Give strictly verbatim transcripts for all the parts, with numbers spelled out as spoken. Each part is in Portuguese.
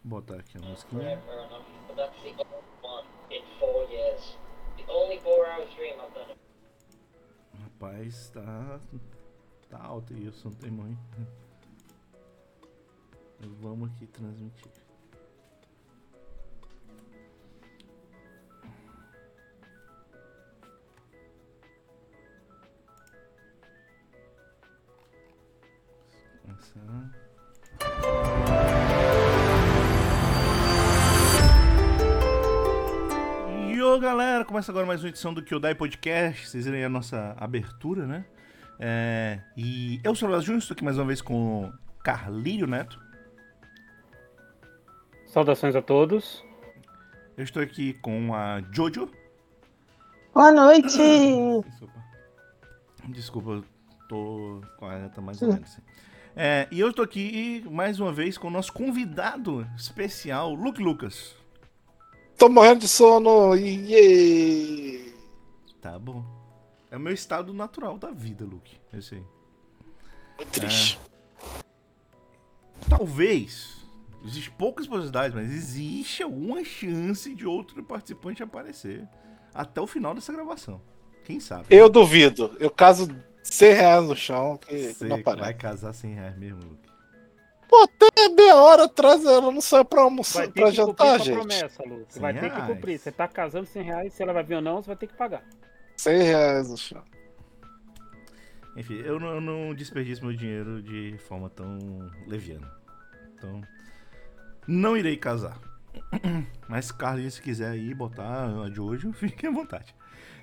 Vou botar aqui a musiquinha. Rapaz, tá, tá alto isso, não tem mãe. Vamos aqui transmitir. Começar. Yo, galera, começa agora mais uma edição do Kyodai Podcast. Vocês viram aí a nossa abertura, né? É, e eu sou o Léo Júnior, estou aqui mais uma vez com o Carlírio Neto. Saudações a todos. Eu estou aqui com a Jojo. Boa noite! Desculpa, Desculpa eu tô com a garganta mais ou menos assim. É, e eu estou aqui mais uma vez com o nosso convidado especial, Luke Lucas. Tô morrendo de sono. Yeah. Tá bom. É o meu estado natural da vida, Luke. Eu sei. Muito triste. Talvez, existe poucas possibilidades, mas existe alguma chance de outro participante aparecer até o final dessa gravação. Quem sabe? Eu duvido. Eu caso cem reais no chão que Você não aparece. vai casar cem reais mesmo, Luke. Pô, até meia hora atrás ela não saiu pra almoçar, Vai ter pra que jantar, cumprir sua gente. promessa, Lu. Você vai cem ter que reais. cumprir. Você tá casando cem reais, se ela vai vir ou não, você vai ter que pagar. cem reais no chão. Enfim, eu não, eu não desperdiço meu dinheiro de forma tão leviana. Então, não irei casar. Mas Carlinhos, se quiser aí botar a de hoje, fique à vontade.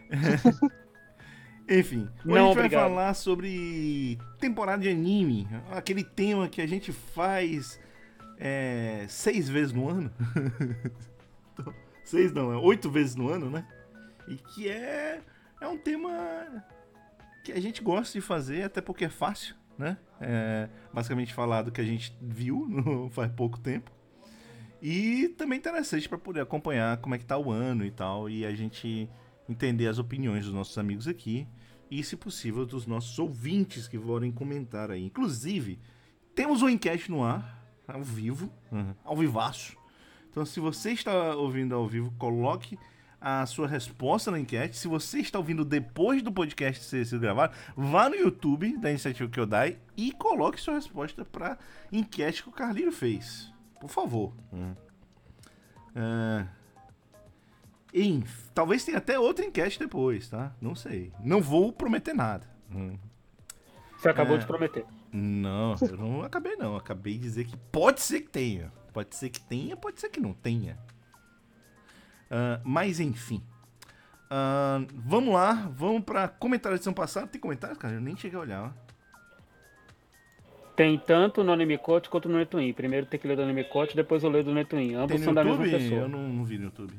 Enfim, hoje Não, a gente vai obrigado. falar sobre temporada de anime. Aquele tema que a gente faz é, seis vezes no ano. Então, seis não, é oito vezes no ano, né? E que é, é um tema que a gente gosta de fazer, até porque é fácil, né? É, basicamente falar do que a gente viu no, faz pouco tempo. E também interessante para poder acompanhar como é que tá o ano e tal, e a gente entender as opiniões dos nossos amigos aqui e, se possível, dos nossos ouvintes que forem comentar aí. Inclusive, temos uma enquete no ar, ao vivo, uhum, ao vivaço. Então, se você está ouvindo ao vivo, coloque a sua resposta na enquete. Se você está ouvindo depois do podcast ser sido gravado, vá no YouTube da Iniciativa Kyodai e coloque sua resposta para enquete que o Carlinho fez. Por favor. Hum. É... E, talvez tenha até outra enquete depois, tá? Não sei. Não vou prometer nada. Hum. Você acabou É. de prometer. Não, eu não acabei não. Acabei de dizer que pode ser que tenha. Pode ser que tenha, pode ser que não tenha. Uh, mas enfim. Uh, vamos lá, vamos pra comentário da edição passada. Tem comentários, cara? Eu nem cheguei a olhar. Ó. Tem tanto no Animecote quanto no Netwin. Primeiro tem que ler do Animecote, depois eu leio do Netwin. Ambos Tem no são da mesma YouTube? pessoa. Eu não, não vi no YouTube.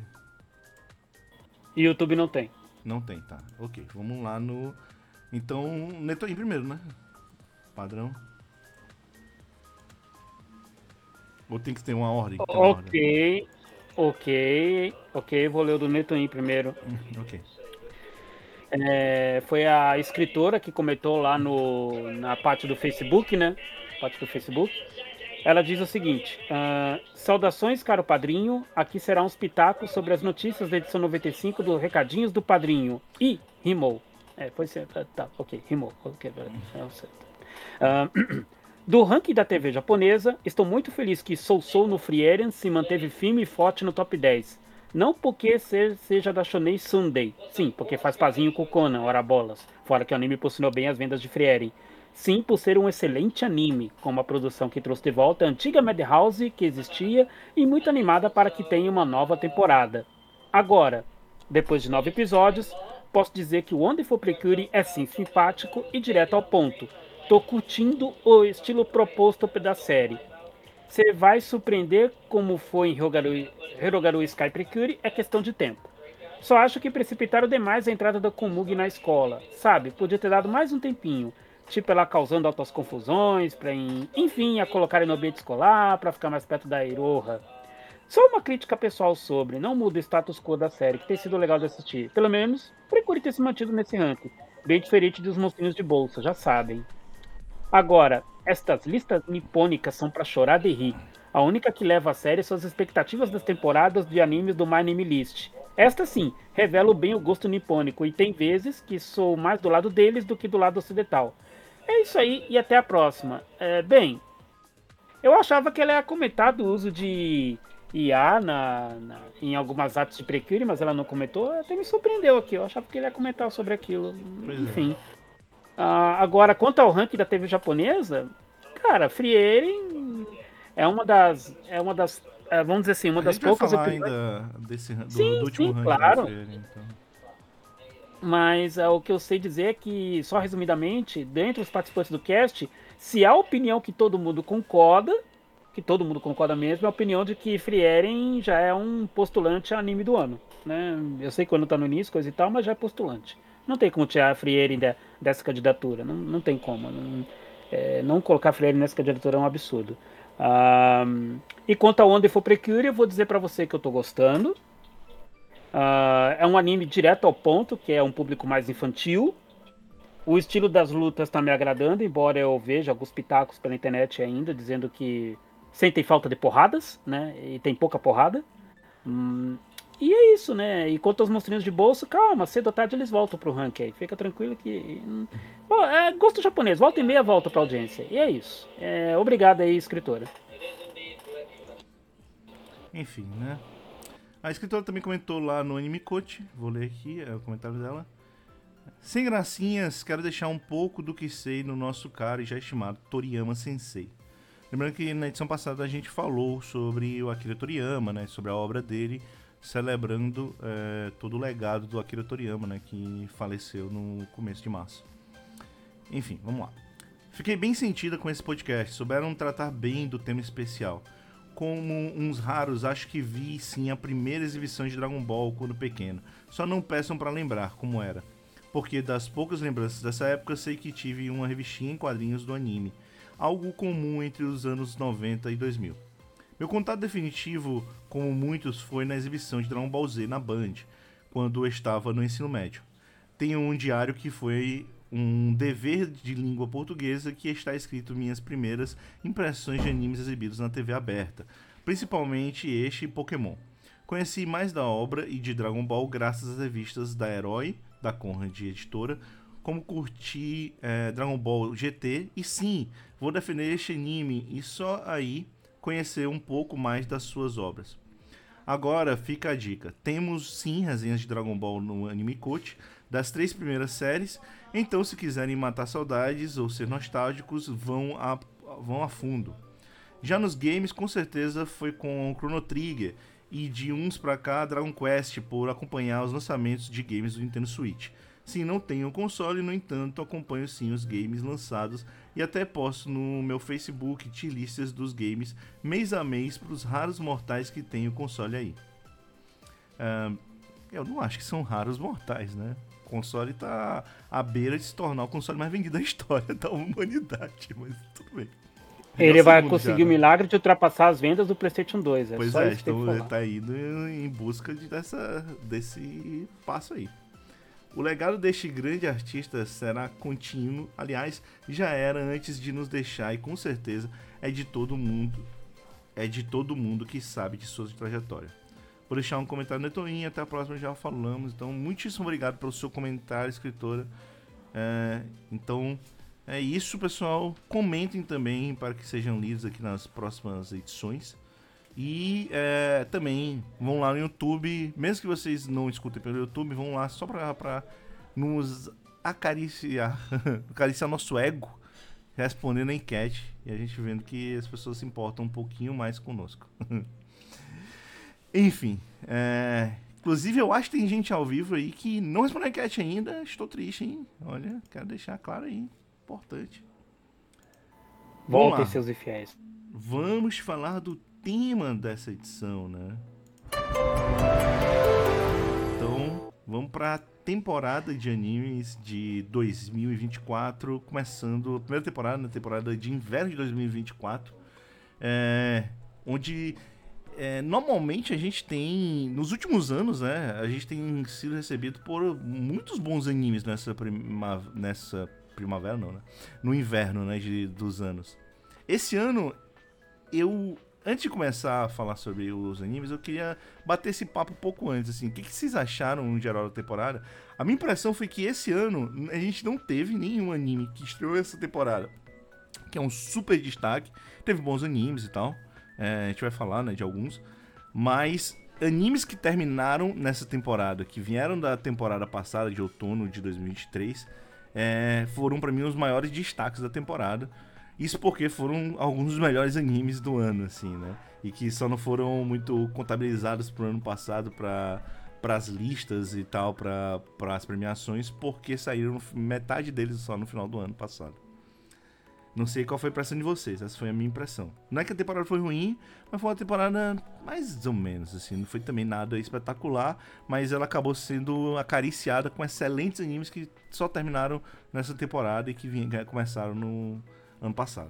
E YouTube não tem. Não tem, tá. Ok, vamos lá no... Então, Netoin primeiro, né? Padrão. Ou tem que ter uma ordem? Tem uma ordem. Ok, ok, ok. Vou ler o do Netwin primeiro. Hum, ok. É, foi a escritora que comentou lá no, na parte do Facebook, né? Parte do Facebook. Ela diz o seguinte: ah, saudações, caro padrinho. Aqui será uns pitacos sobre as notícias da edição noventa e cinco do Recadinhos do Padrinho. E rimou. É, foi certo. Tá, ok, rimou. Okay, é certo. Ah, do ranking da T V japonesa, estou muito feliz que Sou Sou no Frieren se manteve firme e forte no top dez. Não porque ser, seja da Shonen Sunday. Sim, porque faz pazinho com o Conan, ora bolas. Fora que o anime posicionou bem as vendas de Frieren. Sim, por ser um excelente anime, com uma produção que trouxe de volta a antiga Madhouse que existia e muito animada para que tenha uma nova temporada. Agora, depois de nove episódios, posso dizer que o Wonderful Precure é sim simpático e direto ao ponto. Tô curtindo o estilo proposto da série. Você vai surpreender como foi em Hirogaru, Hirogaru Sky Precure, é questão de tempo. Só acho que precipitaram demais a entrada da Komugi na escola, sabe? Podia ter dado mais um tempinho. Tipo, ela causando altas confusões, pra, enfim, a colocarem no ambiente escolar, pra ficar mais perto da Iroha. Só uma crítica pessoal sobre, não muda o status quo da série, que tem sido legal de assistir. Pelo menos, procure ter se mantido nesse ranking. Bem diferente dos monstrinhos de bolsa, já sabem. Agora, Estas listas nipônicas são pra chorar de rir. A única que leva a sério são as expectativas das temporadas de animes do My Anime List. Esta sim, revela bem o gosto nipônico e tem vezes que sou mais do lado deles do que do lado ocidental. É isso aí e até a próxima. É, bem, eu achava que ela ia comentar do uso de I A na, na- em algumas artes de Precure, mas ela não comentou. Até me surpreendeu aqui. Eu achava que ele ia comentar sobre aquilo. Pois é. Enfim. Ah, agora, quanto ao ranking da T V japonesa, cara, Frieren é uma das. É uma das. é, vamos dizer assim, uma A das gente vai poucas falar opiniões. ainda desse, do, Sim, do último sim, ranking da claro. Freire, então. Mas ah, o que eu sei dizer é que, só resumidamente, dentre os participantes do cast, se há a opinião que todo mundo concorda, que todo mundo concorda mesmo, é a opinião de que Frieren já é um postulante a anime do ano. Né? Eu sei que quando tá no início, coisa e tal, mas já é postulante. Não tem como tirar a Frieren de- dessa candidatura. Não, não tem como. Não, é, não colocar Frieren nessa candidatura é um absurdo. Ah, e quanto ao Wonderful Precure, eu vou dizer pra você que eu tô gostando. Ah, é um anime direto ao ponto, que é um público mais infantil. O estilo das lutas tá me agradando, embora eu veja alguns pitacos pela internet ainda, dizendo que sentem falta de porradas, né? E tem pouca porrada. Hum, e é isso, né? E quanto aos monstrinhos de bolso, calma, cedo ou tarde eles voltam pro ranking aí. Fica tranquilo que. hum, Bom, é gosto japonês, volta e meia volta pra audiência. E é isso. É, obrigado aí, escritora. Enfim, né? A escritora também comentou lá no Anime Coach, vou ler aqui é o comentário dela. Sem gracinhas, quero deixar um pouco do que sei no nosso cara e já estimado Toriyama Sensei. Lembrando que na edição passada a gente falou sobre o Akira Toriyama, né? Sobre a obra dele, celebrando é, todo o legado do Akira Toriyama, né? Que faleceu no começo de março. Enfim, vamos lá. Fiquei bem sentida com esse podcast, souberam tratar bem do tema especial. Como uns raros, acho que vi sim a primeira exibição de Dragon Ball quando pequeno. Só não peçam pra lembrar como era. Porque das poucas lembranças dessa época, sei que tive uma revistinha em quadrinhos do anime. Algo comum entre os anos noventa e dois mil. Meu contato definitivo, como muitos, foi na exibição de Dragon Ball Z na Band, quando eu estava no ensino médio. Tenho um diário que foi um dever de língua portuguesa que está escrito minhas primeiras impressões de animes exibidos na T V aberta, principalmente este e Pokémon. Conheci mais da obra e de Dragon Ball graças às revistas da Herói, da Conrad Editora, como curti é, Dragon Ball G T, e sim, vou defender este anime e só aí conhecer um pouco mais das suas obras. Agora fica a dica, temos sim resenhas de Dragon Ball no Anime Coach, das três primeiras séries, então se quiserem matar saudades ou ser nostálgicos, vão a, vão a fundo. Já nos games, com certeza foi com Chrono Trigger, e de uns pra cá Dragon Quest, por acompanhar os lançamentos de games do Nintendo Switch. Sim, não tenho console, no entanto, acompanho sim os games lançados e até posto no meu Facebook tier listas dos games mês a mês para os raros mortais que têm o console aí. Uh, eu não acho que são raros mortais, né? O console tá à beira de se tornar o console mais vendido da história da humanidade, mas tudo bem. Ele É o vai segundo conseguir já, o né? milagre de ultrapassar as vendas do PlayStation dois. É Pois só é, isso que tem que então ele falar. tá indo em busca de dessa, desse passo aí. O legado deste grande artista será contínuo, aliás, já era antes de nos deixar e com certeza é de todo mundo, é de todo mundo que sabe de sua trajetória. Vou deixar um comentário no Toinho, até a próxima, já falamos. Então, muitíssimo obrigado pelo seu comentário, escritora. É, então, é isso, pessoal. Comentem também para que sejam lidos aqui nas próximas edições. E é, também vão lá no YouTube, mesmo que vocês não escutem pelo YouTube, vão lá só pra, pra nos acariciar, acariciar nosso ego, respondendo a enquete e a gente vendo que as pessoas se importam um pouquinho mais conosco. Enfim, é, inclusive eu acho que tem gente ao vivo aí que não respondeu a enquete ainda, estou triste, hein? Olha, quero deixar claro aí, importante. Vamos Voltem lá. seus infiéis. Vamos falar do tema dessa edição, né? Então, vamos para a temporada de animes de dois mil e vinte e quatro, começando a primeira temporada, na temporada de inverno de dois mil e vinte e quatro, é, onde é, normalmente a gente tem, nos últimos anos, né, a gente tem sido recebido por muitos bons animes nessa, prima, nessa primavera, não, né? No inverno, né, de, dos anos. esse ano, eu... Antes de começar a falar sobre os animes, eu queria bater esse papo um pouco antes, assim. O que, que vocês acharam, no geral, da temporada? A minha impressão foi que esse ano a gente não teve nenhum anime que estreou essa temporada, que é um super destaque. Teve bons animes e tal. É, a gente vai falar, né, de alguns. Mas animes que terminaram nessa temporada, que vieram da temporada passada, de outono de dois mil e vinte e três, é, foram pra mim os maiores destaques da temporada. Isso porque foram alguns dos melhores animes do ano, assim, né? E que só não foram muito contabilizados pro ano passado para as listas e tal, para as premiações, porque saíram metade deles só no final do ano passado. Não sei qual foi a impressão de vocês, essa foi a minha impressão. Não é que a temporada foi ruim, mas foi uma temporada mais ou menos, assim. Não foi também nada espetacular, mas ela acabou sendo acariciada com excelentes animes que só terminaram nessa temporada e que vinha, começaram no ano passado.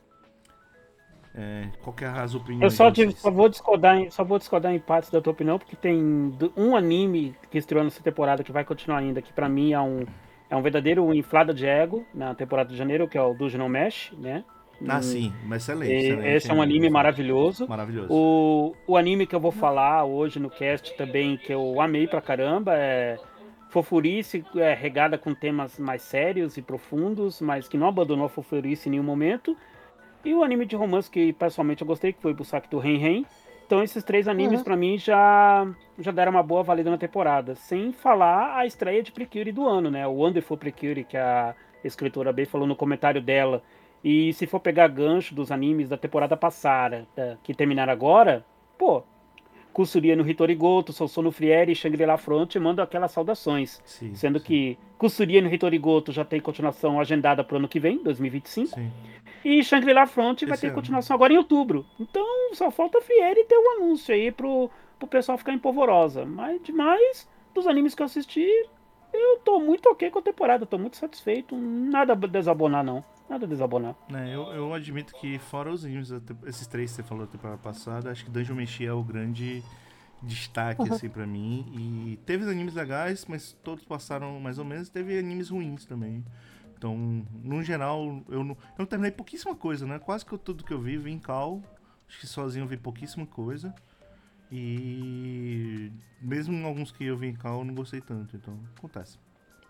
É, qual que é as opiniões? Eu só, de, só, vou discordar em, só vou discordar em partes da tua opinião, porque tem um anime que estreou nessa temporada que vai continuar ainda, que pra mim é um, é um verdadeiro inflada de ego na temporada de janeiro, que é o Doujin no Mesh, né? Ah, sim, mas excelente, e, excelente. Esse é um anime maravilhoso. Maravilhoso. O, o anime que eu vou falar hoje no cast também, que eu amei pra caramba, é fofurice, é, regada com temas mais sérios e profundos, mas que não abandonou a fofurice em nenhum momento. E o anime de romance que pessoalmente eu gostei, que foi o Busaki do Ren Ren. Então esses três animes Uhum. pra mim já, já deram uma boa valida na temporada. Sem falar a estreia de Precure do ano, né? O Wonderful Precure, que a escritora bem falou no comentário dela. E se for pegar gancho dos animes da temporada passada, da, que terminaram agora, pô, Kusuriya no Hitorigoto, Sousou no Friere e Shangri-La Front mandam aquelas saudações. Sim, sendo sim. que Kusuriya no Hitorigoto já tem continuação agendada pro ano que vem, dois mil e vinte e cinco. Sim. E Shangri-La Front vai Esse ter ano. continuação agora em outubro. Então só falta Friere ter um anúncio aí pro, pro pessoal ficar empolvorosa. Mas demais, dos animes que eu assisti, eu tô muito ok com a temporada, tô muito satisfeito. Nada a desabonar, não. Nada a desabonar. É, eu, eu admito que fora os animes, da te- esses três que você falou da temporada passada, acho que Dungeon Meshi é o grande destaque, Uhum. assim, pra mim. E teve os animes legais, mas todos passaram mais ou menos. Teve animes ruins também. Então, no geral, eu não, eu não terminei pouquíssima coisa, né? Quase que eu- tudo que eu vi, vi em Cal. Acho que sozinho eu vi pouquíssima coisa. E mesmo em alguns que eu vi em Cal, eu não gostei tanto. Então, acontece.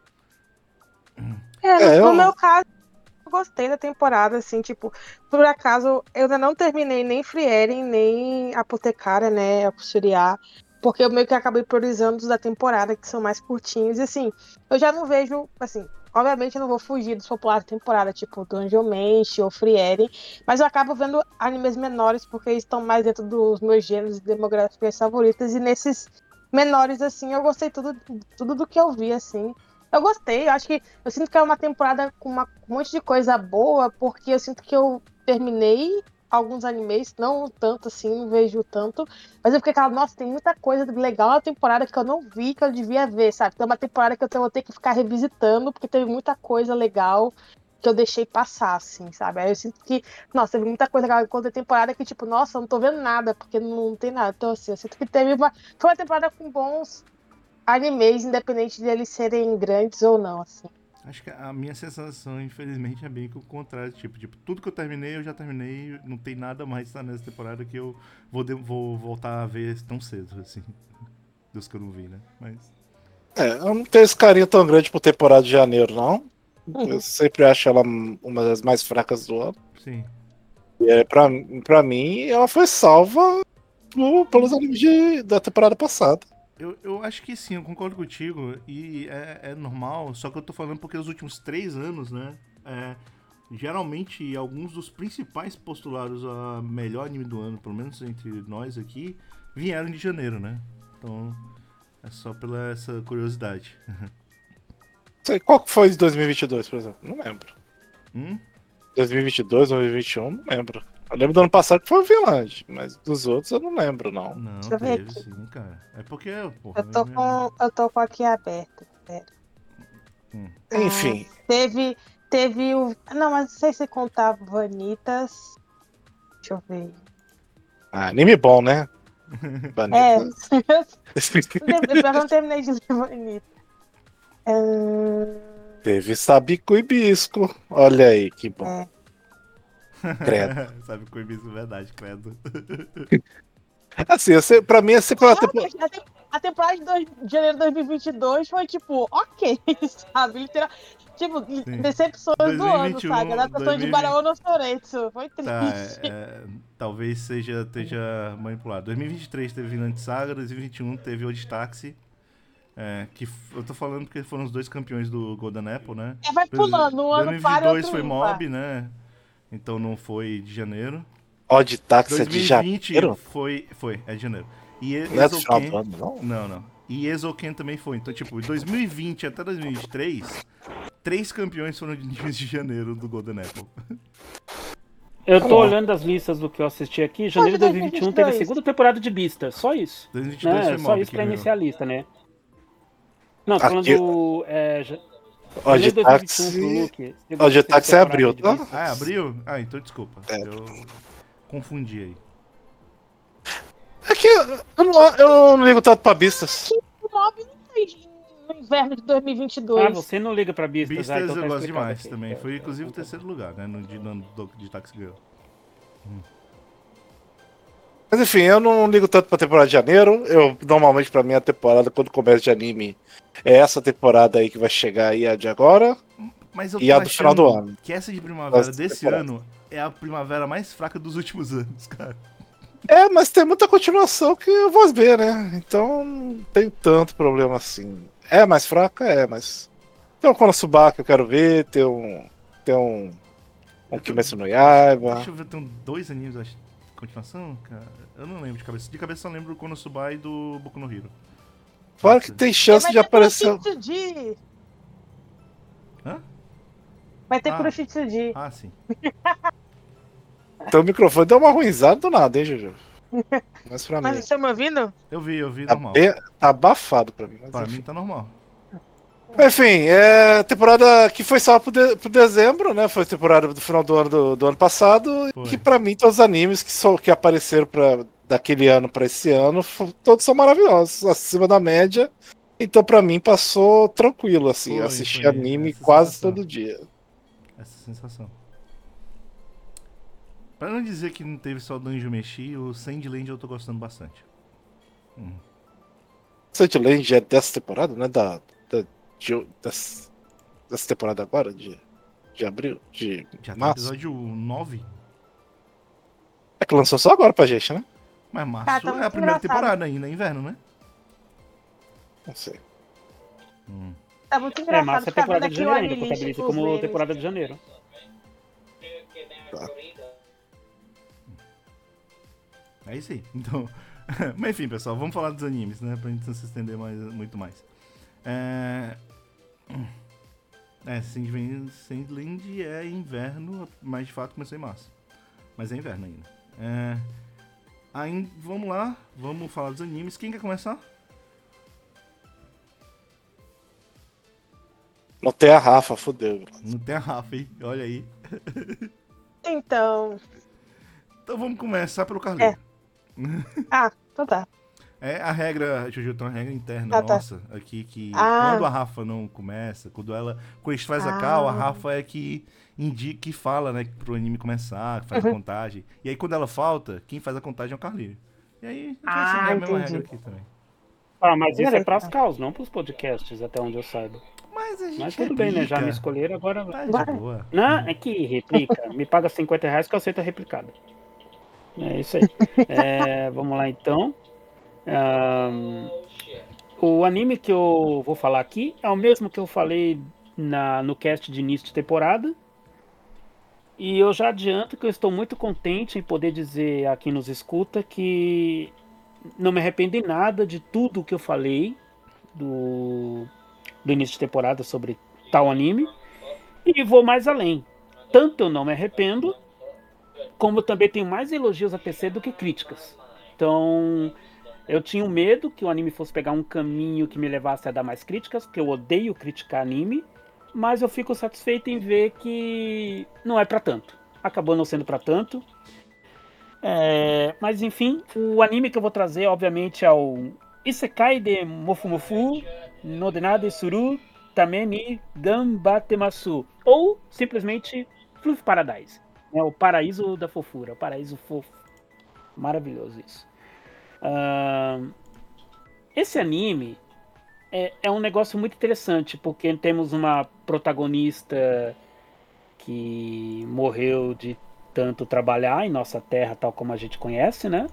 É, no, É, no eu- meu caso, eu gostei da temporada, assim, tipo, por acaso, eu ainda não terminei nem Frieren, nem Apotecária, né, a Kusuriá, porque eu meio que acabei priorizando os da temporada, que são mais curtinhos, e assim, eu já não vejo, assim, obviamente eu não vou fugir dos populares da temporada, tipo Dungeon Meshi ou Frieren, mas eu acabo vendo animes menores, porque eles estão mais dentro dos meus gêneros e demográficas favoritas, e nesses menores, assim, eu gostei tudo, tudo do que eu vi, assim. Eu gostei, eu acho que eu sinto que é uma temporada com uma- um monte de coisa boa, porque eu sinto que eu terminei alguns animes, não tanto assim, não vejo tanto, mas eu fiquei aquela, nossa, tem muita coisa legal na temporada que eu não vi, que eu devia ver, sabe? Tem uma temporada que eu vou ter que ficar revisitando, porque teve muita coisa legal que eu deixei passar, assim, sabe? Aí eu sinto que, nossa, teve muita coisa legal enquanto a temporada que, tipo, nossa, eu não tô vendo nada, porque não tem nada. Então, assim, eu sinto que teve uma. Foi uma temporada com bons animes, independente de eles serem grandes ou não, assim. Acho que a minha sensação, infelizmente, é bem que o contrário. Tipo, tipo, tudo que eu terminei, eu já terminei. Não tem nada mais que tá nessa temporada que eu vou, de- vou voltar a ver tão cedo, assim. Dos que eu não vi, né? Mas. é, eu não tenho esse carinho tão grande por temporada de janeiro, não. Eu Uhum. sempre acho ela uma das mais fracas do ano. Sim. E é, pra, pra mim, ela foi salva por- pelos animes de- da temporada passada. Eu, eu acho que sim, eu concordo contigo. E é, é normal, só que eu tô falando porque os últimos três anos, né? É, geralmente, alguns dos principais postulados a melhor anime do ano, pelo menos entre nós aqui, vieram de janeiro, né? Então, é só pela essa curiosidade. Sei, qual que foi de dois mil e vinte e dois, por exemplo? Não lembro. Hum? dois mil e vinte e dois, dois mil e vinte e um, não lembro. Eu lembro do ano passado que foi o Vinland, mas dos outros eu não lembro, não. Não, Deixa eu ver teve aqui. sim, cara. É porque, porra, Eu tô minha- com, eu tô com aqui aberto. Pera. Hum. Enfim, Teve, teve o. Não, mas não sei se contar Vanitas. Deixa eu ver. ah, anime bom, né? É, Vanilla. eu não terminei de ler Vanitas. Ahn, Teve Sabico e Bisco. Olha aí, que bom. é. Credo. Sabe coibir isso, é verdade, credo. Assim, eu sei, pra mim, assim, pela temporada. Realmente, a, tem- a temporada de, dois- de janeiro de dois mil e vinte e dois foi tipo, ok, sabe? Literal, tipo, Sim. decepções do ano, dois mil e vinte e um, sabe? Adaptação de dois mil e vinte Barão no Soretsu. Foi Tá, triste. é, é, talvez seja esteja manipulado. dois mil e vinte e três teve Vinland Saga, dois mil e vinte e um teve Old Taxi. É, que f- eu tô falando porque foram os dois campeões do Golden Apple, né? É, vai pulando, um ano para e dois mil e vinte e dois outro foi ímpar. Mob, né? Então não foi de janeiro. Odd Taxi é de dois mil e vinte janeiro? foi, foi, é de janeiro. E E- Não é do final Ezoken, do ano, não? não, não. E Ezoken também foi. Então, tipo, de dois mil e vinte até dois mil e vinte e três, três campeões foram de níveis de janeiro do Golden Apple. Eu tô Tá bom. olhando as listas do que eu assisti aqui. Janeiro de dois mil e vinte e um teve a segunda temporada de Beastars, só isso. dois mil e vinte e dois Né? foi Só Mob isso que pra ganhou. iniciar a lista, né? Não, tô Aqui- falando. É, ja- Odd janeiro de dois mil e vinte e um Taxi. pro Luke. segunda- Odd Taxi é segunda abril, temporada de tá? Beastars. Ah, abriu? Ah, então desculpa. É. Eu confundi aí. É que eu não, eu não ligo tanto pra Beastars. O Mob não fez no inverno de dois mil e vinte e Ah, dois. você não liga pra Beastars, ah, Beastars então tá eu gosto explicado demais aqui. também. É, Foi inclusive o é, terceiro lugar, né? No de, no, do, de Taxi Girl. Mas enfim, eu não ligo tanto pra temporada de janeiro. Eu, normalmente, pra mim, a temporada, quando começa de anime, é essa temporada aí que vai chegar aí, a de agora. Mas eu E tô a do final do achando ano. que essa de primavera Essa desse temporada. ano é a primavera mais fraca dos últimos anos, cara. É, mas tem muita continuação que eu vou ver, né? Então não tem tanto problema assim. É mais fraca? É, mas. Tem um Konosuba que eu quero ver, tem um. Tem um. Um Kimetsu no Yaiba. Deixa eu ver, tem dois animes, acho. Continuação, cara? Eu não lembro de cabeça. De cabeça eu só lembro do Konosuba e do Boku no Hero. Claro que tem chance de aparecer. Kuroshitsuji. Hã? Vai ter Ah. Kuroshitsuji. Ah, sim. Teu microfone deu uma ruimzada do nada, hein, Juju? Mas pra Mas mim. vocês estão me ouvindo? Eu vi, eu vi Tá, normal. bem- tá abafado pra mim. Mas Pra enfim. mim tá normal. Enfim, é temporada que foi só pro, de- pro dezembro, né? Foi temporada do final do ano do, do ano passado. Foi. Que pra mim, todos os animes que, só, que apareceram pra, daquele ano pra esse ano, fo- todos são maravilhosos, acima da média. Então, pra mim, passou tranquilo, assim. Foi, eu assisti foi, anime essa quase sensação. todo dia. Essa sensação. Pra não dizer que não teve só Danjo Meshi, o Sandland eu tô gostando bastante. Hum. Sandland é dessa temporada, né? Da, da, de, dessa, dessa temporada agora, de, de abril, de Já tá no março. episódio nove. É que lançou só agora pra gente, né? Mas março Cara, tá é a muito primeira engraçado. temporada ainda, é inverno, né? Não sei. Hum. Tá muito É, engraçado março é ficar vendo temporada de aqui o janeiro ainda, Anilist contabiliza com os como memes. temporada de janeiro. É isso aí. Então. Mas enfim, pessoal, vamos falar dos animes, né? Pra gente não se estender mais, muito mais. É. É, Sandland Sandland é inverno, mas de fato começou em março. Mas é inverno ainda. É. Aí, vamos lá, vamos falar dos animes. Quem quer começar? Não tem a Rafa, fodeu. Não tem a Rafa, hein? Olha aí. Então. Então vamos começar pelo Carlinho. Ah, então tá. É a regra, Juju, tem uma regra interna Ah, tá. nossa aqui que Ah. quando a Rafa não começa, quando ela quando a gente faz a Ah. call, a Rafa é que indica, que fala, né, pro anime começar, que faz Uhum. a contagem. E aí quando ela falta, quem faz a contagem é o Carlinho. E aí a gente vai Ah, seguir a mesma entendi. regra aqui também. Ah, mas isso é Beleza. pras causas, não pros podcasts, até onde eu saiba. Mas a gente Mas tudo bem, né? Já me replica. escolheram, agora. Tá de Vai. boa. Não, é que replica. Me paga cinquenta reais que eu aceito a replicada. É isso aí. É, vamos lá então. Ahn, o anime que eu vou falar aqui é o mesmo que eu falei na, no cast de início de temporada. E eu já adianto que eu estou muito contente em poder dizer a quem nos escuta que não me arrependo em nada de tudo que eu falei do, do início de temporada sobre tal anime. E vou mais além. Tanto eu não me arrependo, como também tenho mais elogios a tecer do que críticas. Então, eu tinha um medo que o anime fosse pegar um caminho que me levasse a dar mais críticas, porque eu odeio criticar anime, mas eu fico satisfeito em ver que não é pra tanto. Acabou não sendo pra tanto. É, mas enfim, o anime que eu vou trazer, obviamente, é o Isekai de Mofumofu no Denade Suru Tame ni Ganbatemasu, ou simplesmente Fluff Paradise. É o paraíso da fofura, o paraíso fofo. Maravilhoso isso. Uh, esse anime é, é um negócio muito interessante, porque temos uma protagonista que morreu de tanto trabalhar em nossa terra, tal como a gente conhece, né?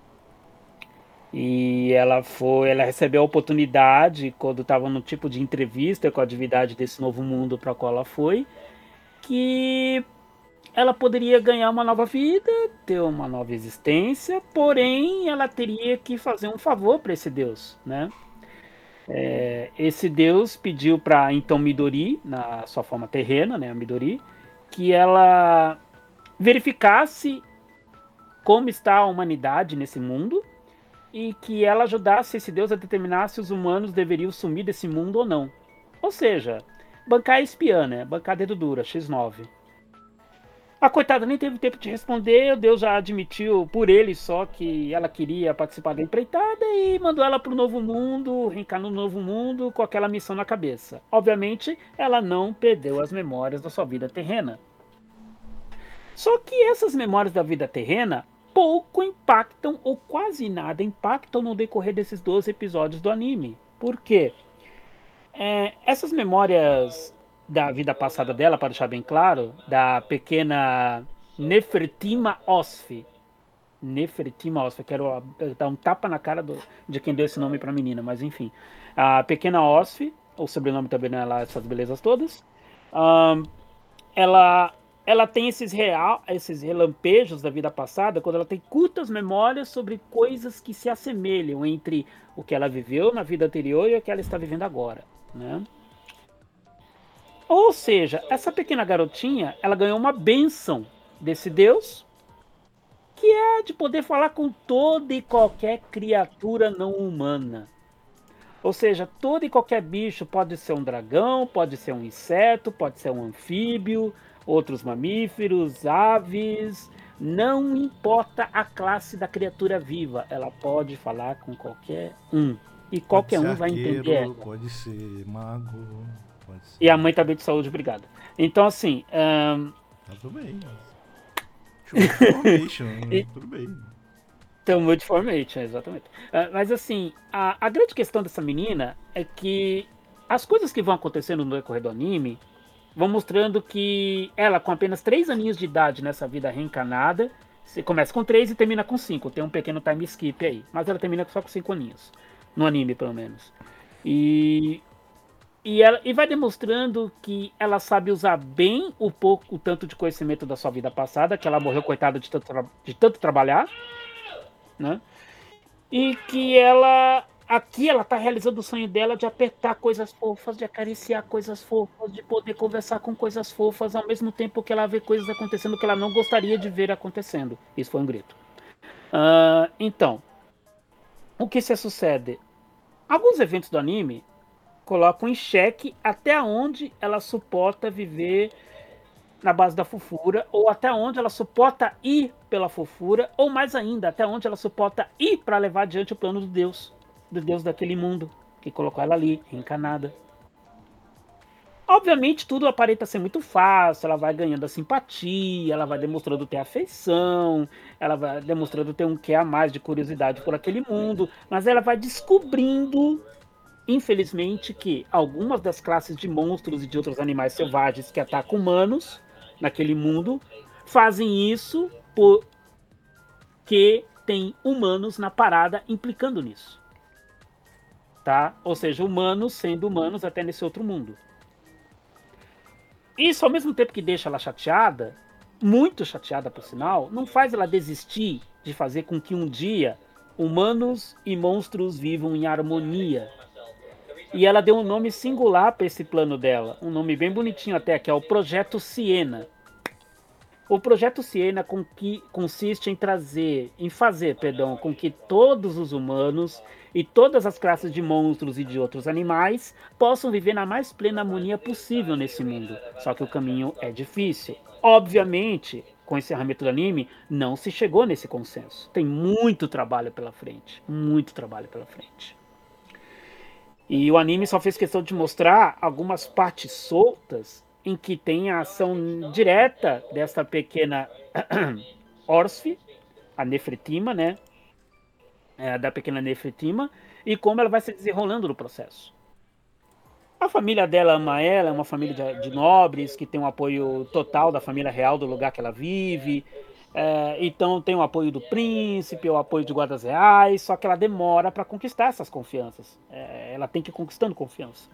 E ela foi, ela recebeu a oportunidade quando estava no tipo de entrevista com a divindade desse novo mundo para qual ela foi, que ela poderia ganhar uma nova vida, ter uma nova existência, porém ela teria que fazer um favor para esse Deus, né? É, esse Deus pediu para então Midori, na sua forma terrena, né, a Midori, que ela verificasse como está a humanidade nesse mundo e que ela ajudasse esse Deus a determinar se os humanos deveriam sumir desse mundo ou não. Ou seja, bancar espiã, né? Bancar dedo dura, xis nove. A coitada nem teve tempo de responder, o Deus já admitiu por ele só que ela queria participar da empreitada e mandou ela para o novo mundo, reencarnou no novo mundo com aquela missão na cabeça. Obviamente, ela não perdeu as memórias da sua vida terrena. Só que essas memórias da vida terrena pouco impactam ou quase nada impactam no decorrer desses doze episódios do anime. Por quê? É, essas memórias da vida passada dela, para deixar bem claro, da pequena Nefertima Osf. Nefertima Osf, eu quero dar um tapa na cara do, de quem deu esse nome para a menina, mas enfim. A pequena Osf, o sobrenome também não é lá essas belezas todas, um, ela, ela tem esses, real, esses relampejos da vida passada, quando ela tem curtas memórias sobre coisas que se assemelham entre o que ela viveu na vida anterior e o que ela está vivendo agora, né? Ou seja, essa pequena garotinha, ela ganhou uma bênção desse Deus, que é de poder falar com toda e qualquer criatura não humana. Ou seja, todo e qualquer bicho pode ser um dragão, pode ser um inseto, pode ser um anfíbio, outros mamíferos, aves, não importa a classe da criatura viva, ela pode falar com qualquer um. E qualquer um vai arqueiro, entender ela. Pode ser mago, pode ser... E a mãe tá bem de saúde, obrigado. Então, assim... Um... Tá tudo bem. Transformation, e... tudo bem. Então, Multiformation, exatamente. Uh, mas, assim, a, a grande questão dessa menina é que as coisas que vão acontecendo no decorrer do anime vão mostrando que ela, com apenas três aninhos de idade nessa vida reencarnada, você começa com três e termina com cinco. Tem um pequeno time skip aí. Mas ela termina só com cinco aninhos. No anime, pelo menos. E, e, ela, e vai demonstrando que ela sabe usar bem o pouco, o tanto de conhecimento da sua vida passada, que ela morreu coitada de tanto, de tanto trabalhar, né? E que ela... Aqui ela tá realizando o sonho dela de apertar coisas fofas, de acariciar coisas fofas, de poder conversar com coisas fofas, ao mesmo tempo que ela vê coisas acontecendo que ela não gostaria de ver acontecendo. Isso foi um grito. Uh, então, o que se sucede? Alguns eventos do anime colocam em xeque até onde ela suporta viver na base da fofura, ou até onde ela suporta ir pela fofura, ou mais ainda, até onde ela suporta ir para levar adiante o plano do Deus. Do Deus daquele mundo, que colocou ela ali, reencarnada. Obviamente, tudo aparenta ser muito fácil, ela vai ganhando a simpatia, ela vai demonstrando ter afeição, ela vai demonstrando ter um quê a mais de curiosidade por aquele mundo, mas ela vai descobrindo, infelizmente, que algumas das classes de monstros e de outros animais selvagens que atacam humanos naquele mundo, fazem isso porque tem humanos na parada implicando nisso. Tá? Ou seja, humanos sendo humanos até nesse outro mundo. Isso, ao mesmo tempo que deixa ela chateada, muito chateada por sinal, não faz ela desistir de fazer com que um dia humanos e monstros vivam em harmonia. E ela deu um nome singular para esse plano dela, um nome bem bonitinho até, que é o Projeto Siena. O Projeto Siena com que consiste em trazer, em fazer, perdão, com que todos os humanos e todas as classes de monstros e de outros animais possam viver na mais plena harmonia possível nesse mundo. Só que o caminho é difícil. Obviamente, com o encerramento do anime, não se chegou nesse consenso. Tem muito trabalho pela frente, muito trabalho pela frente. E o anime só fez questão de mostrar algumas partes soltas em que tem a ação direta dessa pequena Orfe, a Nefretima, né? É, da pequena Nefretima, e como ela vai se desenrolando no processo. A família dela ama ela, é uma família de, de nobres, que tem um apoio total da família real do lugar que ela vive. É, então tem o apoio do príncipe, o apoio de guardas reais, só que ela demora para conquistar essas confianças. É, ela tem que ir conquistando confiança.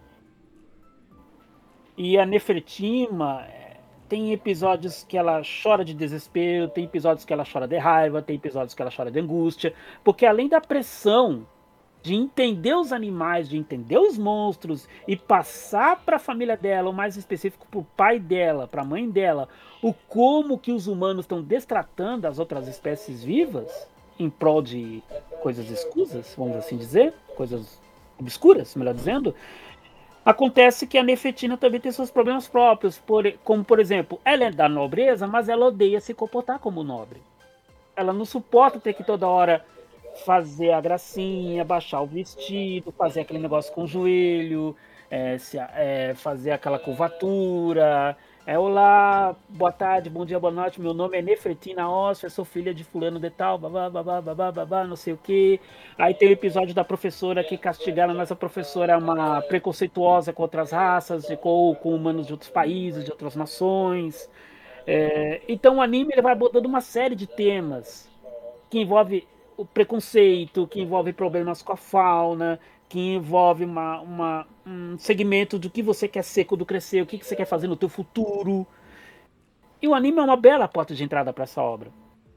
E a Nefertima é, tem episódios que ela chora de desespero, tem episódios que ela chora de raiva, tem episódios que ela chora de angústia, porque além da pressão de entender os animais, de entender os monstros e passar para a família dela, ou mais específico para o pai dela, para a mãe dela, o como que os humanos estão destratando as outras espécies vivas em prol de coisas escusas, vamos assim dizer, coisas obscuras, melhor dizendo. Acontece que a Nefetina também tem seus problemas próprios, por, como por exemplo, ela é da nobreza, mas ela odeia se comportar como nobre. Ela não suporta ter que toda hora fazer a gracinha, baixar o vestido, fazer aquele negócio com o joelho, é, se, é, fazer aquela curvatura. É, olá, boa tarde, bom dia, boa noite, meu nome é Nefretina Osfer, sou filha de fulano de tal, babá, babá, babá, babá, não sei o que. Aí tem o episódio da professora que castigaram, mas a professora é uma preconceituosa com outras raças, ou com humanos de outros países, de outras nações. É, então o anime ele vai abordando uma série de temas que envolve o preconceito, que envolve problemas com a fauna, que envolve uma, uma, um segmento do que você quer ser quando crescer, o que você quer fazer no teu futuro. E o anime é uma bela porta de entrada para essa obra.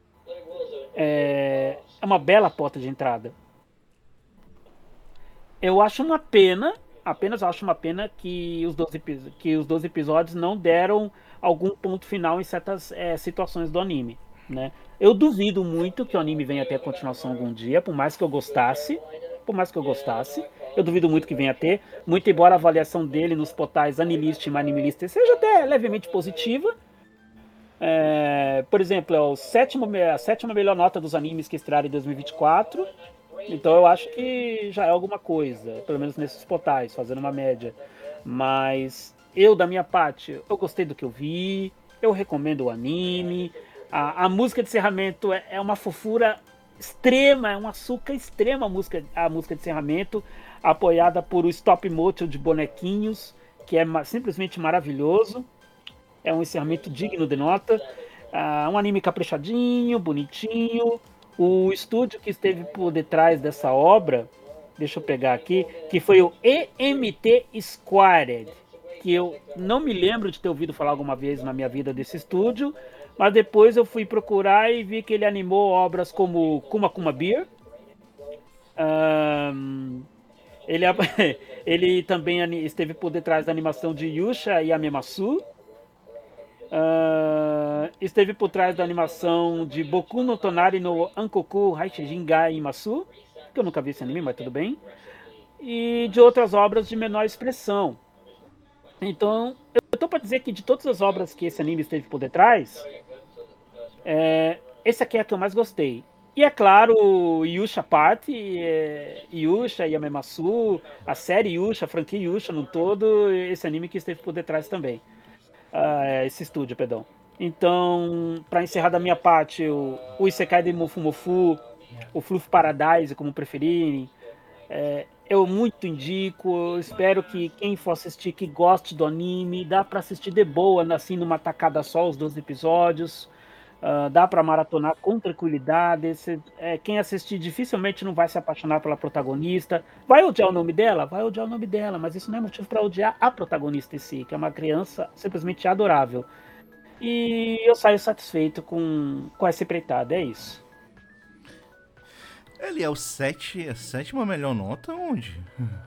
É, é uma bela porta de entrada. Eu acho uma pena, apenas acho uma pena que os doze, que os doze episódios não deram algum ponto final em certas é, situações do anime, né? Eu duvido muito que o anime venha a ter a continuação algum dia, por mais que eu gostasse, por mais que eu gostasse, eu duvido muito que venha a ter, muito embora a avaliação dele nos portais Anilist e Manimilist seja até levemente positiva. É, por exemplo, é o sétimo, a sétima melhor nota dos animes que estrearam em dois mil e vinte e quatro, então eu acho que já é alguma coisa, pelo menos nesses portais, fazendo uma média. Mas eu, da minha parte, eu gostei do que eu vi, eu recomendo o anime. A, a música de encerramento é, é uma fofura extrema, é um açúcar extrema a música, a música de encerramento, apoiada por o stop motion de bonequinhos, que é ma- simplesmente maravilhoso. É um encerramento digno de nota. Ah, um anime caprichadinho, bonitinho. O estúdio que esteve por detrás dessa obra, deixa eu pegar aqui, que foi o E M T Squared, que eu não me lembro de ter ouvido falar alguma vez na minha vida desse estúdio, mas depois eu fui procurar e vi que ele animou obras como Kuma Kuma Beer. Um, ele, ele também esteve por detrás da animação de Yusha e Amemasu. Uh, esteve por trás da animação de Boku no Tonari no Ankoku Haishijingai Imasu, que eu nunca vi esse anime, mas tudo bem, e de outras obras de menor expressão. Então, eu tô para dizer que de todas as obras que esse anime esteve por detrás, é, esse aqui é a que eu mais gostei. E é claro, Yusha Party, é, Yusha e Amemasu, a série Yusha, a franquia Yusha no todo, esse anime que esteve por detrás também. Uh, esse estúdio, perdão. Então, para encerrar da minha parte, o, o Isekai de Mofu Mofu, o Fluff Paradise, como preferirem, é, eu muito indico. Eu espero que quem for assistir, que goste do anime, dá para assistir de boa, assim, numa tacada só, os doze episódios. Uh, dá para maratonar com tranquilidade. Esse, é, quem assistir dificilmente não vai se apaixonar pela protagonista. Vai odiar o nome dela? Vai odiar o nome dela, mas isso não é motivo para odiar a protagonista em si, que é uma criança simplesmente adorável. E eu saio satisfeito com, com essa empreitada, é isso. Ele é o sete, a sétima melhor nota onde?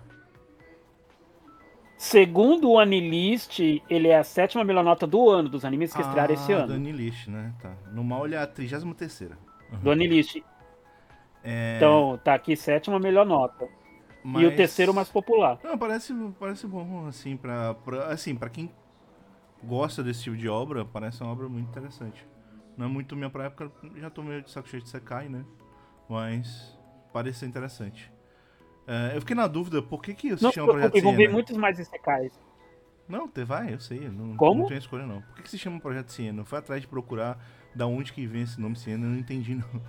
Segundo o Anilist, ele é a sétima melhor nota do ano, dos animes que estrearam ah, esse ano. Do Anilist, né? Tá. No mal ele é a trigésima terceira. Uhum. Do Anilist. É... Então, tá aqui sétima melhor nota. Mas... E o terceiro mais popular. Não, parece, parece bom, assim, pra, pra, assim, pra quem gosta desse tipo de obra, parece uma obra muito interessante. Não é muito minha pra época, já tô meio de saco cheio de Sekai, né? Mas parece ser interessante. É, eu fiquei na dúvida, por que que se não, chama Projeto Não, vão ver Siena? muitos mais Isekais. Não, te- vai, eu sei. Não, Como? não tem escolha, não. Por que, que se chama Projeto Siena? Eu fui atrás de procurar da onde que vem esse nome Siena, eu não entendi, não.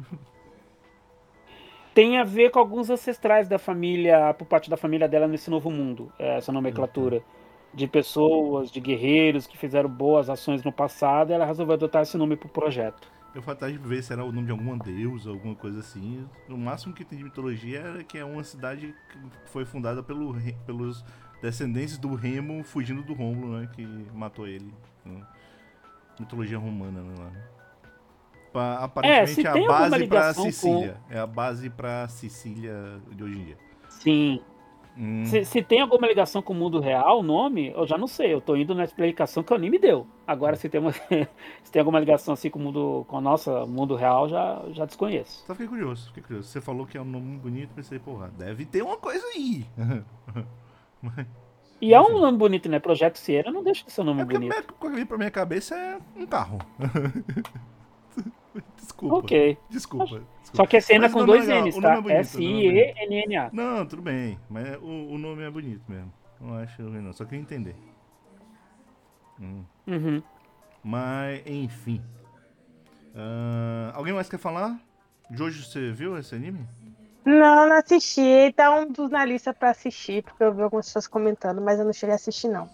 Tem a ver com alguns ancestrais da família, por parte da família dela nesse novo mundo, essa nomenclatura de pessoas, de guerreiros que fizeram boas ações no passado, ela resolveu adotar esse nome pro projeto. Eu fui atrás de ver se era o nome de alguma deusa, alguma coisa assim. O máximo que tem de mitologia era que é uma cidade que foi fundada pelo, re- pelos descendentes do Remo fugindo do Rômulo, né? Que matou ele. Né? Mitologia romana, né? Pa- É, Aparentemente se é a tem alguma base pra ligação com. Sicília. É a base pra Sicília de hoje em dia. Sim. Hum, Se, se tem alguma ligação com o mundo real, o nome, eu já não sei. Eu tô indo na explicação que o anime deu. Agora, se tem, uma, se tem alguma ligação assim com o mundo, com o nosso mundo real, já, já desconheço. só fiquei curioso, fiquei curioso. Você falou que é um nome bonito, pensei, porra, deve ter uma coisa aí. Mas, E é um enfim. nome bonito, né? Projeto Sierra não deixa de ser um nome É porque bonito. o que vem pra minha cabeça é um carro. Desculpa. Ok. Desculpa. desculpa. Só que é cena Mas o com nome é dois legal, N's, o nome tá? é bonito, o nome é bonito. S I E N N A. Não, tudo bem. Mas o, o nome é bonito mesmo. Não acho ruim, não. Só queria entender. Hum. Uhum. Mas, enfim. Ah, alguém mais quer falar? Jojo, você viu esse anime? Não, não assisti. Tá um dos na lista pra assistir, porque eu vi algumas pessoas comentando, mas eu não cheguei a assistir, não.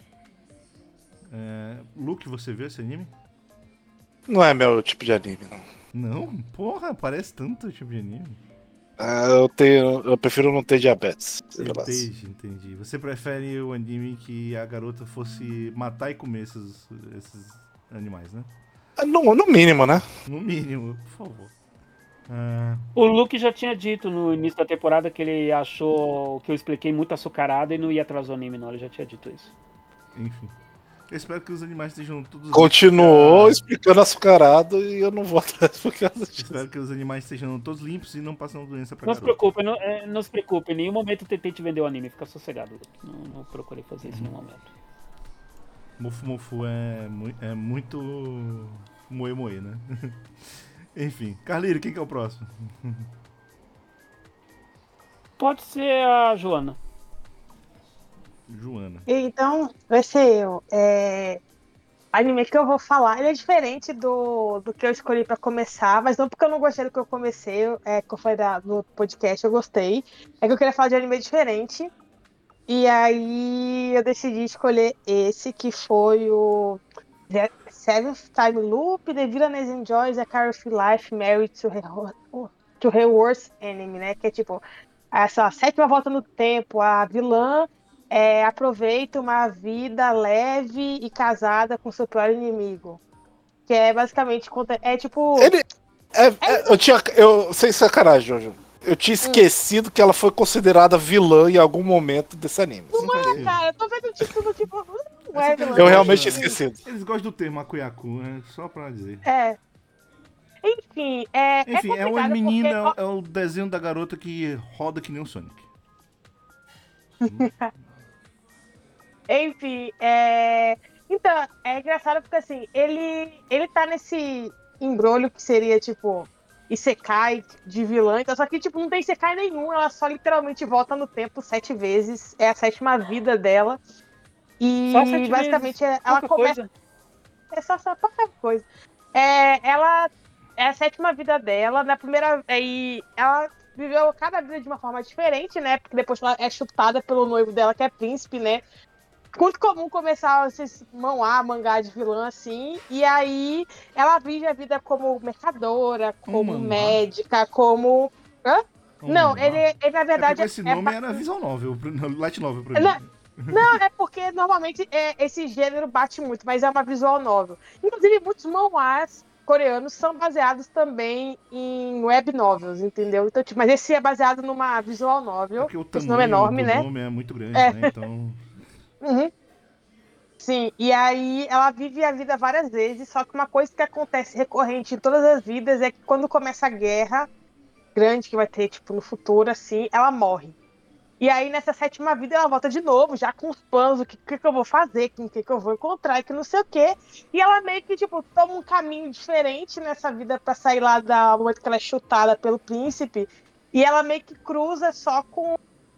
É, Luke, você viu esse anime? Não é meu tipo de anime, não. Não? Porra, parece tanto tipo de anime. Ah, eu, tenho, eu prefiro não ter diabetes. Seja lá. Entendi, entendi. Você prefere o anime que a garota fosse matar e comer esses, esses animais, né? No, no mínimo, né? No mínimo, por favor. Ah, O Luke já tinha dito no início da temporada que ele achou que eu expliquei muito açucarado e não ia atrás do anime, não. Ele já tinha dito isso. enfim. Eu espero que os animais estejam todos... Continuou Ah, explicando açucarado e eu não vou atrás por causa disso. espero que os animais estejam todos limpos e não passando doença pra Não se garota. preocupe, não, é, não se preocupe. Em nenhum momento eu tentei te vender o anime. Fica sossegado, Luke. Não, não procurei fazer isso em nenhum momento. Mofu Mofu é, mu- é muito... Moe Moe, né? Enfim. Carlírio, quem que é o próximo? Pode ser a Joana. Joana. Então, vai ser eu. É... O anime que eu vou falar, ele é diferente do, do que eu escolhi pra começar, mas não porque eu não gostei do que eu comecei, é, que eu falei da, no podcast, eu gostei. É que eu queria falar de anime diferente. E aí eu decidi escolher esse, que foi o The Seventh Time Loop, The Villainess Enjoys a Car of Life Married to Her, to her Worst Enemy, né? Que é tipo, essa sétima volta no tempo, a vilã é, aproveita uma vida leve e casada com seu pior inimigo. Que é basicamente, conta- é tipo... Ele. É, É é, eu tinha. Eu, sem sacanagem, Jojo. Eu tinha esquecido que ela foi considerada vilã em algum momento desse anime. Não faz sentido. cara, eu tô vendo o título, tipo... Não É só é que eles vilã. Eu gostam- realmente tinha esquecido. Eles gostam do termo Akuyaku, né? Só pra dizer. É. Enfim, é, é Enfim, é uma complicado menina, é porque... o- é o desenho da garota que roda que nem o Sonic. Enfim, é... Então, é engraçado porque, assim, ele, ele tá nesse embrolho que seria, tipo, Isekai de vilã, então, só que, tipo, não tem Isekai nenhum, ela só literalmente volta no tempo sete vezes, é a sétima vida dela, Só e sete basicamente vezes. é- ela Pouca começa... coisa. É só, só pouca coisa. É, ela é a sétima vida dela, na primeira... Aí ela viveu cada vida de uma forma diferente, né, porque depois ela é chutada pelo noivo dela, que é príncipe, né, muito comum começar esses mão-á, mangá de vilã, assim, e aí ela vive a vida como mercadora, Um como manhwa? médica, como... Hã? Um Não, manhwa? ele, ele na É porque verdade com esse é, nome é, era visual novel, light novel pra não, mim. não, é porque normalmente é, esse gênero bate muito, mas é uma visual novel. Inclusive, muitos manhwas coreanos são baseados também em web novels, entendeu? Então, tipo, mas esse é baseado numa visual É novel, porque o esse nome é tamanho enorme, do né? nome é muito grande, É. né? Então. Uhum. Sim, e aí ela vive a vida várias vezes, só que uma coisa que acontece recorrente em todas as vidas é que quando começa a guerra grande que vai ter, tipo, no futuro, assim, ela morre. E aí, nessa sétima vida, ela volta de novo, já com os planos, o que, que, que eu vou fazer, com o que, que eu vou encontrar, e que não sei o quê. E ela meio que, tipo, toma um caminho diferente nessa vida pra sair lá do momento que ela é chutada pelo príncipe. E ela meio que cruza só com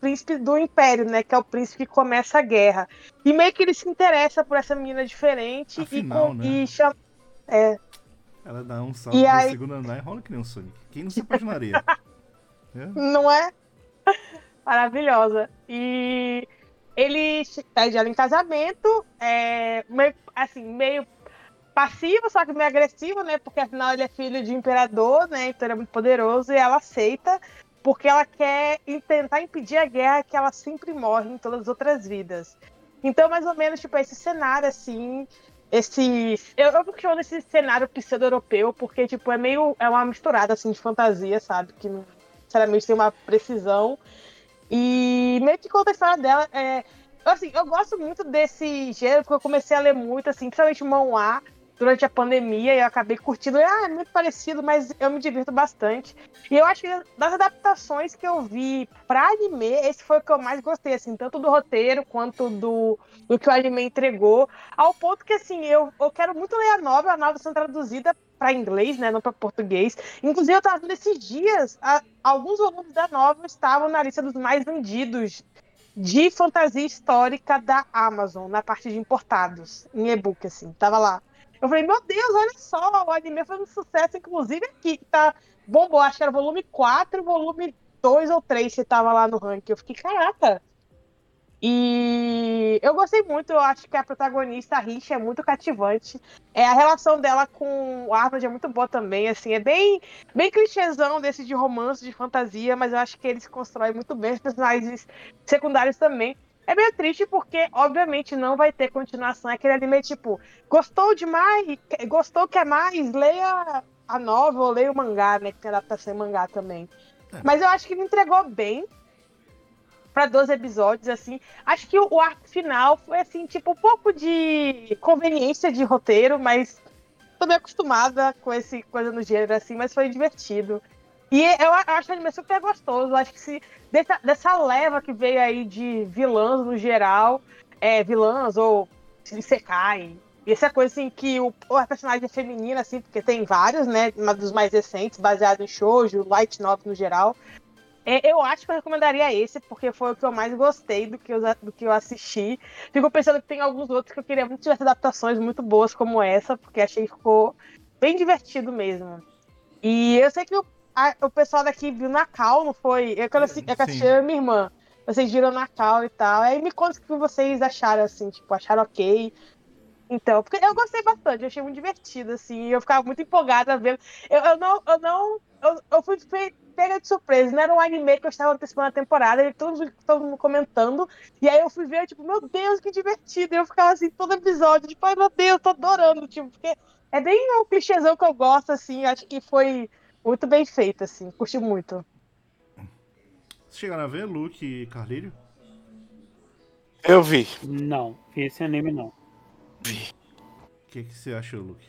príncipe do Império, né? Que é o príncipe que começa a guerra. E meio que ele se interessa por essa menina diferente Afinal, e, com, né? e chama. É, Ela dá um salto e no aí, segundo andar e rola que nem um Sonic. Quem não se apaixonaria? É? não é? Maravilhosa. E ele pede ela em casamento, é, meio, assim, meio passivo, só que meio agressivo, né? Porque afinal ele é filho de imperador, né? Então ele é muito poderoso e ela aceita porque ela quer tentar impedir a guerra que ela sempre morre em todas as outras vidas. Então, mais ou menos, tipo, esse cenário, assim, esse... Eu, eu chamo desse cenário pseudo-europeu porque, tipo, é meio... É uma misturada, assim, de fantasia, sabe? Que, sinceramente, tem uma precisão. E meio que conta a história dela. É, assim, eu gosto muito desse gênero, porque eu comecei a ler muito, assim, principalmente o manhwa, durante a pandemia, e eu acabei curtindo. Ah, é muito parecido, mas eu me divirto bastante. E eu acho que das adaptações que eu vi pra anime, esse foi o que eu mais gostei, assim, tanto do roteiro quanto do, do que o anime entregou. Ao ponto que, assim, eu, eu quero muito ler a novela, a novela sendo traduzida para inglês, né, não para português. Inclusive, eu estava vendo esses dias, a, alguns volumes da novela estavam na lista dos mais vendidos de fantasia histórica da Amazon, na parte de importados, em e-book, assim, tava lá. Eu falei, meu Deus, olha só, o anime foi um sucesso, inclusive aqui, que tá bombou, acho que era volume quatro, volume dois ou três que tava lá no ranking. Eu fiquei, caraca! E eu gostei muito, eu acho que a protagonista, a Richa, é muito cativante. É, a relação dela com o Arnold é muito boa também, assim, é bem, bem clichêzão desse de romance, de fantasia, mas eu acho que ele se constrói muito bem, os personagens secundários também. É meio triste porque, obviamente, não vai ter continuação. É aquele anime, tipo, gostou demais, gostou, quer mais, leia a novel, leia o mangá, né, que tem adaptação em mangá também. Mas eu acho que ele entregou bem para doze episódios, assim. Acho que o, o arco final foi, assim, tipo, um pouco de conveniência de roteiro, mas tô bem acostumada com esse coisa no gênero, assim, mas foi divertido. E eu acho o anime super gostoso. Acho que se dessa, dessa leva que veio aí de vilãs no geral, é, vilãs ou isekai, e essa coisa assim que o, a personagem é feminina, assim, porque tem vários, né? Uma dos mais recentes, baseado em shoujo, light novel no geral. É, eu acho que eu recomendaria esse, porque foi o que eu mais gostei do que eu, do que eu assisti. Fico pensando que tem alguns outros que eu queria muito tivesse adaptações muito boas como essa, porque achei que ficou bem divertido mesmo. E eu sei que o, a, o pessoal daqui viu na Cal, não foi? Eu, quando eu, eu assisti Sim. eu e minha irmã. Vocês viram na Cal e tal. Aí me conta o que vocês acharam, assim, tipo, acharam ok. Então, porque eu gostei bastante, eu achei muito divertido, assim, eu ficava muito empolgada vendo. Eu, eu não, eu não, eu, eu fui fe- pega de surpresa, não era um anime que eu estava antecipando a temporada, e todo, mundo- todo mundo comentando, e aí eu fui ver, tipo, meu Deus, que divertido, e eu ficava assim, todo episódio, tipo, ai meu Deus, tô adorando, tipo, porque é bem um clichêzão que eu gosto, assim, acho que foi muito bem feito, assim, curti muito. Vocês chegaram a ver Luke e Carlírio? Eu vi. Não, esse anime não. O que, que você achou, Luke?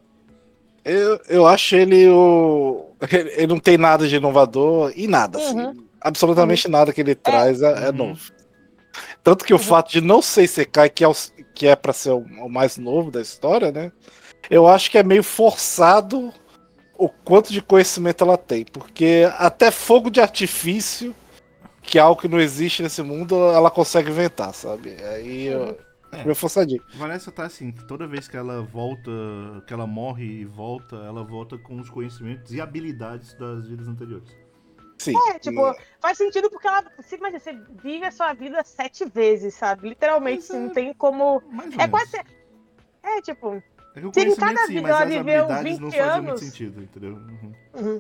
Eu, eu acho ele o. Ele, ele não tem nada de inovador e nada, Uhum, assim. Absolutamente nada que ele traz é, é Uhum. novo. Tanto que o uhum. fato de não ser Isekai, que é, o, que é pra ser o, o mais novo da história, né? Eu acho que é meio forçado o quanto de conhecimento ela tem. Porque até fogo de artifício, que é algo que não existe nesse mundo, ela consegue inventar, sabe? Aí eu acho É, meio forçadinho. Vanessa tá assim, que toda vez que ela volta, que ela morre e volta, ela volta com os conhecimentos e habilidades das vidas anteriores. Sim. É, tipo, faz sentido porque ela, se imagina, você vive a sua vida sete vezes, sabe? Literalmente, Pois assim, não é, tem como. mais ou É quase. menos. É, tipo, É que o se em conhecimento cada sim, vida mas ela as viveu habilidades não vinte faziam muito anos. sentido, entendeu? Uhum. Uhum.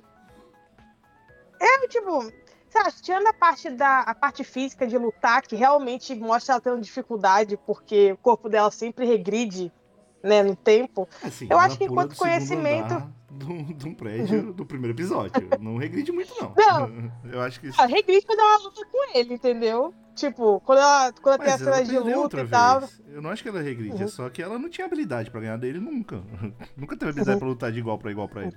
É, tipo, sei lá, tirando a parte da a parte física de lutar, que realmente mostra ela tendo dificuldade, porque o corpo dela sempre regride, né, no tempo. Assim, Eu ela acho que pula do enquanto segundo conhecimento. andar de um, de um Uhum. prédio do primeiro episódio. Não regride muito, não. Não, Eu acho que. ela regride quando ela luta com ele, entendeu? Tipo, quando ela, quando ela tem Mas as ela cenas de perdeu luta outra e tal. vez. Eu não acho que ela regride, é Uhum. só que ela não tinha habilidade pra ganhar dele nunca. Nunca teve habilidade Uhum. pra lutar de igual pra igual pra ele.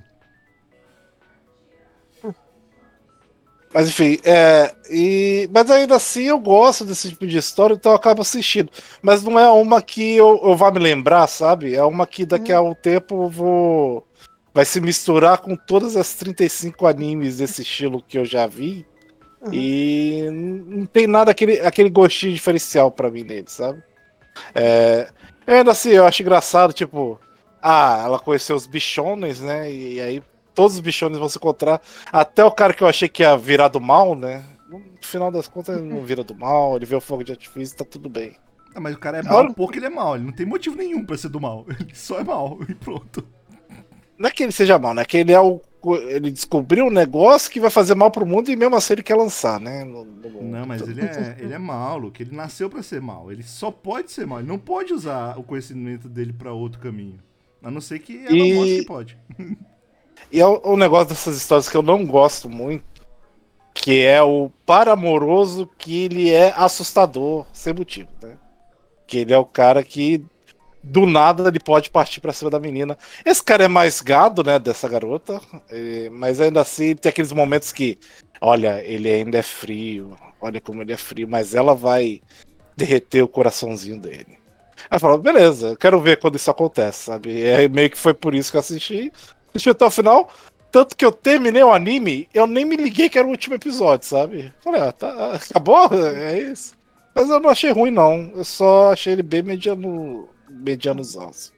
Mas enfim, é, e, mas ainda assim eu gosto desse tipo de história, então eu acabo assistindo. Mas não é uma que eu, eu vá me lembrar, sabe? É uma que daqui Uhum. a um tempo eu vou. Vai se misturar com todas as trinta e cinco animes desse estilo que eu já vi. Uhum. E não tem nada aquele, aquele gostinho diferencial pra mim nele, sabe? É, ainda assim, eu acho engraçado, tipo, ah, ela conheceu os bichones, né? E aí todos os bichones vão se encontrar. Até o cara que eu achei que ia virar do mal, né? No final das contas, ele não vira do mal, ele vê o fogo de artifício, tá tudo bem. Ah, mas o cara é A mal hora- porque ele é mal. Ele não tem motivo nenhum pra ser do mal. Ele só é mal e pronto. Não é que ele seja mal, né? É que ele é o. Ele descobriu um negócio que vai fazer mal pro mundo e mesmo assim ele quer lançar, né? No, no mundo. Não, mas Então, ele é, ele é mal, Luke. Ele nasceu pra ser mal. Ele só pode ser mal. Ele não pode usar o conhecimento dele pra outro caminho. A não ser que ela mostre que E, pode. e é o, o negócio dessas histórias que eu não gosto muito, que é o par amoroso que ele é assustador, sem motivo, né? Que ele é o cara que do nada ele pode partir pra cima da menina. Esse cara é mais gado, né, dessa garota, eh, mas ainda assim tem aqueles momentos que, olha, ele ainda é frio, olha como ele é frio, mas ela vai derreter o coraçãozinho dele. Aí eu falo, beleza, eu quero ver quando isso acontece, sabe? E aí meio que foi por isso que eu assisti, assisti até o final, tanto que eu terminei o anime, eu nem me liguei que era o último episódio, sabe? Falei, ah, tá, acabou? É isso. Mas eu não achei ruim, não. Eu só achei ele bem mediano, medianozão. assim.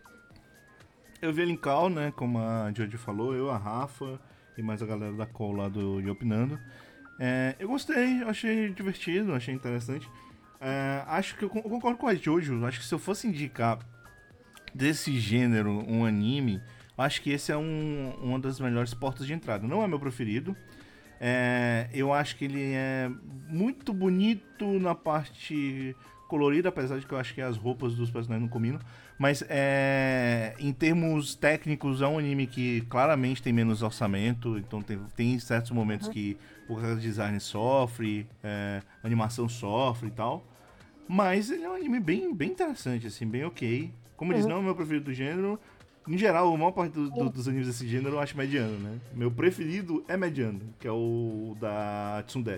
Eu vi ele em Cal, né? Como a Jojo falou, eu, a Rafa e mais a galera da call lá do de Opinando. É, eu gostei, eu achei divertido, achei interessante. É, acho que eu con- eu concordo com a Jojo. Acho que se eu fosse indicar desse gênero um anime, acho que esse é um, uma das melhores portas de entrada. Não é meu preferido. É, eu acho que ele é muito bonito na parte colorida, apesar de que eu acho que as roupas dos personagens não combinam. Mas é, em termos técnicos, é um anime que claramente tem menos orçamento. Então tem, tem certos momentos que o design sofre, é, a animação sofre e tal. Mas ele é um anime bem, bem interessante, assim, bem ok. Como eu disse, não é o meu preferido do gênero. Em geral, a maior parte do- do- dos animes desse gênero eu acho mediano, né? Meu preferido é mediano, que é o da Tsundere.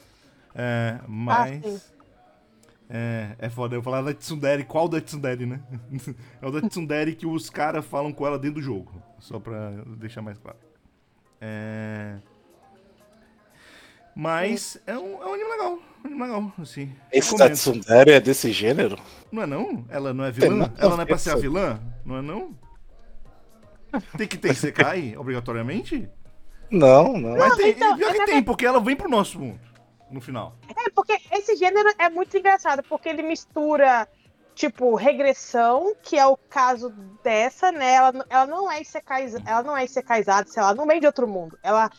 É, Ah, sim. mas... É, é foda eu falar da Tsundere, qual da Tsundere, né? É o da Tsundere que os caras falam com ela dentro do jogo. Só pra deixar mais claro. É... Mas é um, é um anime legal. Um anime legal, assim. Esse da Recomendo. Tsundere é desse gênero? Não é não? Ela não é Tem vilã? nada a Ela não é ver pra ser a essa- vilã? Não é não? Tem que ter Isekai, obrigatoriamente? Não, não. Mas tem, então, pior que na tem, porque ela vem pro nosso mundo. No final. É, porque esse gênero é muito engraçado, porque ele mistura, tipo, regressão, que é o caso dessa, né? Ela, ela não é isekaiza- ela não é isekaiizada, sei lá, não vem de outro mundo. Ela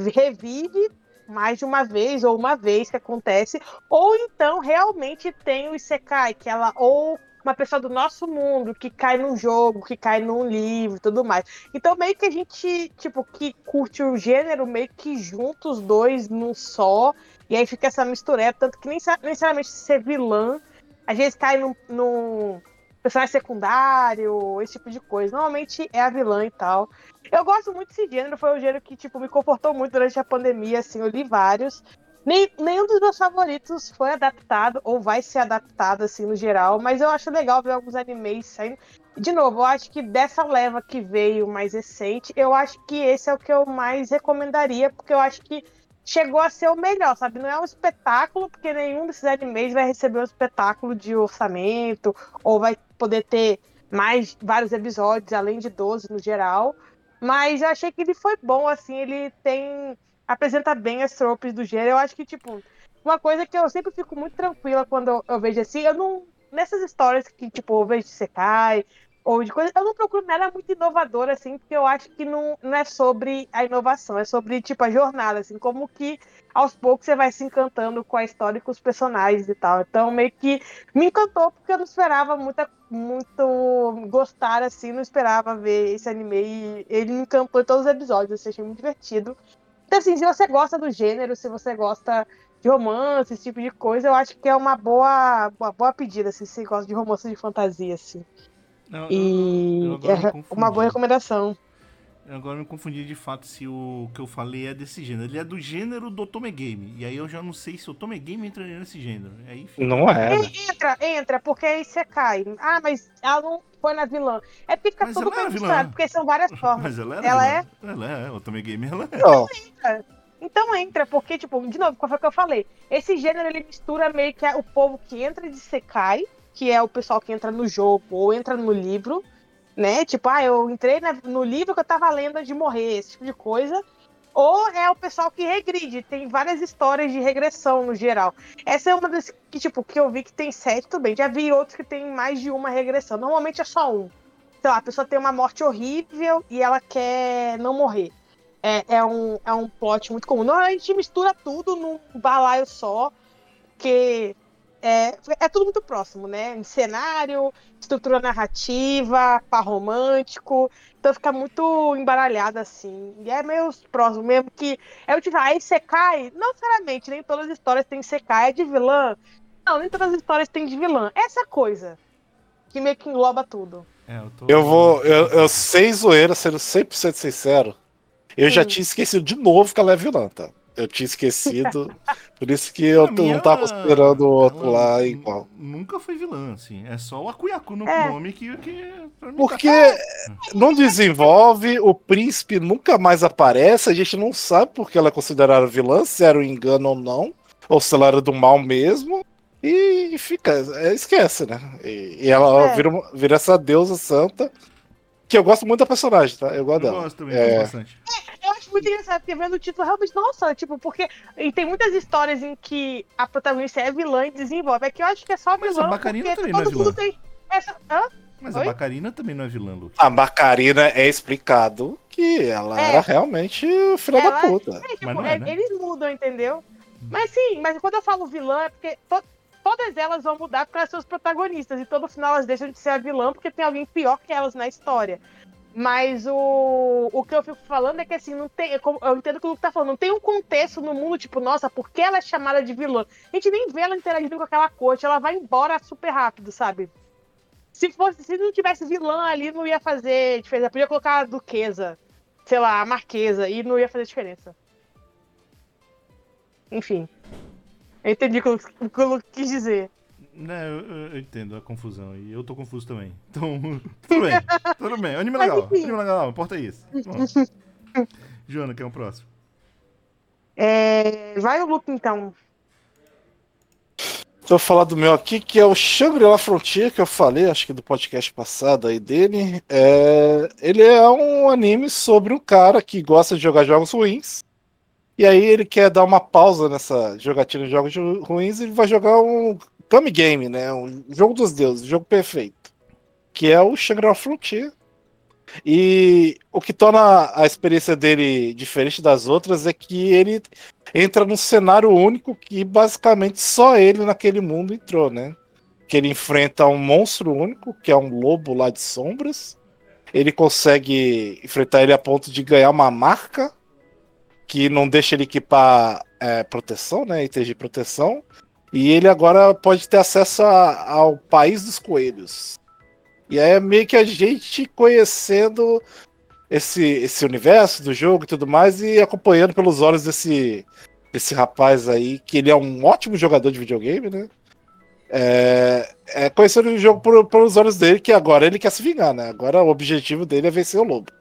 revive mais de uma vez, ou uma vez que acontece, ou então realmente tem o isekai, que ela, ou uma pessoa do nosso mundo que cai num jogo, que cai num livro e tudo mais. Então, meio que a gente, tipo, que curte o gênero, meio que junta os dois num só. E aí fica essa mistureba, tanto que nem sa- necessariamente ser vilã, às vezes cai num, num personagem secundário, esse tipo de coisa. Normalmente é a vilã e tal. Eu gosto muito desse gênero, foi um gênero que, tipo, me confortou muito durante a pandemia, assim, eu li vários. Nem, nenhum dos meus favoritos foi adaptado, ou vai ser adaptado, assim, no geral, mas eu acho legal ver alguns animes saindo. De novo, eu acho que dessa leva que veio mais recente, eu acho que esse é o que eu mais recomendaria, porque eu acho que chegou a ser o melhor, sabe? Não é um espetáculo, porque nenhum desses animes vai receber um espetáculo de orçamento, ou vai poder ter mais vários episódios, além de doze no geral. Mas eu achei que ele foi bom, assim, ele tem. Apresenta bem as tropes do gênero. Eu acho que, tipo, uma coisa que eu sempre fico muito tranquila quando eu, eu vejo assim, eu não. Nessas histórias que, tipo, eu vejo de Sekai, ou de coisa, eu não procuro nada muito inovador, assim, porque eu acho que não, não é sobre a inovação, é sobre, tipo, a jornada, assim, como que aos poucos você vai se encantando com a história e com os personagens e tal. Então, meio que me encantou, porque eu não esperava muita, muito gostar, assim, não esperava ver esse anime, e ele me encantou em todos os episódios, eu achei muito divertido. Então, assim, se você gosta do gênero, se você gosta de romance, esse tipo de coisa, eu acho que é uma boa, uma boa pedida, assim, se você gosta de romance de fantasia, assim. Eu, eu, eu E agora me é uma boa confundi. recomendação. Eu agora me confundi de fato se o que eu falei é desse gênero. Ele é do gênero do Otome Game. E aí eu já não sei se o Otome Game entraria nesse gênero. Aí fica... Não é, né? Entra, entra, porque aí você cai. Ah, mas ela não foi na vilã. É porque fica Mas tudo ela bem era vilã. misturado, porque são várias formas. Mas ela era Ela vilã. é? Ela é, o Otome Game ela é. Não, Entra. Então entra, porque, tipo, de novo, qual foi o que eu falei? Esse gênero, ele mistura meio que o povo que entra de Isekai, que é o pessoal que entra no jogo ou entra no livro, né? Tipo, ah, eu entrei no livro que eu tava lendo antes de morrer, esse tipo de coisa. Ou é o pessoal que regride, tem várias histórias de regressão no geral. Essa é uma das que, tipo, que eu vi que tem sete, tudo bem. Já vi outros que tem mais de uma regressão. Normalmente é só um. Sei lá, a pessoa tem uma morte horrível e ela quer não morrer. É, é, um, é um plot muito comum. Normalmente a gente mistura tudo num balaio só, porque é, é tudo muito próximo, né? Em cenário, estrutura narrativa, par romântico. Então fica muito embaralhado, assim. E é meio próximo, mesmo que... É o tipo, aí Isekai, não necessariamente, nem todas as histórias têm Isekai. É de vilã? Não, nem todas as histórias têm de vilã. Essa coisa que meio que engloba tudo. É, eu, tô... Eu vou, eu, eu sem zoeira, sendo cem por cento sincero, eu já Hum. tinha esquecido de novo que ela é vilã, tá? Eu tinha esquecido, por isso que eu Pra mim, não tava ela- considerando o outro ela lá n- igual. Nunca foi vilã, assim. É só o Akuyaku no É. nome que, que pra mim Porque tá... não desenvolve, o príncipe nunca mais aparece, a gente não sabe porque ela é considerada vilã, se era um engano ou não, ou se ela era do mal mesmo, e fica, é, esquece, né? E, e ela É. vira, uma- vira essa deusa santa, que eu gosto muito da personagem, tá? Eu gosto Eu dela. gosto também, gosto É, bastante. Eu acho muito engraçado, porque vendo o título, realmente, nossa, tipo, porque. E tem muitas histórias em que a protagonista é vilã e desenvolve. É que eu acho que é só Mas a vilã, Bacarina porque também não é todo mundo vilã. tem essa. Hã? Mas Oi? a Bacarina também não é vilã, Luke. a Bacarina é explicado que ela É. era realmente filha da Ela- puta. É, tipo, Mas não é, é- né? eles mudam, entendeu? Mas sim, mas quando eu falo vilã, é porque to- todas elas vão mudar porque elas são os protagonistas. E todo final elas deixam de ser a vilã porque tem alguém pior que elas na história. Mas o, o que eu fico falando é que, assim, não tem. Eu eu entendo o que o Luke tá falando. Não tem um contexto no mundo, tipo, nossa, por que ela é chamada de vilã? A gente nem vê ela interagindo com aquela corte. Ela vai embora super rápido, sabe? Se fosse, se não tivesse vilã ali, não ia fazer diferença. Podia colocar a duquesa, sei lá, a marquesa, e não ia fazer diferença. Enfim. Eu entendi o que o Luke- o que o Luke quis dizer. Né, eu, eu- eu entendo a confusão. E eu tô confuso também. Então, tudo bem. Tudo bem. Anime Mas legal. enfim. Anime legal. Importa isso. Bom. Joana, quem é o próximo? É, vai o Luke, então. Vou falar do meu aqui, que é o Shangri-La Frontier, que eu falei, acho que do podcast passado aí dele. É... Ele é um anime sobre um cara que gosta de jogar jogos ruins. E aí ele quer dar uma pausa nessa jogatina de jogos ruins e ele vai jogar um Kami Game, né? Um jogo dos deuses, um jogo perfeito. Que é o Shangri-La Frontier. E o que torna a experiência dele diferente das outras é que ele entra num cenário único que basicamente só ele naquele mundo entrou, né? Que ele enfrenta um monstro único, que é um lobo lá de sombras. Ele consegue enfrentar ele a ponto de ganhar uma marca que não deixa ele equipar é, proteção, né? Itens de proteção. E ele agora pode ter acesso a- ao País dos Coelhos. E aí é meio que a gente conhecendo esse, esse universo do jogo e tudo mais e acompanhando pelos olhos desse, desse rapaz aí, que ele é um ótimo jogador de videogame, né? É, é conhecendo o jogo por, pelos olhos dele, que agora ele quer se vingar, né? Agora o objetivo dele é vencer o lobo.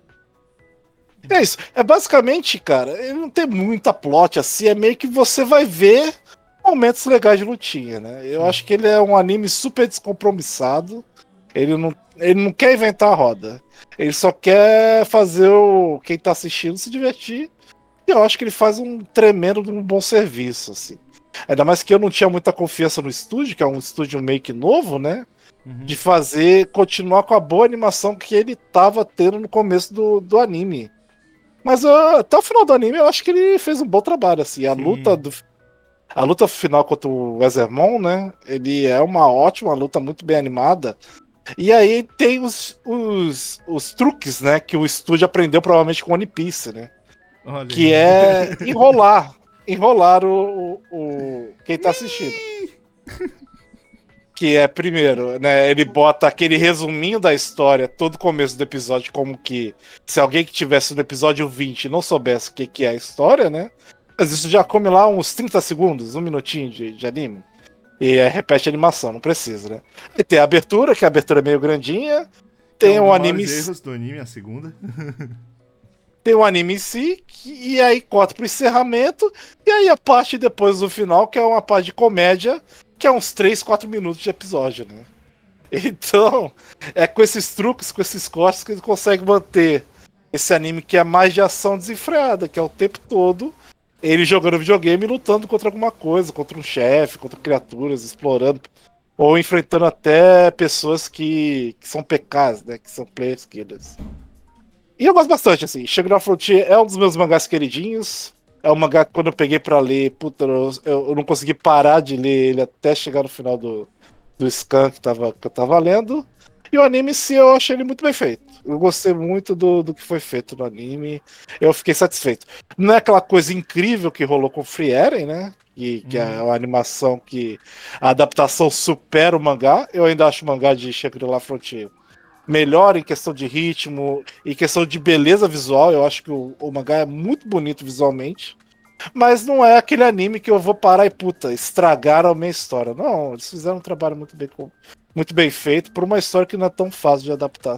É isso. É basicamente, cara, ele não tem muita plot assim, é meio que você vai ver momentos legais de lutinha, né? Eu acho que ele é um anime super descompromissado. Ele não, ele não quer inventar a roda. Ele só quer fazer o quem tá assistindo se divertir. E eu acho que ele faz um tremendo um bom serviço, assim. Ainda mais que eu não tinha muita confiança no estúdio, que é um estúdio meio que novo, né? Uhum. De fazer, continuar com a boa animação que ele tava tendo no começo do, do anime. Mas uh, até o final do anime eu acho que ele fez um bom trabalho, assim. A Sim. luta do, a luta final contra o Wesermon, né? Ele é uma ótima luta, muito bem animada. E aí tem os, os, os truques, né? Que o estúdio aprendeu provavelmente com One Piece, né? Olha Que aí. é enrolar. Enrolar o, o, o- quem tá assistindo. Que é, primeiro, né? Ele bota aquele resuminho da história todo começo do episódio, como que se alguém que tivesse no episódio vinte não soubesse o que, que é a história, né? Mas isso já come lá uns trinta segundos, um minutinho de, de anime. E aí repete a animação, não precisa, né? E tem a abertura, que a abertura é meio grandinha. Que é Tem um um dos anime. maiores erros do anime, a segunda. tem o anime em si, que, e aí corta pro encerramento, e aí a parte depois do final, que é uma parte de comédia, que é uns três, quatro minutos de episódio, né? Então, é com esses truques, com esses cortes, que ele consegue manter esse anime que é mais de ação desenfreada, que é o tempo todo ele jogando videogame e lutando contra alguma coisa, contra um chefe, contra criaturas, explorando, ou enfrentando até pessoas que, que são P Ks, né? Que são players killers. E eu gosto bastante, assim. Shangri-La Frontier é um dos meus mangás queridinhos. É um mangá que quando eu peguei pra ler, puta, eu, eu não consegui parar de ler ele até chegar no final do, do scan que, tava, que eu tava lendo. E o anime em si, eu achei ele muito bem feito. Eu gostei muito do, do que foi feito no anime. Eu fiquei satisfeito. Não é aquela coisa incrível que rolou com Free Eren, né? Que, que é uma animação que a adaptação supera o mangá. Eu ainda acho o mangá de Shangri-La Frontier melhor em questão de ritmo, em questão de beleza visual. Eu acho que o, o mangá é muito bonito visualmente. Mas não é aquele anime que eu vou parar e, puta, estragaram a minha história. Não, eles fizeram um trabalho muito bem, muito bem feito por uma história que não é tão fácil de adaptar.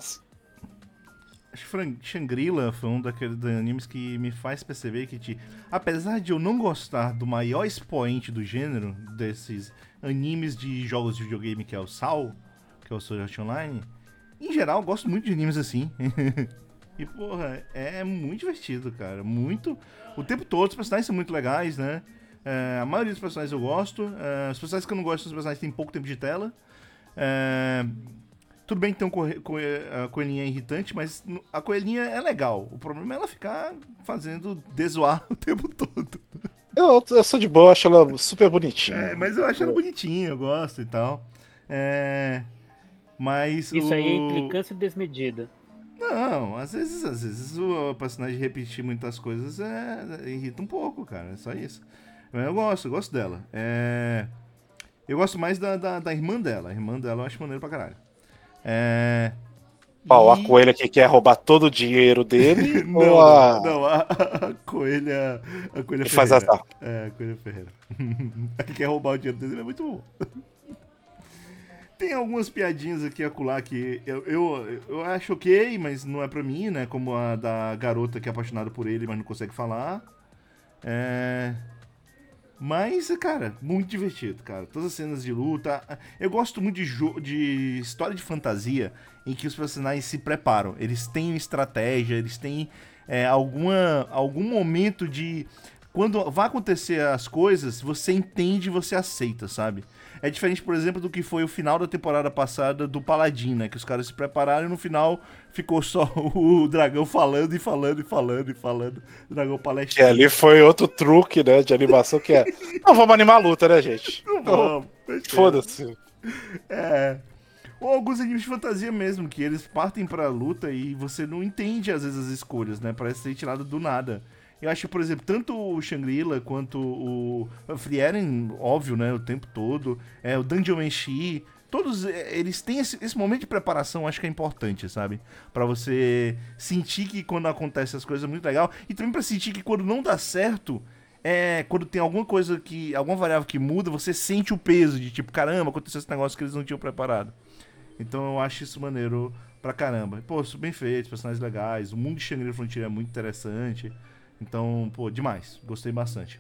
Acho que Shangri-La foi um daqueles animes que me faz perceber que, te, apesar de eu não gostar do maior expoente do gênero, desses animes de jogos de videogame, que é o S A O, que é o Sword Art Online, em geral eu gosto muito de animes assim. E, porra, é muito divertido, cara. Muito. O tempo todo, os personagens são muito legais, né? É, a maioria dos personagens eu gosto. É, os personagens que eu não gosto, os personagens têm pouco tempo de tela. É, tudo bem que tem um corre... a coelhinha é irritante, mas a coelhinha é legal. O problema é ela ficar fazendo desoar o tempo todo. Eu, eu sou de boa, acho ela super bonitinha. É, mas eu acho ela bonitinha, eu gosto e tal. É, mas Isso o... aí é implicância desmedida. Não, às vezes, às vezes o personagem repetir muitas coisas é, irrita um pouco, cara. É só isso. Eu gosto, eu gosto dela. É, eu gosto mais da, da, da irmã dela. A irmã dela eu acho maneiro pra caralho. É, Qual, e... a coelha que quer roubar todo o dinheiro dele? não, ou a... não, não, a, a coelha. A coelha que Ferreira. faz azar. É, a coelha Ferreira. A que quer roubar o dinheiro dele é muito bom. Tem algumas piadinhas aqui e acolá que eu, eu, eu acho ok, mas não é pra mim, né? Como a da garota que é apaixonada por ele, mas não consegue falar. É... Mas, cara, muito divertido, cara. Todas as cenas de luta. Eu gosto muito de, jo- de história de fantasia em que os personagens se preparam. Eles têm estratégia, eles têm é, alguma, algum momento de... Quando vai acontecer as coisas, você entende e você aceita, sabe? É diferente, por exemplo, do que foi o final da temporada passada do Paladin, né? Que os caras se prepararam e no final ficou só o dragão falando e falando e falando e falando. O dragão Que palestrando. ali foi outro truque, né, de animação que é... Não, vamos animar a luta, né, gente? Não vamos. Foda-se. É. Ou alguns animes de fantasia mesmo, que eles partem pra luta e você não entende, às vezes, as escolhas, né? Parece ser tirado do nada. Eu acho, por exemplo, tanto o Shangri-La quanto o Free Eren, óbvio, né? O tempo todo. É, o Dungeon Meshi. Todos eles têm esse, esse momento de preparação, acho que é importante, sabe? Pra você sentir que quando acontece as coisas é muito legal. E também pra sentir que quando não dá certo, é quando tem alguma coisa que. Alguma variável que muda, você sente o peso de tipo, caramba, aconteceu esse negócio que eles não tinham preparado. Então eu acho isso maneiro pra caramba. Pô, isso bem feito, personagens legais. O mundo de Shangri-La Frontier é muito interessante. Então, pô, demais. Gostei bastante.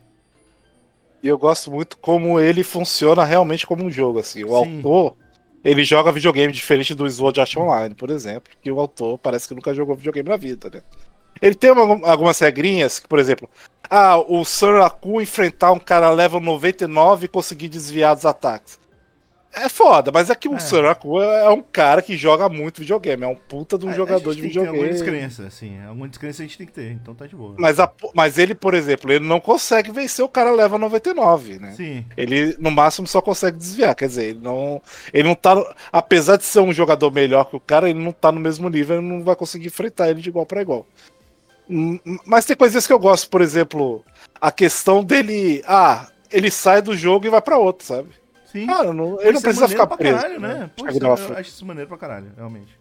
E eu gosto muito como ele funciona realmente como um jogo, assim. O Sim. autor, ele joga videogame diferente do Sword Art Online, por exemplo, que o autor parece que nunca jogou videogame na vida, né? Ele tem uma, algumas regrinhas, que, por exemplo, ah, o Suraku enfrentar um cara level noventa e nove e conseguir desviar dos ataques. É foda, mas é que o É. Suraku é um cara que joga muito videogame, é um puta de um A- jogador a de gente tem que ter alguma videogame. descrença, assim. Alguma descrença a gente tem que ter, então tá de boa. Mas, a- mas ele, por exemplo, ele não consegue vencer o cara level noventa e nove, né? Sim. Ele, no máximo, só consegue desviar. Quer dizer, ele não, ele não tá. Apesar de ser um jogador melhor que o cara, ele não tá no mesmo nível, ele não vai conseguir enfrentar ele de igual pra igual. Hum, Mas tem coisas que eu gosto, por exemplo, a questão dele. Ah, ele sai do jogo e vai pra outro, sabe? Sim. Ah, não, Pô, ele não isso é precisa maneiro ficar pra preso. caralho, né? Pô, isso, Shangri-La eu acho isso maneiro pra caralho, realmente.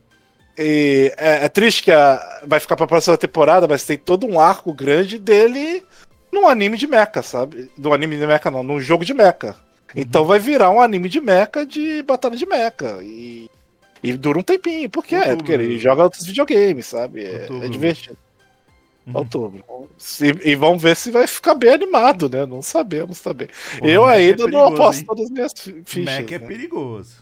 E é, é triste que a- vai ficar pra próxima temporada, mas tem todo um arco grande dele num anime de mecha, sabe? Do anime de mecha não, num jogo de mecha. Então vai virar um anime de mecha de batalha de mecha. E, e dura um tempinho. Por quê? Outubro. Porque ele joga outros videogames, sabe? É, Outubro. é divertido. Outubro. Se- e vamos ver se vai ficar bem animado, né? Não sabemos também. Porra, Eu Mac é ainda não perigoso, aposto hein? todas as minhas fi- fichas. Mac é né? perigoso.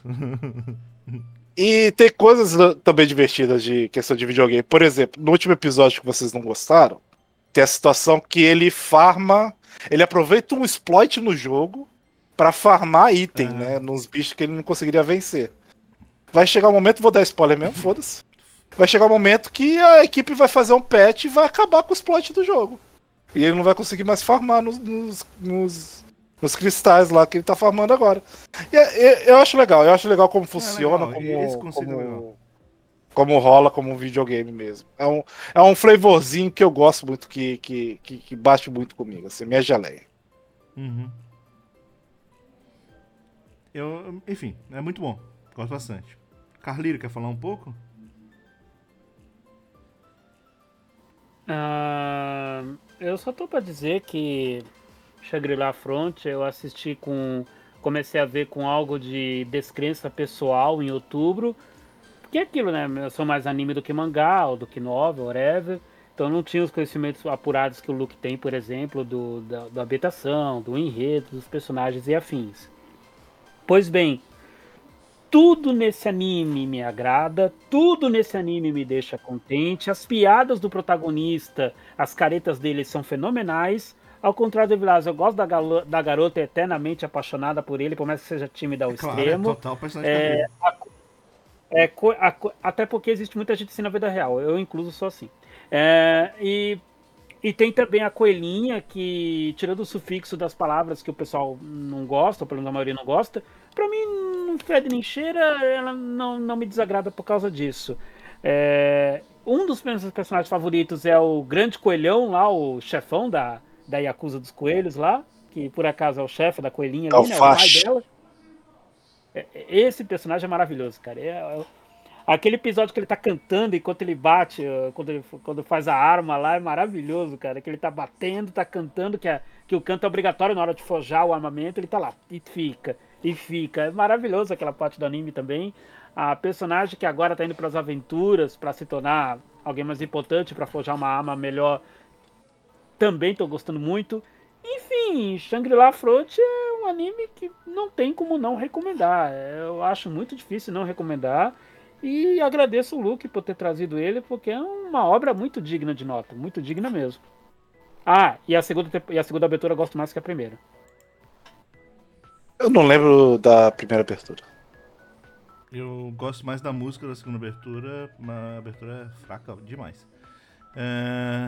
E tem coisas uh, também divertidas de questão de videogame. Por exemplo, no último episódio que vocês não gostaram, tem a situação que ele farma. Ele aproveita um exploit no jogo pra farmar item, Ah. né? Nos bichos que ele não conseguiria vencer. Vai chegar um momento, vou dar spoiler mesmo, foda-se. Vai chegar um momento que a equipe vai fazer um patch e vai acabar com o exploit do jogo. E ele não vai conseguir mais farmar nos, nos, nos, nos cristais lá que ele tá farmando agora. E, é- eu acho legal, eu acho legal como funciona, legal, esse como, conceito é legal. como, como rola como um videogame mesmo. É um, é um flavorzinho que eu gosto muito, que, que, que, que bate muito comigo, assim, minha geleia. Uhum. Eu, enfim, é muito bom. Gosto bastante. Carlírio, quer falar um pouco? Ah, eu só tô pra dizer que Shangri-La Front eu assisti com. Comecei a ver com algo de descrença pessoal em outubro. Porque é aquilo, né? Eu sou mais anime do que mangá, ou do que novel, whatever. Então eu não tinha os conhecimentos apurados que o Luke tem, por exemplo, do, da, da habitação, do enredo, dos personagens e afins. Pois bem, tudo nesse anime me agrada, tudo nesse anime me deixa contente, as piadas do protagonista, as caretas dele são fenomenais. Ao contrário do Vilas, eu gosto da, galo- da garota eternamente apaixonada por ele, por mais que seja tímida ao Claro, é extremo. total personagem É, Carlírio. é, co- a co- até porque existe muita gente assim na vida real, eu incluso sou assim. É, e, e tem também a coelhinha que, tirando o sufixo das palavras que o pessoal não gosta, ou pelo menos a maioria não gosta, pra mim não fede nem cheira, ela não, não me desagrada por causa disso. É, um dos meus personagens favoritos é o grande coelhão lá, o chefão da, da Yakuza dos Coelhos lá, que por acaso é o chefe da coelhinha ali, né? O pai Alface. dela. É- Esse personagem é maravilhoso, cara. É, é- aquele episódio que ele tá cantando enquanto ele bate, eh, quando, ele, quando faz a arma lá, é maravilhoso, cara. Que ele tá batendo, tá cantando, que, a- que o canto é obrigatório na hora de forjar o armamento, ele tá lá, e fica, e fica. É maravilhoso aquela parte do anime também. A personagem que agora tá indo pras aventuras, pra se tornar alguém mais importante, pra forjar uma arma melhor, também tô gostando muito. Enfim, Shangri-La Front é um anime que não tem como não recomendar. Eu acho muito difícil não recomendar. E agradeço o Luke por ter trazido ele, porque é uma obra muito digna de nota, muito digna mesmo. Ah, e a segunda, tempo- e a segunda abertura eu gosto mais que a primeira. Eu não lembro da primeira abertura. Eu gosto mais da música da segunda abertura, mas a abertura é fraca demais. É,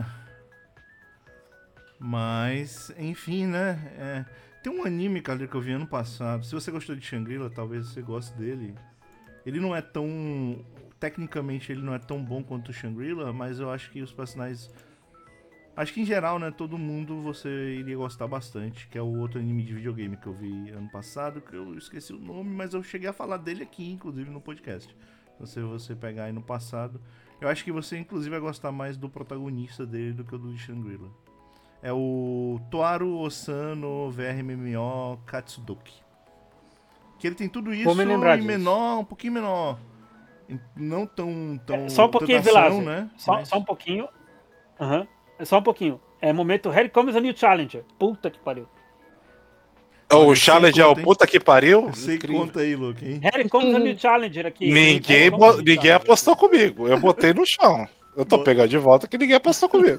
Mas, enfim, né? é, Tem um anime, cara, que eu vi ano passado. Se você gostou de Shangri-La, talvez você goste dele. Ele não é tão. Tecnicamente, ele não é tão bom quanto o Shangri-La, mas eu acho que os personagens. Acho que em geral, né? Todo mundo você iria gostar bastante. Que é o outro anime de videogame que eu vi ano passado, que eu esqueci o nome, mas eu cheguei a falar dele aqui, inclusive, no podcast. Então, se você pegar aí no passado, eu acho que você, inclusive, vai gostar mais do protagonista dele do que o do de Shangri-La. É o Toaru Osano V R M M O Katsudoki. Que ele tem tudo isso Vou me lembrar em disso. menor, um pouquinho menor. Em- Não tão. tão Só um pouquinho, tanta ação, Vilas. né? Só, Mas- só um pouquinho. Aham. Só um pouquinho. É momento Here Comes a New Challenger. Puta que pariu. Olha, O eu Challenge sei é o conta, hein? puta que pariu? Você Incrível. conta aí, Luke, hein? Here Comes a New Challenger aqui. Ninguém, Here comes a bo- new ninguém challenger. apostou comigo. Eu botei no chão. Eu tô Bo- pegando de volta que ninguém apostou comigo.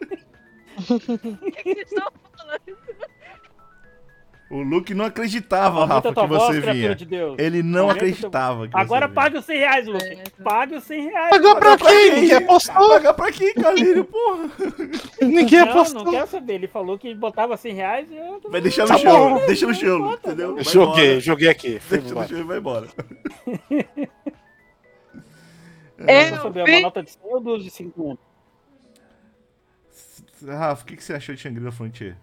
O Luke não acreditava, Aumenta Rafa, tua que voz, você criatura vinha. de Deus. Ele não Aumenta acreditava que Agora você pague os cem reais, Luke. Pague os cem reais. Pagar pra quem? Ninguém apostou. Pagar pra quem, Calírio, porra? Ninguém Não, apostou. não quero saber. Ele falou que botava cem reais e eu... Vai deixar no Tá chão, bom. deixa no chão, Luke, entendeu? Vai Joguei, embora. joguei aqui. Fui Deixa no embora. chão e vai embora. Quer Eu saber, vi- uma nota de cem ou duas de cinquenta? Rafa, o que que você achou de Shangri-La Frontier?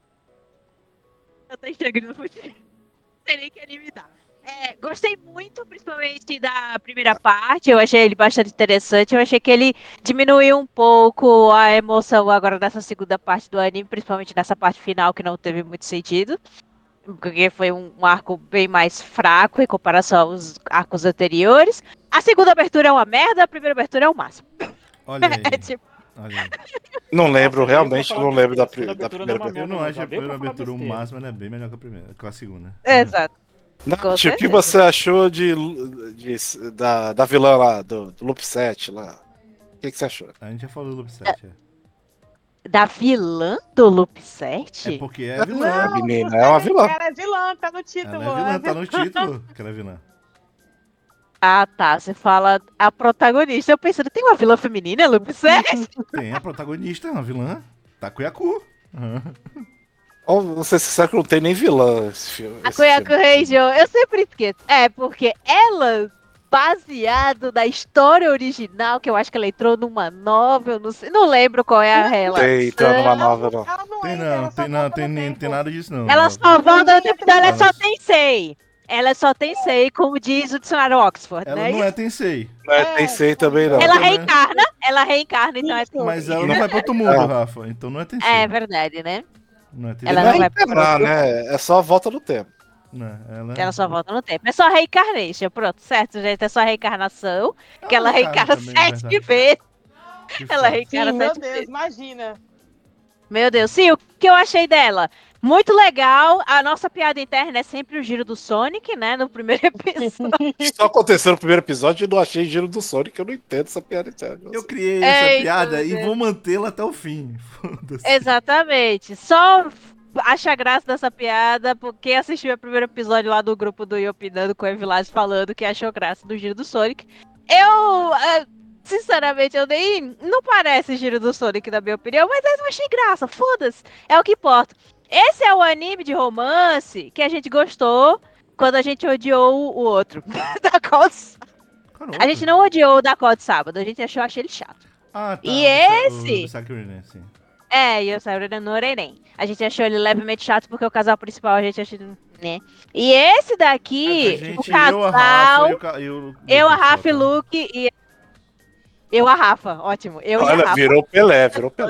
Eu tô enxergando no Não sei nem que anime dá. É, gostei muito, principalmente da primeira parte. Eu achei ele bastante interessante. Eu achei que ele diminuiu um pouco a emoção agora nessa segunda parte do anime, principalmente nessa parte final que não teve muito sentido. Porque foi um, um arco bem mais fraco em comparação aos arcos anteriores. A segunda abertura é uma merda, a primeira abertura é o máximo. Olha aí. É tipo, Olha aí. Não lembro, Nossa, realmente eu tô não falando lembro da, da pri- da abertura primeira da vez. Eu não acho a Já deu pra primeira falar abertura o besteira. máximo, ela é bem melhor que a primeira, que a segunda. Exato. Não, Com tipo, o que certeza. você achou de, de- da, da vilã lá, do, do Loop sete lá? O que, que você achou? A gente já falou do Loop sete, é. Da vilã do Loop É sete? porque é A vilã. menina é uma vilã. Ela é vilã, tá no título. Ela é vilã, tá no título que ela é vilã. Ah, tá. Você fala a protagonista. Eu pensando, tem uma vilã feminina, Loop sete? Tem a protagonista, uma vilã, Takuyaku. Uhum. Ou você sabe que não tem nem vilã esse filme. A esse Koyaku filme. Reijo, eu sempre esqueço. É, porque ela, baseado na história original, que eu acho que ela entrou numa novel, não sei, não lembro qual é a relação. Tem, entrou numa Ela nova, não, não. ela não Tem entra, não, ela só tem não, volta tem, no nem- tempo. tem nada disso não. Ela só volta no tempo, então ela Ela- só tem sei. Ela só tem sei, como diz o dicionário Oxford, Ela né? não é Tensei, Não é É, Tensei também, não. Ela também. reencarna, ela reencarna, então é Isso. mas ela Tensei. não vai pro outro mundo, Ah. Rafa, então não é Tensei. É verdade, né? Não é Tensei. Ela não não é vai pro enterrar, outro né? É só a volta no tempo. Não, ela... Ela só volta no tempo. É só reencarnation, pronto, certo, gente? É só reencarnação. que ela reencarna reencarna também, sete verdade. vezes. Que Ela foda. reencarna Sim, meu sete Deus, vezes. imagina. Meu Deus. Sim, o que eu achei dela? Muito legal. A nossa piada interna é sempre o giro do Sonic, né? No primeiro episódio. Isso só aconteceu no primeiro episódio e não achei giro do Sonic, eu não entendo essa piada interna. Eu criei essa Eita, piada meu e Deus. vou mantê-la até o fim. Foda-se. Exatamente. Só acha graça dessa piada porque assistiu o primeiro episódio lá do grupo do Iopinando com o Evilás falando que achou graça do giro do Sonic. Eu, eh, sinceramente, eu nem. Não parece giro do Sonic, na minha opinião, mas eu não achei graça. Foda-se. É o que importa. Esse é o anime de romance que a gente gostou quando a gente odiou o outro. Da Code... Qual A gente outro? não odiou o da Code Sábado, a gente achou, achei ele chato. Ah, tá. E o Sa- esse? O Sakura, né? Sim. É, e o Sabrina no Orerém. A gente achou ele levemente chato porque o casal principal a gente achou, né? E esse daqui, A gente, o casal, eu, a Rafa e o... Ca- e o eu, a Lucas, Rafa e só, tá? Luke e eu, a Rafa, ótimo. Eu e a Olha, Rafa. virou Pelé, virou Pelé.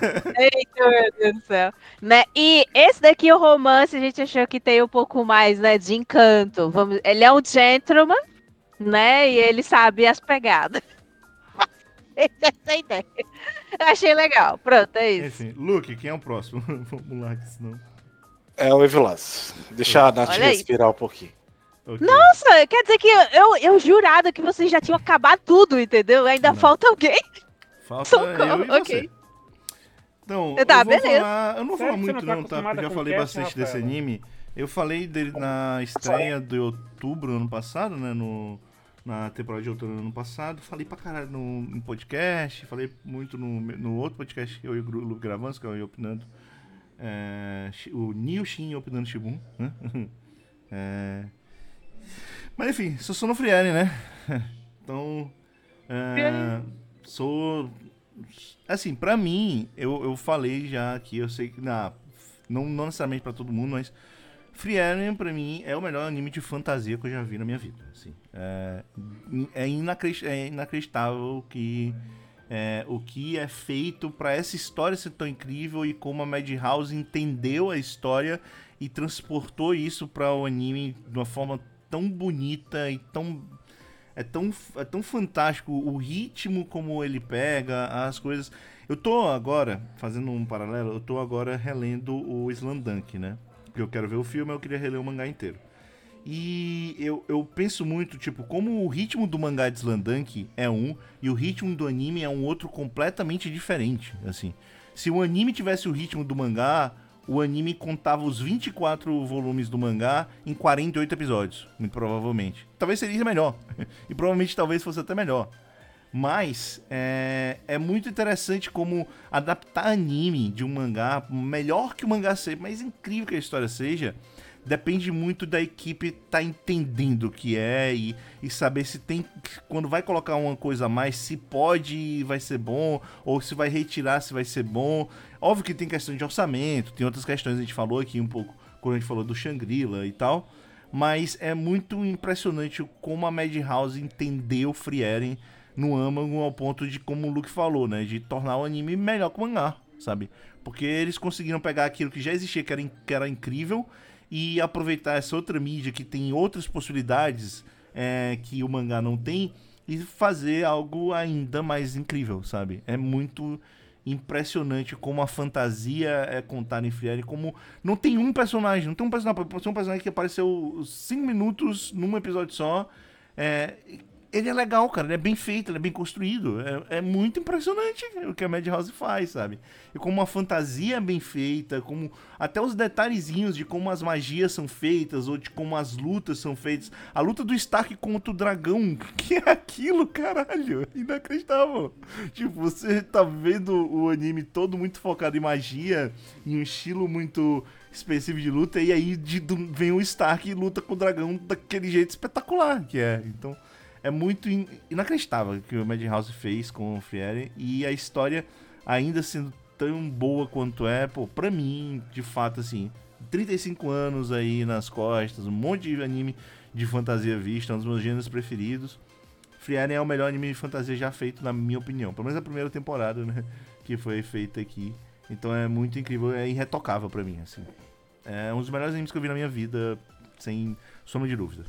Eita, meu Deus do céu. Né? E esse daqui, o romance, a gente achou que tem um pouco mais, né, de encanto. Vamos... Ele é um gentleman, né? E ele sabe as pegadas. Essa é a ideia. Eu achei legal. Pronto, é isso. Enfim, Luke, quem é o próximo? Vamos lá, que senão... É o Evilás. Deixa a Nath Olha aí. respirar um pouquinho. Ok. Nossa, quer dizer que eu, eu, eu jurado que vocês já tinham acabado tudo, entendeu? Ainda Não. falta alguém. Falta Socorro, eu e você. ok. Então, Tá, eu vou beleza. falar... Eu não vou Sério falar que você muito não tá não, tá? acostumada Porque eu com falei cast, bastante desse Rafaela? anime. Eu falei dele na estreia de outubro ano passado, né? No, na temporada de outono ano passado. Falei pra caralho no, no podcast. Falei muito no, no outro podcast que eu e o Luke gravamos, que é o Eu Opinando. É, o Nil Shin Opinando Shibun. Né? É, mas enfim, sou Sono Frieren, né? Então... É, sou... Assim, pra mim, eu, eu falei já aqui, eu sei que... Não, não, não necessariamente pra todo mundo, mas... Frieren, pra mim, é o melhor anime de fantasia que eu já vi na minha vida. Assim. É, é, inacredit- é inacreditável que, é, o que é feito pra essa história ser tão incrível e como a Madhouse entendeu a história e transportou isso pra o anime de uma forma tão bonita e tão... É tão, é tão fantástico o ritmo como ele pega, as coisas... Eu tô agora, fazendo um paralelo, eu tô agora relendo o Slandunk, né? Porque eu quero ver o filme, eu queria reler o mangá inteiro. E eu, eu penso muito, tipo, como o ritmo do mangá de Slandunk é um, e o ritmo do anime é um outro completamente diferente, assim. Se o anime tivesse o ritmo do mangá, o anime contava os vinte e quatro volumes do mangá em quarenta e oito episódios, muito provavelmente. Talvez seria melhor, e provavelmente talvez fosse até melhor. Mas é, é muito interessante como adaptar anime de um mangá, melhor que o mangá seja, mais incrível que a história seja, depende muito da equipe estar tá entendendo o que é e, e saber se tem, quando vai colocar uma coisa a mais, se pode e vai ser bom, ou se vai retirar se vai ser bom. Óbvio que tem questão de orçamento, tem outras questões, a gente falou aqui um pouco, quando a gente falou do Shangri-La e tal, mas é muito impressionante como a Madhouse entendeu Frieren no âmago ao ponto de, como o Luke falou, né, de tornar o anime melhor que o mangá, sabe? Porque eles conseguiram pegar aquilo que já existia, que era, que era incrível, e aproveitar essa outra mídia que tem outras possibilidades é, que o mangá não tem, e fazer algo ainda mais incrível, sabe? É muito impressionante como a fantasia é contada em Frieren, como não tem um personagem, não tem um personagem, pode ser um personagem que apareceu cinco minutos num episódio só, é, ele é legal, cara, ele é bem feito, ele é bem construído, é, é muito impressionante o que a Madhouse faz, sabe? E como a fantasia é bem feita, como até os detalhezinhos de como as magias são feitas, ou de como as lutas são feitas. A luta do Stark contra o dragão, que é aquilo, caralho? Inacreditável. Tipo, você tá vendo o anime todo muito focado em magia, em um estilo muito específico de luta, e aí de, do, vem o Stark e luta com o dragão daquele jeito espetacular que é. Então, é muito in, inacreditável o que o Madhouse fez com o Frieren, e a história ainda sendo tão boa quanto é, pô, pra mim, de fato, assim, trinta e cinco anos aí nas costas, um monte de anime de fantasia visto, é um dos meus gêneros preferidos. Frieren é o melhor anime de fantasia já feito, na minha opinião, pelo menos a primeira temporada, né, que foi feita aqui. Então é muito incrível, é irretocável pra mim, assim. É um dos melhores animes que eu vi na minha vida, sem sombra de dúvida.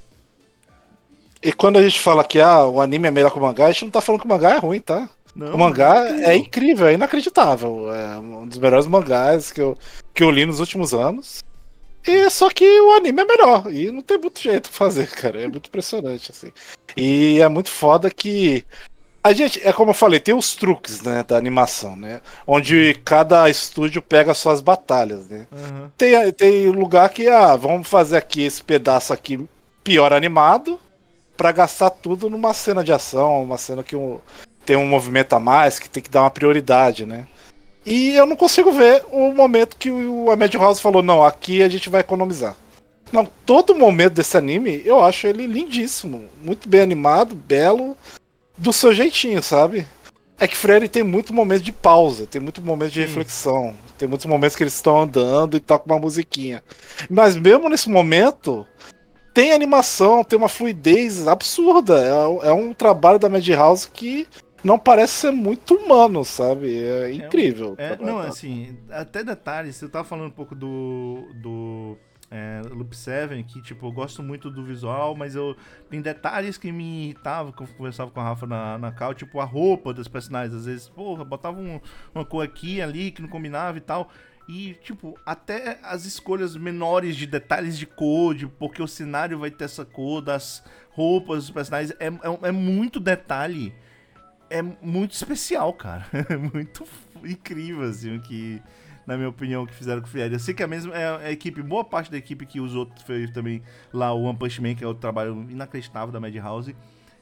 E quando a gente fala que ah, o anime é melhor que o mangá, a gente não tá falando que o mangá é ruim, tá? Não, o mangá é incrível. é incrível, é inacreditável. É um dos melhores mangás que eu, que eu li nos últimos anos. E só que o anime é melhor. E não tem muito jeito pra fazer, cara. É muito impressionante, assim. E é muito foda que a gente, é como eu falei, tem os truques, né, da animação, né? Onde cada estúdio pega suas batalhas, né? Uhum. Tem, tem lugar que, ah, vamos fazer aqui esse pedaço aqui pior animado pra gastar tudo numa cena de ação, uma cena que um, tem um movimento a mais, que tem que dar uma prioridade, né? E eu não consigo ver o momento que o a Madhouse falou, não, aqui a gente vai economizar. Não, todo momento desse anime, eu acho ele lindíssimo, muito bem animado, belo, do seu jeitinho, sabe? É que Frieren tem muito momento de pausa, tem muito momento de Sim. reflexão, tem muitos momentos que eles estão andando e toca uma musiquinha. Mas mesmo nesse momento, tem animação, tem uma fluidez absurda. É, é um trabalho da Madhouse que não parece ser muito humano, sabe? É incrível. É, não, assim, até detalhes, eu tava falando um pouco do, do é, Loop sete, que, tipo, eu gosto muito do visual, mas eu tem detalhes que me irritavam, que eu conversava com a Rafa na, na cal, tipo, a roupa dos personagens, às vezes, porra, botava um, uma cor aqui e ali que não combinava e tal. E, tipo, até as escolhas menores de detalhes de cor, de porque o cenário vai ter essa cor, das roupas dos personagens, é, é, é muito detalhe. É muito especial, cara. É muito incrível, assim, o que, na minha opinião, o que fizeram com o Frieren. Eu sei que a mesma é a equipe, boa parte da equipe que usou fez também lá o One Punch Man, que é o trabalho inacreditável da Madhouse.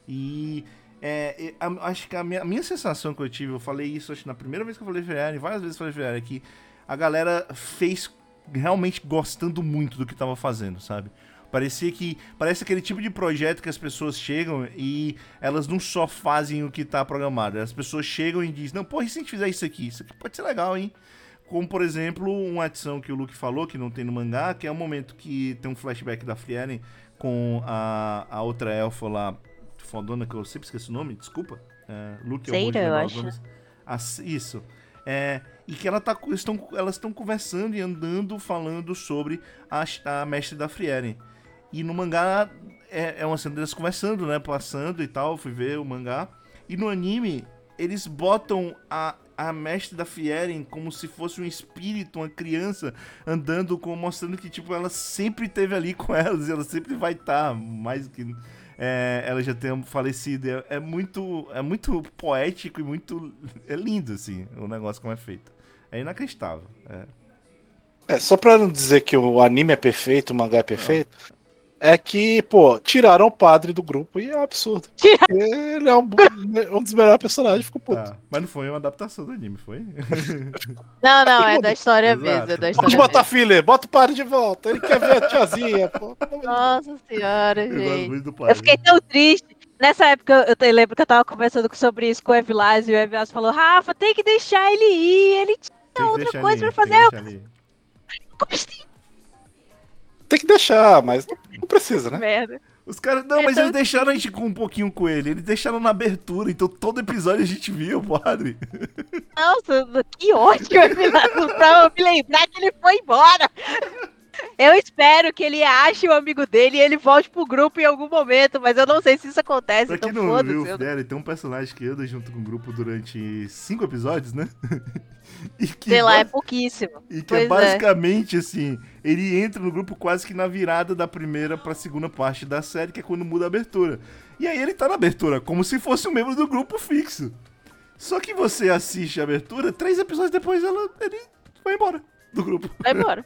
E é, é, acho que a minha, a minha sensação que eu tive, eu falei isso acho que na primeira vez que eu falei Frieren, várias vezes eu falei Frieren, é que a galera fez realmente gostando muito do que tava fazendo, sabe? Parecia que. Parece aquele tipo de projeto que as pessoas chegam e elas não só fazem o que tá programado. As pessoas chegam e dizem, não, pô, e se a gente fizer isso aqui? Isso aqui pode ser legal, hein? Como, por exemplo, uma adição que o Luke falou, que não tem no mangá, que é o momento que tem um flashback da Frieren com a, a outra elfa lá, fodona, que eu sempre esqueço o nome, desculpa. É, Luke, Zeira, eu eu vou acho. nomes. As, isso. É, e que ela tá, estão, elas estão conversando e andando, falando sobre a, a mestre da Frieren. E no mangá é, é uma cena deles conversando, né? Passando e tal, fui ver o mangá. E no anime, eles botam a, a mestre da Frieren como se fosse um espírito, uma criança, andando, com, mostrando que, tipo, ela sempre esteve ali com elas e ela sempre vai estar, mais que é, ela já tenha falecido. É, é, muito, é muito poético e muito... É lindo, assim, o negócio como é feito. É inacreditável. É, É, só pra não dizer que o anime é perfeito, o mangá é perfeito, é que, pô, tiraram o padre do grupo e é um absurdo. Ele é um, um dos melhores personagens, ficou puto. tá. Mas não foi uma adaptação do anime, foi? Não, não, é da história Exato. mesmo. É da Pode história botar mesmo. filler, bota o padre de volta. Ele quer ver a tiazinha, pô. Nossa senhora, Eu gosto gente. muito do padre. Eu fiquei tão triste. Nessa época, eu te- lembro que eu tava conversando sobre isso com o Evilás, e o Evilás falou, Rafa, tem que deixar ele ir, ele Tem tinha que outra deixar coisa ali, pra tem que fazer. deixar ali. Eu gostei, Tem que deixar, mas não, não precisa, né? merda. Os caras. Não, É mas tão eles deixaram a gente com um pouquinho com ele. Eles deixaram na abertura, então todo episódio a gente via o padre. Nossa, que ódio, Evilás, pra eu me lembrar que ele foi embora. Eu, esp- espero que ele ache o amigo dele e ele volte pro grupo em algum momento, mas eu não sei se isso acontece, Pra então quem não viu, foda-se. eu- Frieren tem um personagem que anda junto com o grupo durante cinco episódios, né? E que, Sei lá, é ba- pouquíssimo. e que Pois é é. basicamente assim, ele entra no grupo quase que na virada da primeira pra segunda parte da série, que é quando muda a abertura. E aí ele tá na abertura, como se fosse um membro do grupo fixo. Só que você assiste a abertura, três episódios depois ela, ele vai embora do grupo. Vai embora.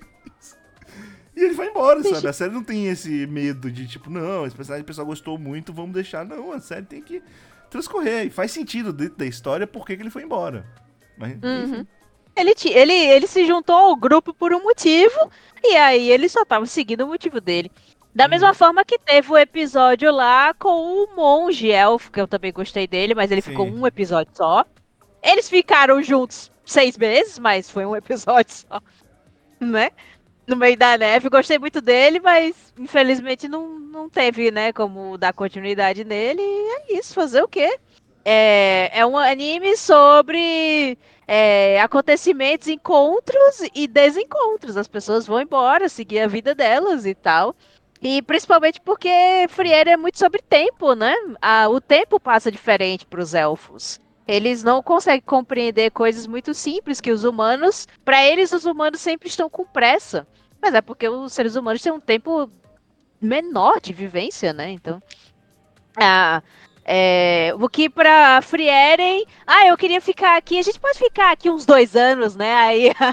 E ele vai embora, Deixa- sabe? A série não tem esse medo de, tipo, não, esse personagem o pessoal gostou muito, vamos deixar. Não, a série tem que transcorrer. E faz sentido dentro da história por que que ele foi embora. Mas, Uhum. enfim. Ele, ti- ele, ele se juntou ao grupo por um motivo, e aí ele só tava seguindo o motivo dele. Da Uhum. mesma forma que teve o episódio lá com o monge elfo, que eu também gostei dele, mas ele Sim. ficou um episódio só. Eles ficaram juntos seis meses, mas foi um episódio só, né? No meio da neve, gostei muito dele, mas infelizmente não, não teve, né, como dar continuidade nele. E é isso, fazer o quê? É, é um anime sobre é, acontecimentos, encontros e desencontros. As pessoas vão embora, seguir a vida delas e tal. E principalmente porque Friere é muito sobre tempo, né? Ah, o tempo passa diferente para os elfos. Eles não conseguem compreender coisas muito simples que os humanos, para eles, os humanos sempre estão com pressa. Mas é porque os seres humanos têm um tempo menor de vivência, né? Então, ah, é, o que pra Frieren, ah, eu queria ficar aqui, a gente pode ficar aqui uns dois anos, né? Aí a,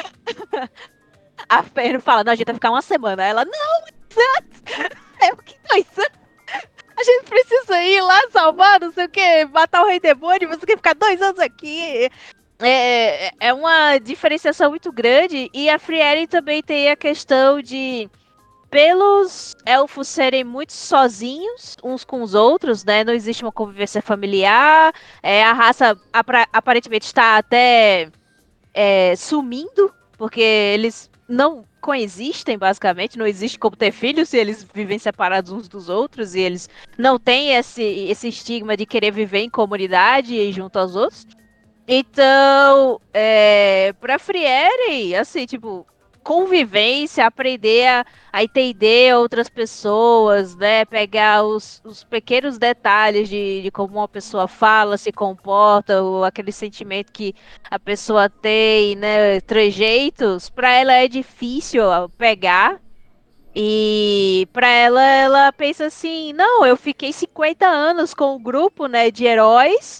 a Fern fala, não, a gente vai ficar uma semana. Aí ela, não, é o que dois anos? A gente precisa ir lá salvar, não sei o que, matar o rei demônio, você quer ficar dois anos aqui? É, é uma diferenciação muito grande, e a Frieren também tem a questão de, pelos elfos serem muito sozinhos uns com os outros, né? Não existe uma convivência familiar, é, a raça apra- aparentemente está até é, sumindo, porque eles não coexistem, basicamente, não existe como ter filhos se eles vivem separados uns dos outros, e eles não têm esse, esse estigma de querer viver em comunidade e junto aos outros. Então, é, pra Friere, assim, tipo, convivência, aprender a, a entender outras pessoas, né? Pegar os, os pequenos detalhes de, de como uma pessoa fala, se comporta, ou aquele sentimento que a pessoa tem, né? Trejeitos, pra ela é difícil pegar. E pra ela, ela pensa assim, não, eu fiquei cinquenta anos com o grupo, né, de heróis,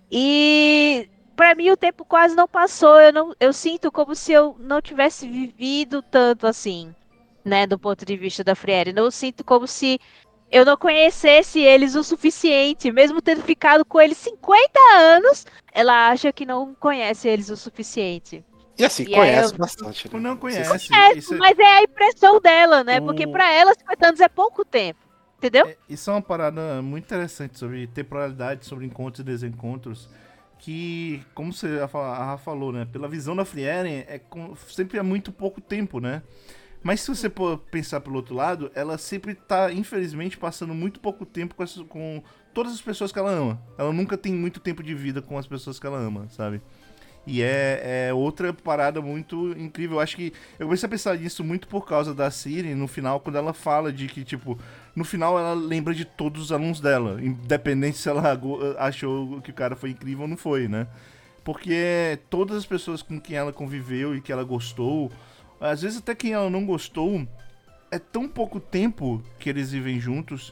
e pra mim o tempo quase não passou. Eu não, eu sinto como se eu não tivesse vivido tanto assim, né, do ponto de vista da Friere. Eu sinto como se eu não conhecesse eles o suficiente, mesmo tendo ficado com eles cinquenta anos, ela acha que não conhece eles o suficiente. E assim, E aí conhece eu- bastante, né? Não sei se- conhece. É, Isso é- mas é a impressão dela, né? O- Porque pra ela cinquenta anos é pouco tempo, entendeu? É, isso é uma parada muito interessante sobre temporalidade, sobre encontros e desencontros, que, como você a fa- a Rafa falou, né, pela visão da Frieren, é com- sempre é muito pouco tempo, né? Mas se você for pensar pelo outro lado, ela sempre tá, infelizmente, passando muito pouco tempo com, essas- com todas as pessoas que ela ama. Ela nunca tem muito tempo de vida com as pessoas que ela ama, sabe? E é, é outra parada muito incrível. Eu acho que eu comecei a pensar nisso muito por causa da Siri no final, quando ela fala de que, tipo, no final ela lembra de todos os alunos dela, independente se ela go- achou que o cara foi incrível ou não foi, né? Porque todas as pessoas com quem ela conviveu e que ela gostou, às vezes até quem ela não gostou, é tão pouco tempo que eles vivem juntos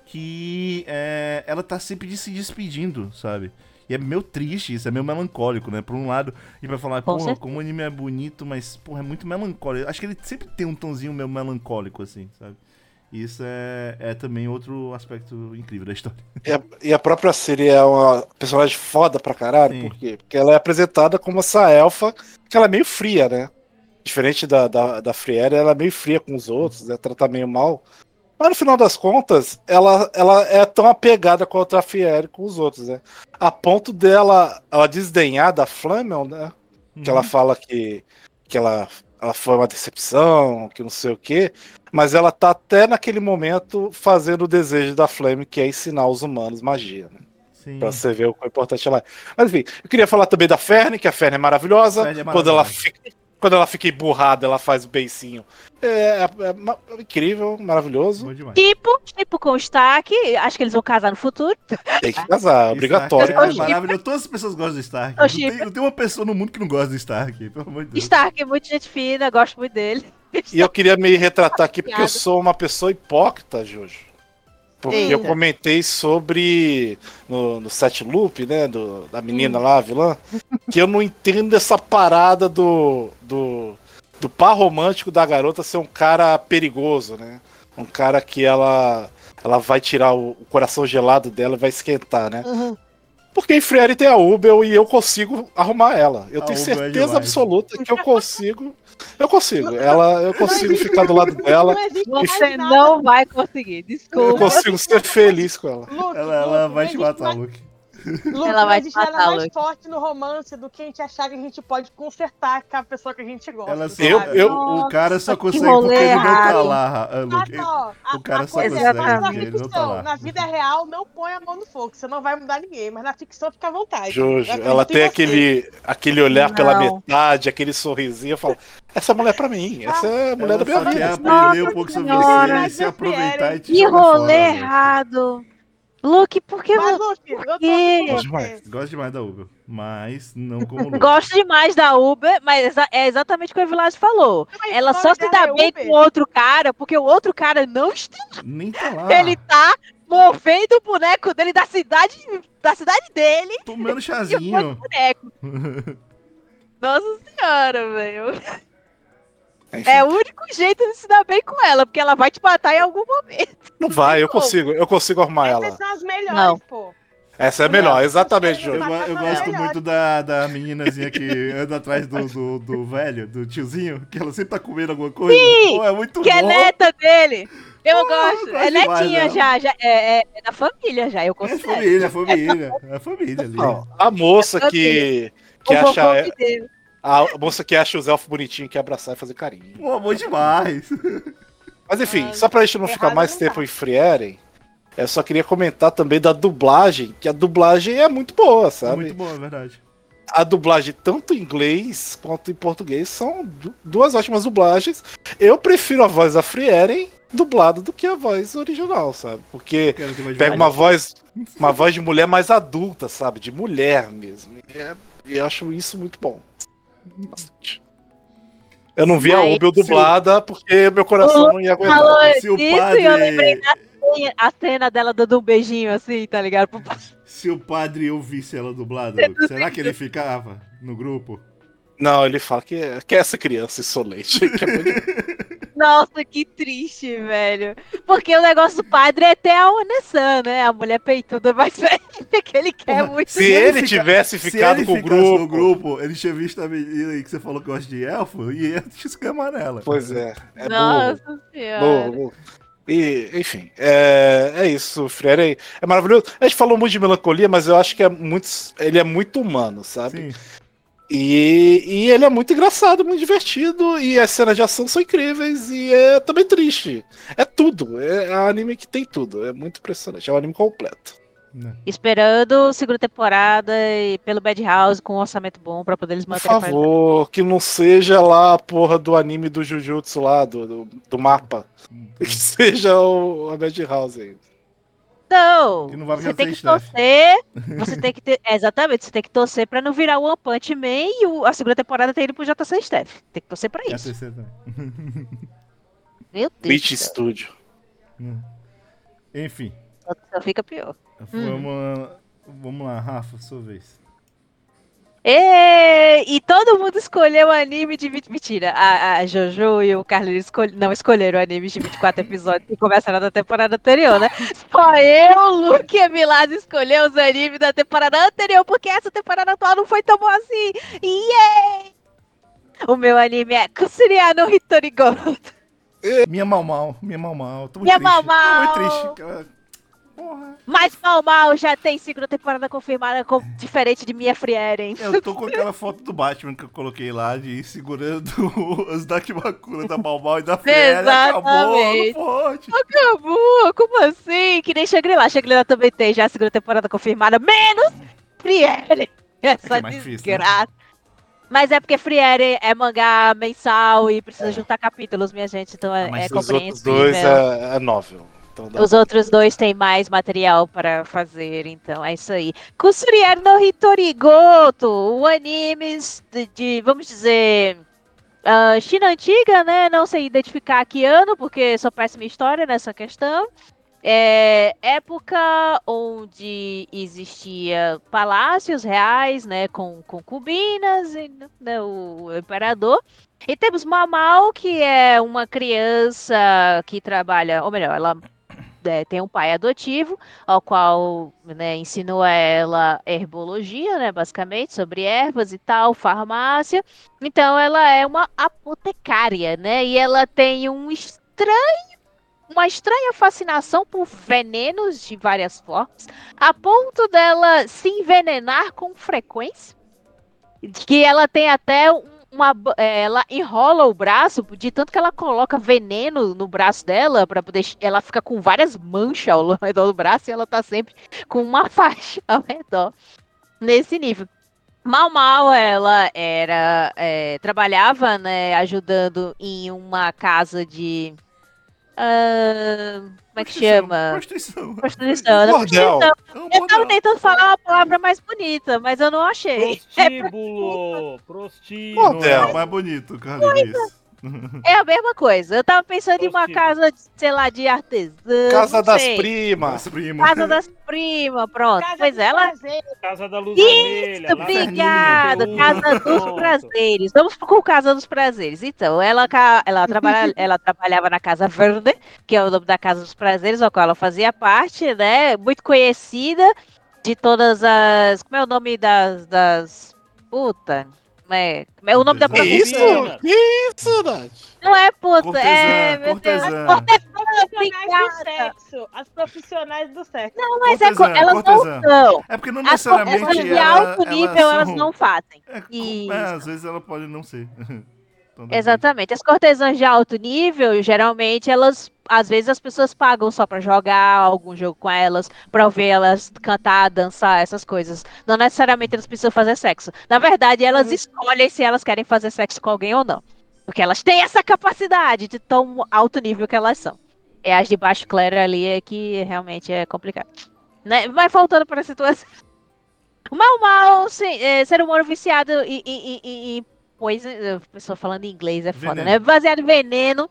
que é, ela tá sempre de se despedindo, sabe? E é meio triste isso, é meio melancólico, né? Por um lado, a gente vai falar, Com porra, certeza. como o anime é bonito, mas, porra, é muito melancólico. Acho que ele sempre tem um tonzinho meio melancólico, assim, sabe? E isso é, é também outro aspecto incrível da história. E a, e a própria Siri é uma personagem foda pra caralho, Sim. por quê? Porque ela é apresentada como essa elfa, que ela é meio fria, né? Diferente da, da, da Friere, ela é meio fria com os outros, né? Trata meio mal. Mas no final das contas, ela, ela é tão apegada quanto a Friere com os outros, né? A ponto dela ela desdenhar da Flamel, né? Que ela fala que, que ela, ela foi uma decepção, que não sei o quê. Mas ela tá até naquele momento fazendo o desejo da Flame, que é ensinar os humanos magia, né? Sim. Pra você ver o quão importante ela é. Mas enfim, eu queria falar também da Ferne, que a Ferne é maravilhosa. Ferne é Quando ela maravilhosa. fica, quando ela fica emburrada, ela faz o beicinho. É, é, é ma- incrível, maravilhoso. Bom demais. Tipo, tipo com o Stark, acho que eles vão casar no futuro. Tem que casar, obrigatório. Stark é Chip. maravilhoso. Todas as pessoas gostam do Stark. É o Não chip. tem, não tem uma pessoa no mundo que não gosta do Stark, pelo amor de Deus. Stark é muito gente fina, gosto muito dele. E eu queria me retratar aqui porque eu Piada. sou uma pessoa hipócrita, Jojo. Porque eu Eita. comentei sobre no, no set loop, né, do, da menina lá, a vilã, que eu não entendo essa parada do, do, do par romântico da garota ser um cara perigoso, né? Um cara que ela, ela vai tirar o, o coração gelado dela e vai esquentar, né? Uhum. Porque em Friere tem a Ubel e eu consigo arrumar ela. Eu A tenho Ubel é certeza demais. absoluta que eu consigo. Eu consigo. Ela, eu consigo ficar do lado dela. Não existe Você mais nada. não vai conseguir, Eu desculpa. consigo ser feliz com ela. Luke, Ela, ela Luke, vai não te existe matar, mais- Luke. Luke, Ela não vai existe te nada matar, mais Luke. forte no romance do que a gente achar que a gente pode consertar com a pessoa que a gente gosta. Ela só, Eu- sabe? eu- o cara só Nossa, que consegue rolê porque ele não tá errado. lá, ah, Ah, Luke. tá, ó, a- O cara a só coisa consegue é na porque ele não tá ficção. lá. Na vida real, não põe a mão no fogo. Você não vai mudar ninguém, mas na ficção fica à vontade. Jojo, Eu acredito ela em tem você. aquele, aquele olhar pela Não. metade, aquele sorrisinho. Eu falo, essa mulher é pra mim, essa é a mulher Ela da minha só quer vida. aprender um Nossa pouco sobre Senhora. você e se aproveitar e te Que jogar rolê fora, Luke. errado. Luke, por que Mas, você... Luke, eu tô quê? aqui com Demais. você. Gosto demais da Ubel, mas não como Luke. Gosto demais da Uber, mas exa- é exatamente o que o Evilás falou. Mas Ela o só nome se dela dá é bem Uber? com o outro cara, porque o outro cara não está. Nem tá lá. Ele tá movendo o boneco dele da cidade, da cidade dele Tomando e o chazinho. boneco. Nossa senhora, velho. Enfim, É o único jeito de se dar bem com ela, porque ela vai te matar em algum momento. não vai, eu consigo, eu consigo arrumar Essas ela. são as melhores, Não. pô. Essa é melhor, exatamente, Eu, Jojo. go- eu gosto muito da, da meninazinha que anda atrás do, do, do velho, do tiozinho, que ela sempre tá comendo alguma coisa. Sim, Pô, é muito Que é bom. neta dele. Eu Pô, gosto. eu gosto É demais netinha dela. já, já é, é- é da família já, eu É considero. família, é família. É família ali. Não, a moça que, que O acha. fofão dele. A moça que acha os elfos bonitinhos, quer abraçar e fazer carinho. Pô, bom demais. Mas enfim, Ah, só pra gente não ficar errado mais não tempo tá. em Frieren, eu só queria comentar também da dublagem, que a dublagem é muito boa, É sabe? muito bom, é verdade. A dublagem, tanto em inglês quanto em português, são du- duas ótimas dublagens. Eu prefiro a voz da Frieren dublada do que a voz original, sabe? Porque Quero ter mais pega de uma voz, uma voz de mulher mais adulta, sabe? De mulher mesmo. E é- e eu acho isso muito bom. Bastante. Eu não vi a Mas- Ubel dublada porque meu coração não ia aguentar. Falou Se o disso padre- e eu lembrei da cena, a cena dela dando um beijinho assim, tá ligado? Pro pai. Se o padre ouvisse ela dublada, Luke, será que ele ficava no grupo? Não, ele fala que, é- que é essa criança insolente. Que é muito... Nossa, que triste, velho. Porque o negócio do padre é ter a Onessan, né? A mulher peituda mais velha que ele quer Porra, muito. Se, Se ele ele fica- tivesse Se ficado ele com o ficasse grupo. no grupo, ele tinha visto a menina aí que você falou que gosta de elfo e ia te escamar nela. Pois é. É burro. Nossa senhora. Burro, burro. E, enfim, é, é isso, o Frieren é maravilhoso. A gente falou muito de melancolia, mas eu acho que é muito, ele é muito humano, sabe? Sim. E, e ele é muito engraçado, muito divertido, e as cenas de ação são incríveis, e é também triste. É tudo, é, é um anime que tem tudo, é muito impressionante, é um anime completo. Né? Esperando segunda temporada e pelo Bad House com um orçamento bom pra poder eles Por manterem a qualidade. favor, que não seja lá a porra do anime do Jujutsu lá, do, do, do mapa. Que seja o, a Madhouse aí. Não, Que não vai você virar tem que sem staff. torcer. Você tem que ter. é, Exatamente, você tem que torcer pra não virar o One Punch Man e o- a segunda temporada ter ido pro J C Staff. Tem que torcer pra É a isso. terceira também. Meu Deus. Beat do céu, Studio. Enfim, só fica pior. vamos, vamos lá, Rafa, sua vez. E, e todo mundo escolheu o anime de vinte. Mentira, a, a Jojo e o Carlinhos escol- não escolheram o anime de vinte e quatro episódios que começaram na temporada anterior, né? Só eu, Luke e a Milaz escolheu os animes da temporada anterior, porque essa temporada atual não foi tão boa assim. Yay! O meu anime é Kusuria no Hitori Go. Minha mal mal, minha mal mal. Tô muito Minha triste. Mau Mau. Tô muito triste. cara. Porra. Mas Mal Mal já tem segunda temporada confirmada, com- diferente de Mia Frieren. Eu tô com aquela foto do Batman que eu coloquei lá, de segurando os Dakimakura da Mal Mal e da Friere. Acabou no Exatamente. pote. Acabou, como assim? Que nem Shangri-La. Shangri-La também tem já a segunda temporada confirmada, menos Friere. Essa É mais difícil, né? desgraça. Mas é porque Friere é mangá mensal e precisa juntar capítulos, minha gente, então é, Ah, mas é os Os outros compreensível. dois é, é novel. Então dá Os pra- outros dois têm mais material para fazer, então é isso aí. Kusurier no Hitorigoto, o anime de, de, vamos dizer, ah, China antiga, né? Não sei identificar que ano, porque sou péssima em história nessa questão. É, época onde existia palácios reais, né, com concubinas, e, né, o, o imperador. E temos Mamal, que é uma criança que trabalha, ou melhor, ela é, tem um pai adotivo, ao qual, né, ensinou a ela herbologia, né, basicamente, sobre ervas e tal, farmácia. Então ela é uma apotecária, né, e ela tem um uma estranha fascinação por venenos de várias formas, a ponto dela se envenenar com frequência, que ela tem até um- uma, é, ela enrola o braço de tanto que ela coloca veneno no braço dela para poder, ela fica com várias manchas ao redor do braço e ela tá sempre com uma faixa ao redor nesse nível. Mal Mal, ela era é, trabalhava, né, ajudando em uma casa de ah, como é que Prostituição, chama? prostituição. Prostituição, né? Bordel. Prostituição. É um Eu tava bordel. tentando falar uma palavra mais bonita, mas eu não achei. É, pro- Prostíbulo! Não é o Bordel. mais bonito, Carlinhos, é isso. é a mesma coisa. Eu tava pensando em uma Prostíbulo. casa, de, sei lá, de artesã, Casa não das sei. primas. Nossa, primo. Casa das primas, pronto. Casa Pois dos é, ela. prazeres. Casa da Luz Isso, Vermelha. lá obrigada. no Casa Itaúna, dos pronto. Prazeres. Vamos com Casa dos Prazeres. Então, ela, ca- ela, trabalha, ela trabalhava na Casa Verde, que é o nome da Casa dos Prazeres, ao qual ela fazia parte, né? Muito conhecida de todas as. Como é o nome das. das... Puta. É, como é o nome da Cortesã. Que isso? profissão? Concubina. Que isso, Nath? Não é puta, Cortesã, é. Meu Deus. cortesã. Profissionais do Obrigada. sexo. As profissionais do sexo. Não, mas é, co- Cortesã, elas cortesã. não são. É porque não As cortesãs necessariamente de ela, alto elas nível, elas são... não fazem. É, co- Isso. é, às vezes ela pode não ser. Então, depende. Exatamente. As cortesãs de alto nível, geralmente, elas, às vezes as pessoas pagam só pra jogar algum jogo com elas, pra ouvir elas cantar, dançar, essas coisas. Não necessariamente elas precisam fazer sexo. Na verdade, elas escolhem se elas querem fazer sexo com alguém ou não. Porque elas têm essa capacidade de tão alto nível que elas são. É as de baixo clero ali é que realmente é complicado. Né? Mas voltando para a situação. Mal, mal, sim, é, ser humano viciado em, em, em, em poison. A pessoa falando em inglês é foda, Veneno. né? Baseado em veneno.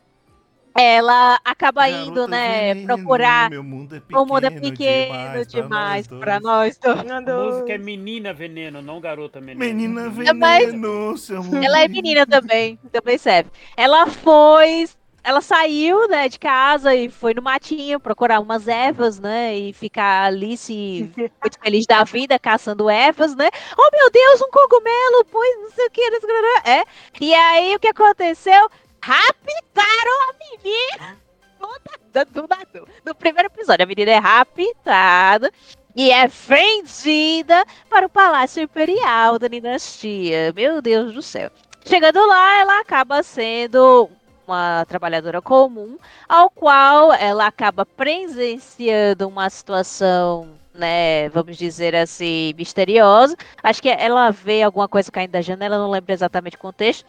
Ela acaba indo, Garota né, veneno, procurar. meu mundo é pequeno, O mundo é pequeno demais, demais pra pra nós dois. nós. dois. A música é Menina Veneno, não Garota Veneno. Menina É, mas- veneno, seu mundo Ela é menina também, também serve. Ela foi. Ela saiu, né, de casa e foi no matinho procurar umas ervas, né? E ficar ali se muito feliz da vida, caçando ervas, né? Oh, meu Deus, um cogumelo, pois não sei o que. não sei o que, É. E aí, o que aconteceu? Raptaram a menina! Do, do, do, no primeiro episódio, a menina é raptada e é vendida para o Palácio Imperial da dinastia. Meu Deus do céu. Chegando lá, ela acaba sendo uma trabalhadora comum, ao qual ela acaba presenciando uma situação, né, vamos dizer assim, misteriosa. Acho que ela vê alguma coisa caindo da janela, não lembro exatamente o contexto.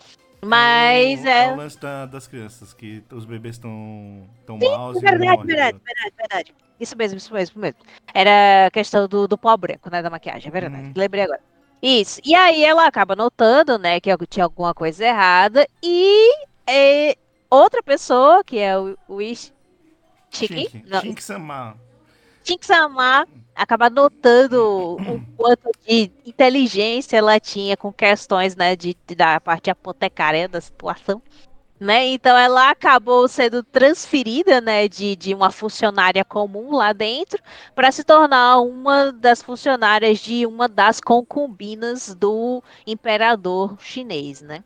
Mas é, o, é. é o lance da- das crianças, que os bebês estão tão maus e Verdade, morrem. verdade, verdade, verdade. Isso mesmo, isso mesmo, isso mesmo. Era a questão do, do pó branco, né, da maquiagem, é verdade. Uhum. Lembrei agora. Isso. E aí ela acaba notando, né, que tinha alguma coisa errada e é, outra pessoa, que é o, o Ishi- Shiki, Shink, não, Shink-sama. Shink-sama, acaba notando o quanto de inteligência ela tinha com questões, né, de, de- da parte apotecária da situação. Né? Então ela acabou sendo transferida, né, de, de uma funcionária comum lá dentro para se tornar uma das funcionárias de uma das concubinas do imperador chinês, né?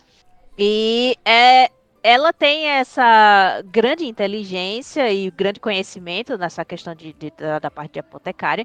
E é, ela tem essa grande inteligência e grande conhecimento nessa questão de, de- da, da parte de apotecária.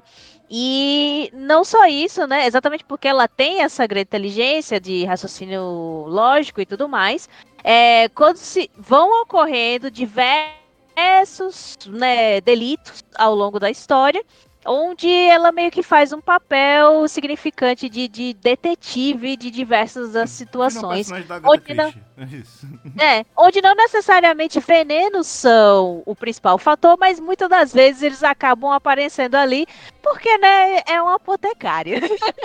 E não só isso, né? Exatamente porque ela tem essa grande inteligência de raciocínio lógico e tudo mais. É, quando se vão ocorrendo diversos, né, delitos ao longo da história, onde ela meio que faz um papel significante de, de detetive de diversas das situações. Personagem da Agatha Onde não, Christie. É isso. é, onde não necessariamente venenos são o principal fator, mas muitas das vezes eles acabam aparecendo ali porque, né, é uma apotecária.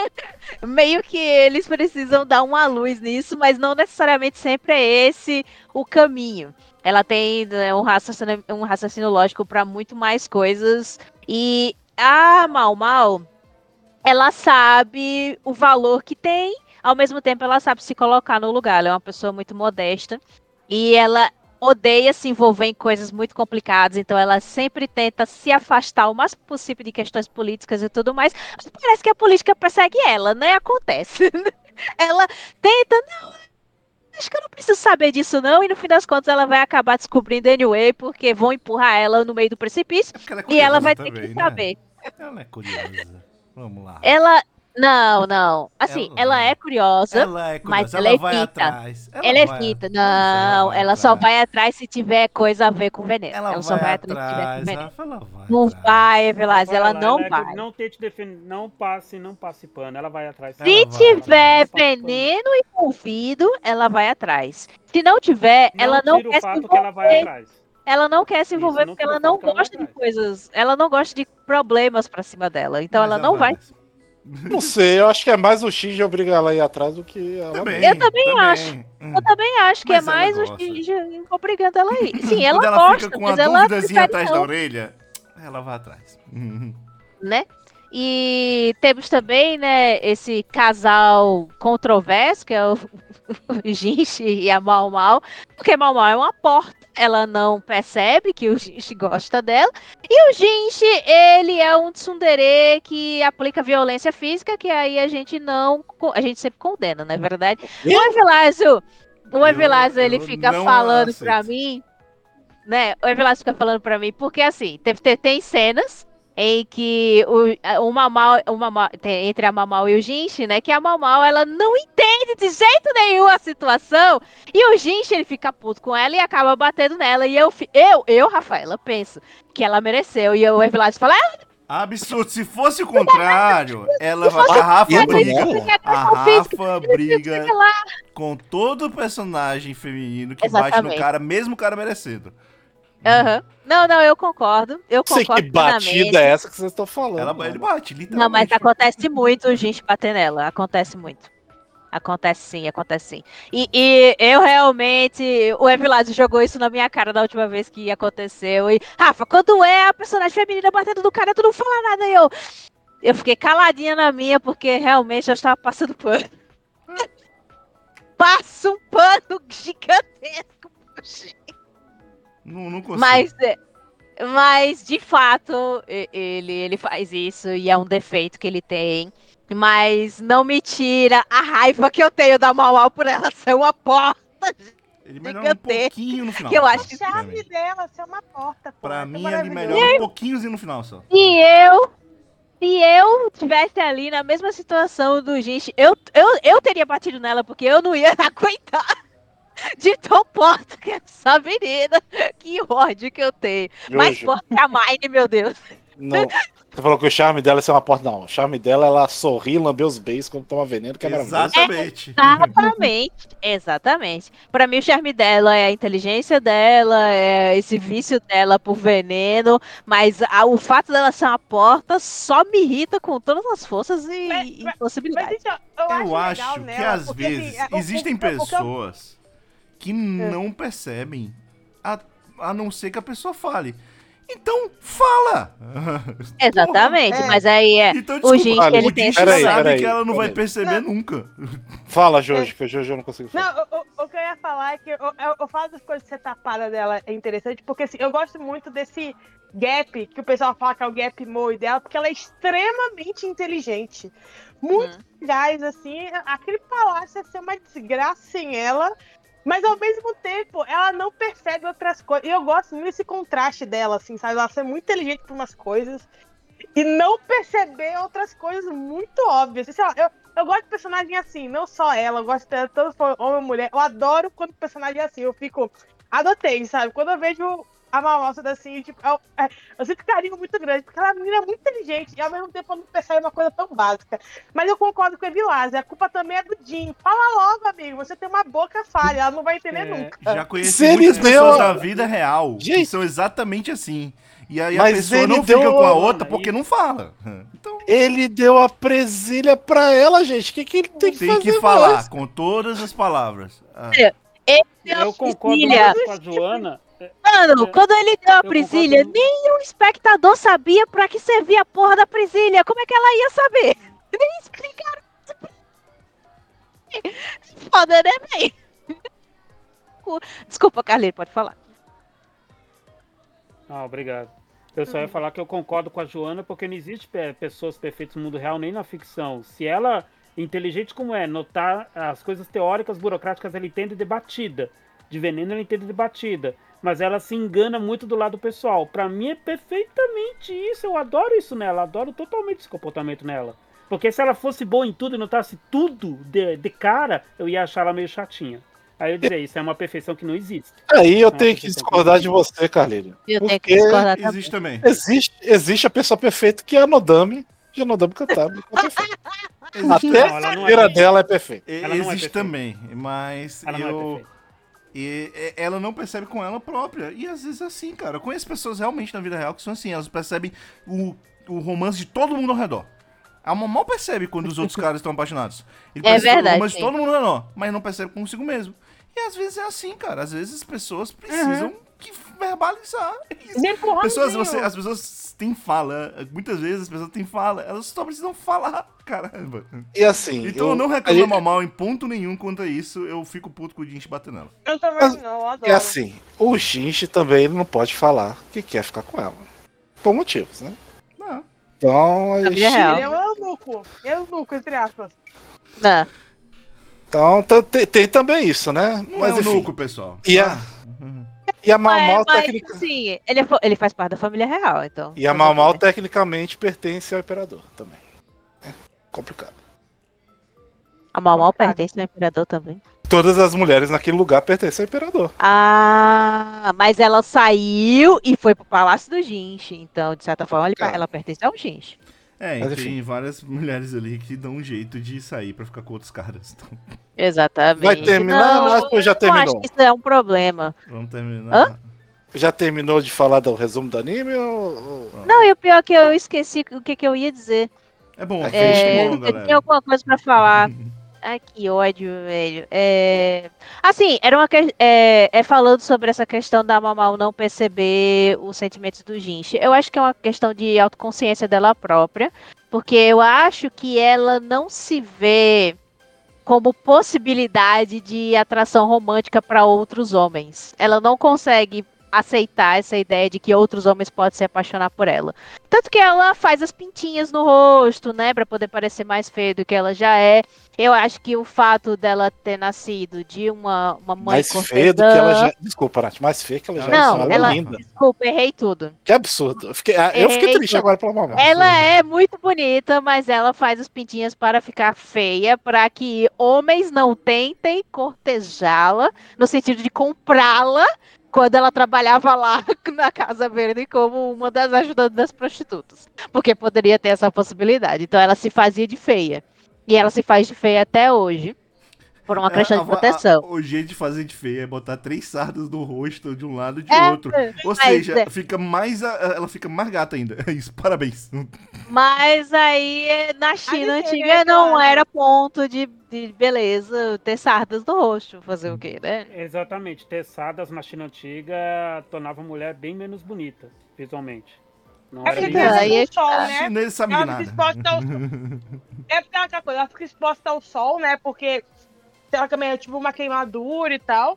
Meio que eles precisam dar uma luz nisso, mas não necessariamente sempre é esse o caminho. Ela tem, né, um raciocínio, um raciocínio lógico para muito mais coisas. E a Mal Mal, ela sabe o valor que tem, ao mesmo tempo ela sabe se colocar no lugar. Ela é uma pessoa muito modesta e ela odeia se envolver em coisas muito complicadas, então ela sempre tenta se afastar o máximo possível de questões políticas e tudo mais. Mas parece que a política persegue ela, né? Acontece. Ela tenta, não, acho que eu não preciso saber disso não, e no fim das contas ela vai acabar descobrindo anyway, porque vão empurrar ela no meio do precipício, É porque ela é e ela curiosa vai ter também, que né? saber. Ela é curiosa. Vamos lá. Ela, não, não, assim, Ela ela é curiosa, Ela é mas curiosa. ela Ela vai evita. atrás. Ela Ela vai. evita, Pois é, ela não, vai ela só atrás. vai atrás se tiver coisa a ver com veneno. Ela Ela só vai vai atrás se tiver com atrás, veneno. Rafa, ela vai Não atrás. vai, Velasquez, ela lá, não é- vai. Não tente defender, não passe, não passe pano. Ela vai atrás. Ela Se vai tiver atrás. veneno envolvido, ela vai atrás. Se não tiver, Não ela não tira o quer se fato que ela vai envolver. atrás. Ela não quer se Isso envolver não porque tira ela o fato não que ela vai gosta de atrás. coisas. Ela não gosta de problemas pra cima dela. Então Mas ela não vai. mesmo. Não sei, eu acho que é mais o X de obrigar ela a ir atrás do que ela Também, mesma. Eu também também. acho. Hum. Eu também acho que Mas é ela mais o gosta. X obrigando ela a ir. Sim, ela Quando ela gosta, fica com mas a ela duvidazinha prefere atrás da não, orelha, ela vai atrás. Uhum. né? E temos também, né, esse casal controverso, que é o o Jinx e a Mal Mal, porque Mal Mal é uma porta, ela não percebe que o Jinx gosta dela, e o Jinx, ele é um tsundere que aplica violência física, que aí a gente não, a gente sempre condena, não é verdade? O Evilásio, o Evilásio, ele eu fica não falando pra aceito. mim, né, o Evilásio fica falando pra mim, porque assim, teve, tem, tem cenas em que o, o Mamal, o Mamal, tem- entre a Mamal e o Jinx, né? Que a Mamal, ela não entende de jeito nenhum a situação. E o Jinx, ele fica puto com ela e acaba batendo nela. E eu, fi- eu, eu Rafaela, penso que ela mereceu. E o Evilásio fala, ah, Absurdo. Se fosse o contrário, ela vai. A Rafa Batendo briga. nela? A Rafa briga com todo personagem feminino que bate no Exatamente. cara, mesmo o cara merecendo. aham. Não, não, eu concordo. Eu Sei concordo que batida plenamente. é essa que vocês estão falando. Ela, mano. ele bate, Não, literalmente. mas acontece muito o Jinx bater nela. Acontece muito. Acontece sim, acontece sim. E, e eu realmente. O Evilásio jogou isso na minha cara da última vez que aconteceu. E, Rafa, quando é a personagem feminina batendo no cara, tu não fala nada. E eu, eu fiquei caladinha na minha, porque realmente eu estava passando pano. Passo um pano gigantesco. Não, não consigo. Mas, é, mas, de fato, e- ele, ele faz isso e é um defeito que ele tem. Mas não me tira a raiva que eu tenho da Mauau por ela ser uma porta. Ele melhora um gigantesca, pouquinho no final. que eu só, acho O que- pra charme mim. dela ser uma porta, pô. Pra é mim, tão ele maravilhoso. melhora um pouquinho no final só. Se eu, se eu tivesse ali na mesma situação do Jinx, eu, eu, eu teria batido nela, porque eu não ia aguentar de tão porta que é essa menina. Que ódio que eu tenho. Mais Jojo, porta que a Mine, meu Deus. não. Você falou que o charme dela é ser uma porta. Não, o charme dela é ela sorrir, lamber os beijos quando toma veneno, que é maravilhoso. Exatamente. Exatamente, exatamente. Pra mim, o charme dela é a inteligência dela, é esse vício dela por veneno, mas a- o fato dela ser uma porta só me irrita com todas as forças e, Mas- e Mas possibilidades. então, eu, Eu acho, legal acho que nela, às porque, assim, vezes é, o- existem o- o que eu- pessoas que não percebem, a, a não ser que a pessoa fale. Então, fala! Exatamente, É. mas aí é. Então, O desculpa, Jinx, olha, ele o tem Jinx esse Peraí, sabe problema. peraí, que ela não vai peraí. perceber Não. nunca. Fala, Jojo, que o Jojo não conseguiu falar. Não, o, o- o que eu ia falar é que eu, eu, eu falo das coisas de ser tapada dela é interessante, porque assim, eu gosto muito desse gap que o pessoal fala que é o gap moe dela, porque ela é extremamente inteligente. Muito Hum. legais, assim, aquele palácio ia ser uma desgraça sem ela, mas ao mesmo tempo ela não percebe outras coisas. E eu gosto muito desse contraste dela, assim, sabe? Ela ser muito inteligente por umas coisas e não perceber outras coisas muito óbvias. Sei lá, eu, eu gosto de personagem assim, não só ela, eu gosto de tanto for homem ou mulher. Eu adoro quando o personagem é assim, eu fico. Adotei, sabe? Quando eu vejo a Malmoça assim, tipo, eu, é, eu sinto carinho muito grande, porque ela é uma menina muito inteligente e ao mesmo tempo ela não percebe uma coisa tão básica. Mas eu concordo com a Evilásio, a culpa também é do Jim. Fala logo, amigo, você tem uma boca falha, ela não vai entender É, nunca. já conheci Se ele muitas deu pessoas a- da vida real que Gente. são exatamente assim. E aí a Mas pessoa ele não deu fica com a a- outra Mano, porque e- não fala. Então Ele deu a presilha pra ela, gente. O que, que ele tem que tem fazer que falar mais? com todas as palavras. Ah, Ele deu Eu a concordo Priscília. muito com a Joana. Mano, É, quando ele deu a eu Priscília, concordo- nem o espectador sabia pra que servia a porra da Priscília. Como é que ela ia saber? Nem explicaram. Foda, né, véi? Desculpa, Carlinhos, pode falar. Ah, obrigado. Eu só ia falar que eu concordo com a Joana, porque não existe pe- pessoas perfeitas no mundo real, nem na ficção. Se ela, inteligente como é, notar as coisas teóricas, burocráticas, ela entende debatida. De veneno, ela entende debatida. Mas ela se engana muito do lado pessoal. Pra mim é perfeitamente isso. Eu adoro isso nela. Adoro totalmente esse comportamento nela. Porque se ela fosse boa em tudo e notasse tudo de, de cara, eu ia achar ela meio chatinha. Aí eu ia dizer, isso é uma perfeição que não existe. Aí eu Não, tenho que perfeição discordar que de não você, Carlinhos. Eu tenho que Porque discordar também. existe também. existe, existe a pessoa perfeita que é a Nodame. E a Nodame Cantável é perfeita. Existe, Até Não, ela a não é carreira perfeita. dela é perfeita. Ela não é existe perfeita. também, mas Ela não é eu perfeita. e, e- ela não percebe com ela própria. E às vezes é assim, cara. Eu conheço pessoas realmente na vida real que são assim, elas percebem o, o romance de todo mundo ao redor. A Alma mal percebe quando os outros caras estão apaixonados. Ele É percebe verdade, o romance de sim. todo mundo ao redor, mas não percebe consigo mesmo. E às vezes é assim, cara. Às vezes as pessoas precisam que verbalizar isso. De empurrãozinho. Pessoas, você, as pessoas têm fala. Muitas vezes as pessoas têm fala. Elas só precisam falar, caramba. E assim. Então eu, não a reclamo gente- da Mal em ponto nenhum quanto a isso. Eu fico puto com o Jinx batendo nela. Eu também Mas- não, eu adoro. É assim, o Ginch também ele não pode falar que quer ficar com ela. Por motivos, né? Não. Então, a Família gente- real. Ele é um eunuco. Eunuco, entre aspas. Não. então tá- tem, tem também isso, né? Não Mas é um enfim. nuco, pessoal. E a, Ah, e a Mal Mas, Mal, mas tecnica- assim, ele, é fo- ele faz parte da família real, então. e a fazer Mal o quê, Mal né? tecnicamente pertence ao Imperador também. É complicado. A Mal Mal complicado. pertence ao imperador também. Todas as mulheres naquele lugar pertencem ao Imperador. Ah, mas ela saiu e foi pro Palácio do Ginch. Então, de certa forma, ele- Cara. ela pertence ao Ginch. É, e Mas, tem enfim. várias mulheres ali que dão um jeito de sair pra ficar com outros caras. Então, Exatamente. Vai terminar? Não, Acho que já eu não terminou. acho que isso é um problema. vamos terminar. Já terminou de falar do resumo do anime ou... ou- Não, e o pior é que eu esqueci o que, que eu ia dizer. É bom, É, é, É, bom, eu tinha galera. alguma coisa pra falar. Ai, que ódio, velho. É... Assim, era uma que... é... é falando sobre essa questão da Mamal não perceber os sentimentos do Jinx. Eu acho que é uma questão de autoconsciência dela própria, porque eu acho que ela não se vê como possibilidade de atração romântica para outros homens. Ela não consegue aceitar essa ideia de que outros homens podem se apaixonar por ela. Tanto que ela faz as pintinhas no rosto, né, para poder parecer mais feia do que ela já é. Eu acho que o fato dela ter nascido de uma, uma mãe Mais feia do que ela cortesã- já... Desculpa, Nath, mais feia que ela já é. Não, Ela ela- é linda. Desculpa, errei tudo. Que absurdo. Eu fiquei, ah, eu fiquei Errei triste tudo. agora pela Mal Mal. Ela é muito bonita, mas ela faz as pintinhas para ficar feia, para que homens não tentem cortejá-la, no sentido de comprá-la, quando ela trabalhava lá na Casa Verde como uma das ajudantes das prostitutas. Porque poderia ter essa possibilidade. Então ela se fazia de feia. E ela se faz de feia até hoje, por uma questão É, de a- proteção. a- o jeito de fazer de feia é botar três sardas no rosto de um lado e de É, outro. Ou mas seja, é. fica mais a- ela fica mais gata ainda. É isso, parabéns. Mas aí, na China Aí, antiga, é não claro. era ponto de, de beleza ter sardas no rosto. Fazer o quê, né? Exatamente. Tessadas na China antiga tornava a mulher bem menos bonita, visualmente. Não É era porque bem Aí tem é o sol, Os né? chineses sabem Ela de fica nada. exposta ao sol. É porque é outra coisa, ela fica exposta ao sol, né? Porque ela também é tipo uma queimadura e tal.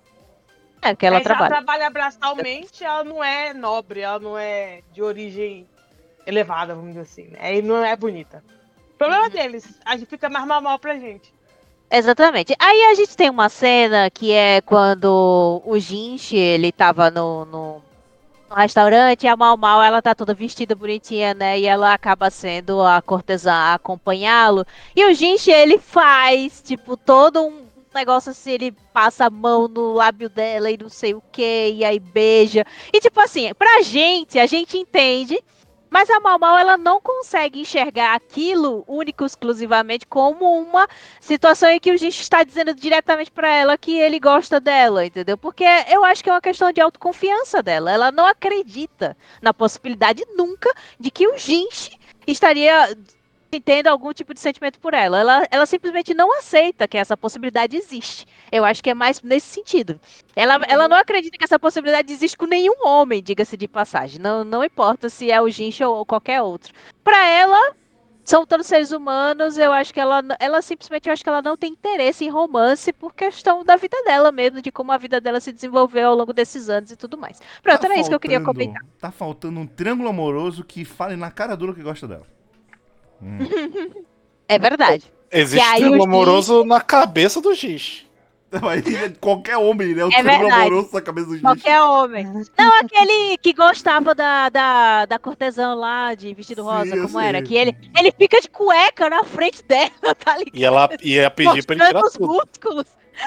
É que ela Aí, se ela trabalha. trabalha braçalmente, ela não é nobre, ela não é de origem elevada, vamos dizer assim. Né? Aí não é bonita. O problema deles, a gente fica mais normal pra gente. Exatamente. Aí a gente tem uma cena que é quando o Jinx, ele tava no, no, no restaurante e a Mal Mal, ela tá toda vestida bonitinha, né? E ela acaba sendo a cortesã a acompanhá-lo. E o Jinx, ele faz, tipo, todo um negócio assim, ele passa a mão no lábio dela e não sei o que, e aí beija. E tipo assim, pra gente, a gente entende, mas a Mau Mau, ela não consegue enxergar aquilo único, exclusivamente, como uma situação em que o Jinx está dizendo diretamente pra ela que ele gosta dela, entendeu? Porque eu acho que é uma questão de autoconfiança dela. Ela não acredita na possibilidade nunca de que o Jinx estaria tendo algum tipo de sentimento por ela. Ela, ela simplesmente não aceita que essa possibilidade existe. Eu acho que é mais nesse sentido. Ela, ela não acredita que essa possibilidade existe com nenhum homem, diga-se de passagem. Não, não importa se é o Jinx ou, ou qualquer outro. Para ela, são todos seres humanos. Eu acho que ela, ela simplesmente eu acho que ela não tem interesse em romance por questão da vida dela mesmo, de como a vida dela se desenvolveu ao longo desses anos e tudo mais. Pronto, Tá era isso que eu queria faltando, comentar. tá faltando um triângulo amoroso que fale na cara dura que gosta dela. Hum. É verdade. Existe aí triângulo o Jinx- amoroso na cabeça do Giz. Mas qualquer homem, né? O É triângulo verdade. amoroso na cabeça do Giz. Qualquer homem. Não aquele que gostava da, da, da cortesã lá de vestido Sim, rosa, eu como era? sei. Que ele, ele fica de cueca na frente dela, tá ligado? E ela ia pedir pra ele Mostrando tirar os tudo. músculos.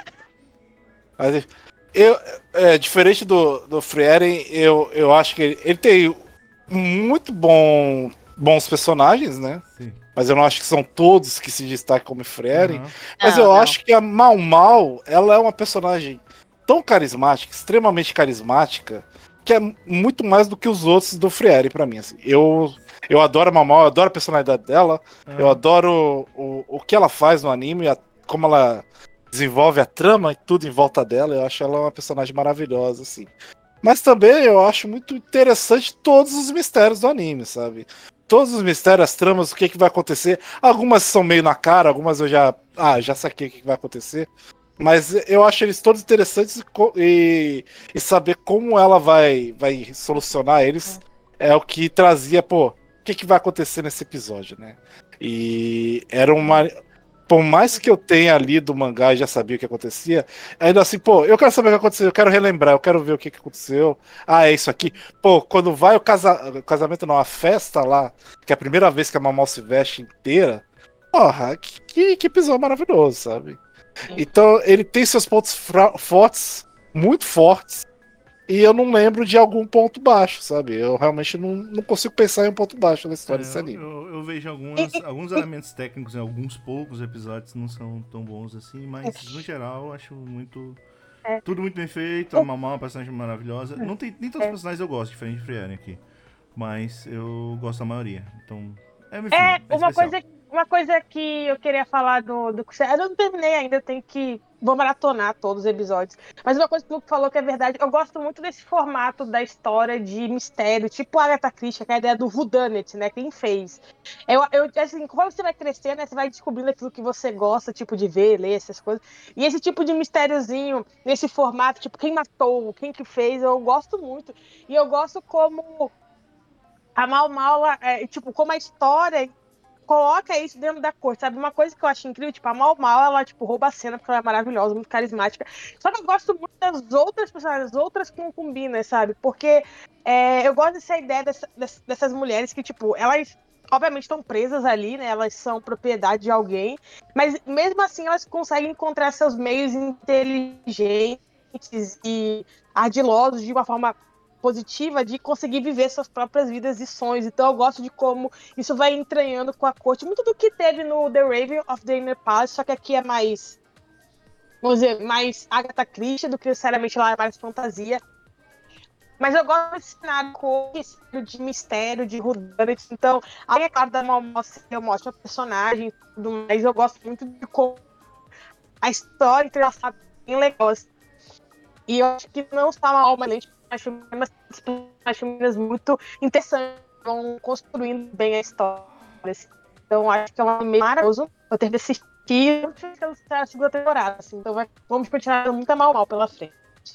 Mas eu, é, diferente do, do Frieren, eu, eu acho que ele, ele tem muito bom, bons personagens, né? Sim. Mas eu não acho que são todos que se destacam como Frieren. Aham. Mas Não, eu não. acho que a Mau Mau, ela é uma personagem tão carismática, extremamente carismática, que é muito mais do que os outros do Frieren pra mim. Assim. Eu, eu adoro a Mau Mau, eu adoro a personalidade dela, eu Aham. adoro o, o que ela faz no anime, a- como ela desenvolve a trama e tudo em volta dela. Eu acho ela uma personagem maravilhosa, assim. Mas também eu acho muito interessante todos os mistérios do anime, sabe? Todos os mistérios, as tramas, o que, que vai acontecer. Algumas são meio na cara, algumas eu já. Ah, já saquei o que, que vai acontecer. Mas eu acho eles todos interessantes e, co- e, e saber como ela vai, vai solucionar eles é o que trazia, pô, o que, que vai acontecer nesse episódio, né? E era uma. Por mais que eu tenha lido o mangá e já sabia o que acontecia, ainda assim, pô, eu quero saber o que aconteceu, eu quero relembrar, eu quero ver o que, que aconteceu. Ah, é isso aqui. Pô, quando vai o, casa... o casamento, não, a festa lá, que é a primeira vez que a Mamal se veste inteira, porra, que, que, que episódio maravilhoso, sabe? Então, ele tem seus pontos fra- fortes, muito fortes, e eu não lembro de algum ponto baixo, sabe? Eu realmente não, não consigo pensar em um ponto baixo na história É, desse eu, anime. eu- eu vejo algumas, alguns elementos técnicos em alguns poucos episódios não são tão bons assim, mas no geral eu acho muito. É. Tudo muito bem feito, a Mamá é uma personagem maravilhosa. Não tem, nem todos os É. personagens eu gosto, diferente de Frieren aqui. Mas eu gosto da maioria. Então. É, enfim, É, é uma especial. coisa, uma coisa que eu queria falar do, do eu não terminei ainda, eu tenho que vou maratonar todos os episódios. Mas uma coisa que o Luke falou que é verdade, eu gosto muito desse formato da história de mistério, tipo a Agatha Christie, que é a ideia do whodunit, né? Quem fez. Eu, eu, assim, conforme você vai crescendo, né, você vai descobrindo aquilo que você gosta, tipo, de ver, ler, essas coisas. E esse tipo de mistériozinho, nesse formato, tipo, quem matou, quem que fez, eu gosto muito. E eu gosto como a Mau Mau, é, tipo, como a história coloca isso dentro da corte, sabe? Uma coisa que eu acho incrível, tipo, a Mau Mau, ela, tipo, rouba a cena porque ela é maravilhosa, muito carismática. Só que eu gosto muito das outras personagens, das outras concubinas, sabe? Porque é, eu gosto dessa ideia dessa, dessas, dessas mulheres que, tipo, elas obviamente estão presas ali, né? Elas são propriedade de alguém, mas mesmo assim elas conseguem encontrar seus meios inteligentes e ardilosos de uma forma positiva de conseguir viver suas próprias vidas e sonhos. Então eu gosto de como isso vai entranhando com a corte. Muito do que teve no The Raven of the Inner Palace, só que aqui é mais, vamos dizer, mais Agatha Christie do que necessariamente lá é mais fantasia. Mas eu gosto desse cenário de mistério, de whodunit. Então, além, é claro, da Momo ser uma ótima personagem e tudo mais, eu gosto muito de como a história entrelaçada é bem legal. E eu acho que não está mal, mas as femininas muito interessantes, vão construindo bem a história. Assim. Então, acho que é um anime maravilhoso. Eu tenho que assistir a segunda temporada. Assim. Então, vai, vamos continuar muito mal, mal pela frente.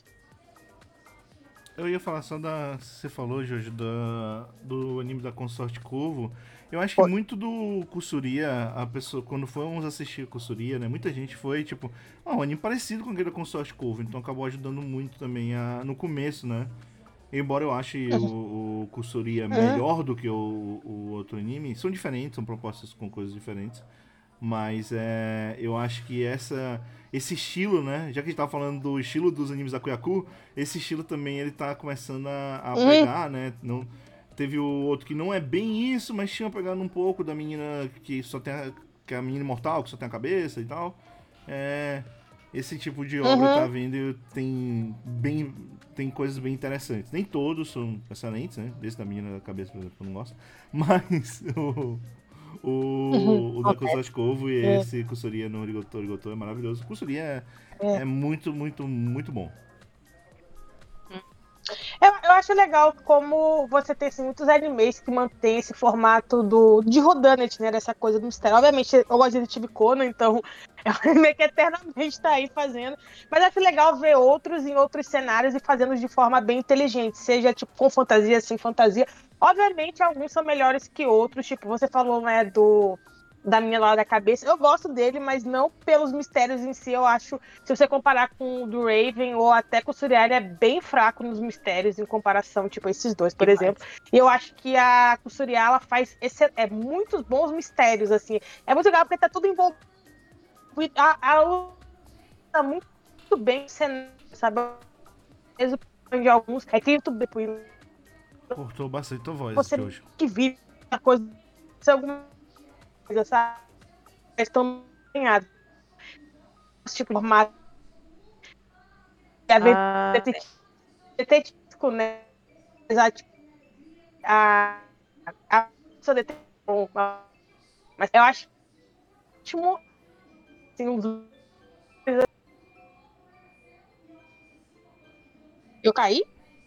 Eu ia falar só da. Você falou, Jojo, da, do anime da Consorte Corvo. Eu acho que Foi. muito do Kusuriya, a pessoa, quando fomos assistir Kusuriya, né? Muita gente foi, tipo, ah, um anime parecido com aquele da Consorte Corvo, então acabou ajudando muito também a, no começo, né? Embora eu ache o, o Kusuriya melhor do que o, o outro anime, são diferentes, são propostas com coisas diferentes. Mas é, eu acho que essa, esse estilo, né? Já que a gente tava falando do estilo dos animes da Kyoku, esse estilo também ele tá começando a, a Uhum. pegar, né? Não, teve o outro que não é bem isso, mas tinha pegado um pouco da menina que só tem a, que é a menina imortal, que só tem a cabeça e tal. É, esse tipo de obra Uhum. tá vindo e tem bem tem coisas bem interessantes. Nem todos são excelentes, né? Desse da menina da cabeça, por exemplo, eu não gosto. Mas o Uhum. o, o da Kusatikovo e É. esse Kusuria no Rigoto Rigoto é maravilhoso. Kusuria é, É. é muito, muito, muito bom. Eu, eu acho legal como você tem assim, muitos animes que mantêm esse formato do, de Whodunit, né? Dessa coisa do mistério. Obviamente, eu gosto de Detective Conan, então é um anime que eternamente tá aí fazendo. Mas acho legal ver outros em outros cenários e fazendo de forma bem inteligente, seja tipo com fantasia, sem fantasia. Obviamente, alguns são melhores que outros. Tipo, você falou, né, do da minha lá da cabeça. Eu gosto dele, mas não pelos mistérios em si. Eu acho, se você comparar com o do Raven ou até com o Suriari, é bem fraco nos mistérios em comparação, tipo, esses dois, por Demais. exemplo. E eu acho que a Kusuriya, ela faz esse, é, muitos bons mistérios, assim. É muito legal porque tá tudo envolvido. A, a luta tá muito bem, sabe? Mesmo de alguns, é que muito bem. Cortou bastante tua voz Você de hoje. que vira a coisa, alguma coisa, sabe? Eles estão ganhados. Tipo, formato Ah, detetive, né? Apesar a, a sua detenção, mas eu acho ótimo, assim, um dos... Eu caí?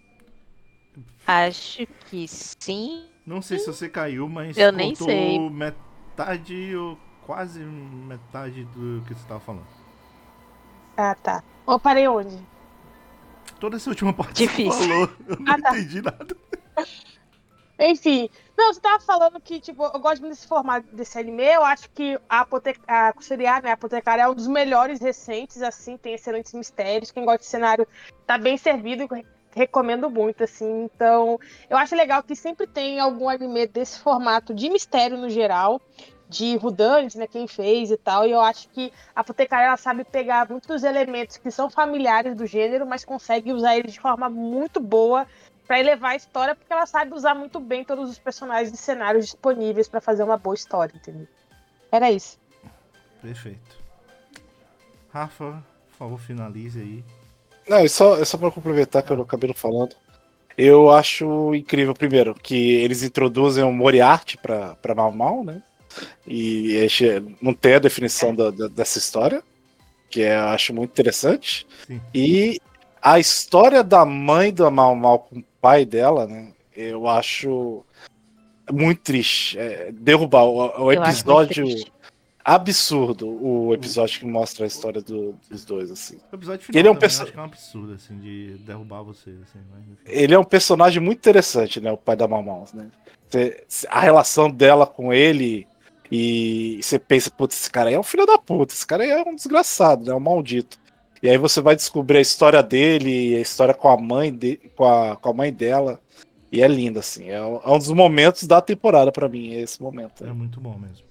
acho que sim. Não sei se você caiu, mas Eu nem sei. cortou metade ou quase metade do que você tava falando. Ah, tá. Eu parei onde? Toda essa última parte que você Difícil. falou, eu não Ah, tá. entendi nada. Enfim. Não, você tava falando que, tipo, eu gosto muito desse formato desse anime. Eu acho que a, Apote a Kusuriya, né, a Apotecária, é um dos melhores recentes, assim, tem excelentes mistérios. Quem gosta de cenário tá bem servido, recomendo muito, assim. Então, eu acho legal que sempre tem algum anime desse formato de mistério no geral, de whodunit, né, quem fez e tal. E eu acho que a Apotecária, ela sabe pegar muitos elementos que são familiares do gênero, mas consegue usar eles de forma muito boa para elevar a história, porque ela sabe usar muito bem todos os personagens e cenários disponíveis para fazer uma boa história, entendeu? Era isso. Perfeito. Rafa, por favor, finalize aí. Não, é só, é só pra complementar que eu acabei não falando. Eu acho incrível, primeiro, que eles introduzem o Moriarty pra, pra Mal Mal, né? E este- não tem a definição da- da- dessa história, que é, eu acho muito interessante. Sim. E a história da mãe da Mal Mal com o pai dela, né? Eu acho muito triste. É, derrubar o, o Eu acho muito episódio triste. absurdo, o episódio que mostra a história do- dos dois, assim. O episódio Ele final é um também, perso- eu acho que é um absurdo, assim, de derrubar vocês, assim, mas enfim. Ele é um personagem muito interessante, né? O pai da Mamão, né? Cê- a relação dela com ele e você pensa, putz, esse cara aí é um filho da puta, esse cara aí é um desgraçado, né? Um maldito. E aí você vai descobrir a história dele, a história com a mãe de, com, a, com a mãe dela. E é lindo, assim. É um, é um dos momentos da temporada pra mim, esse momento. É Aí. muito bom mesmo.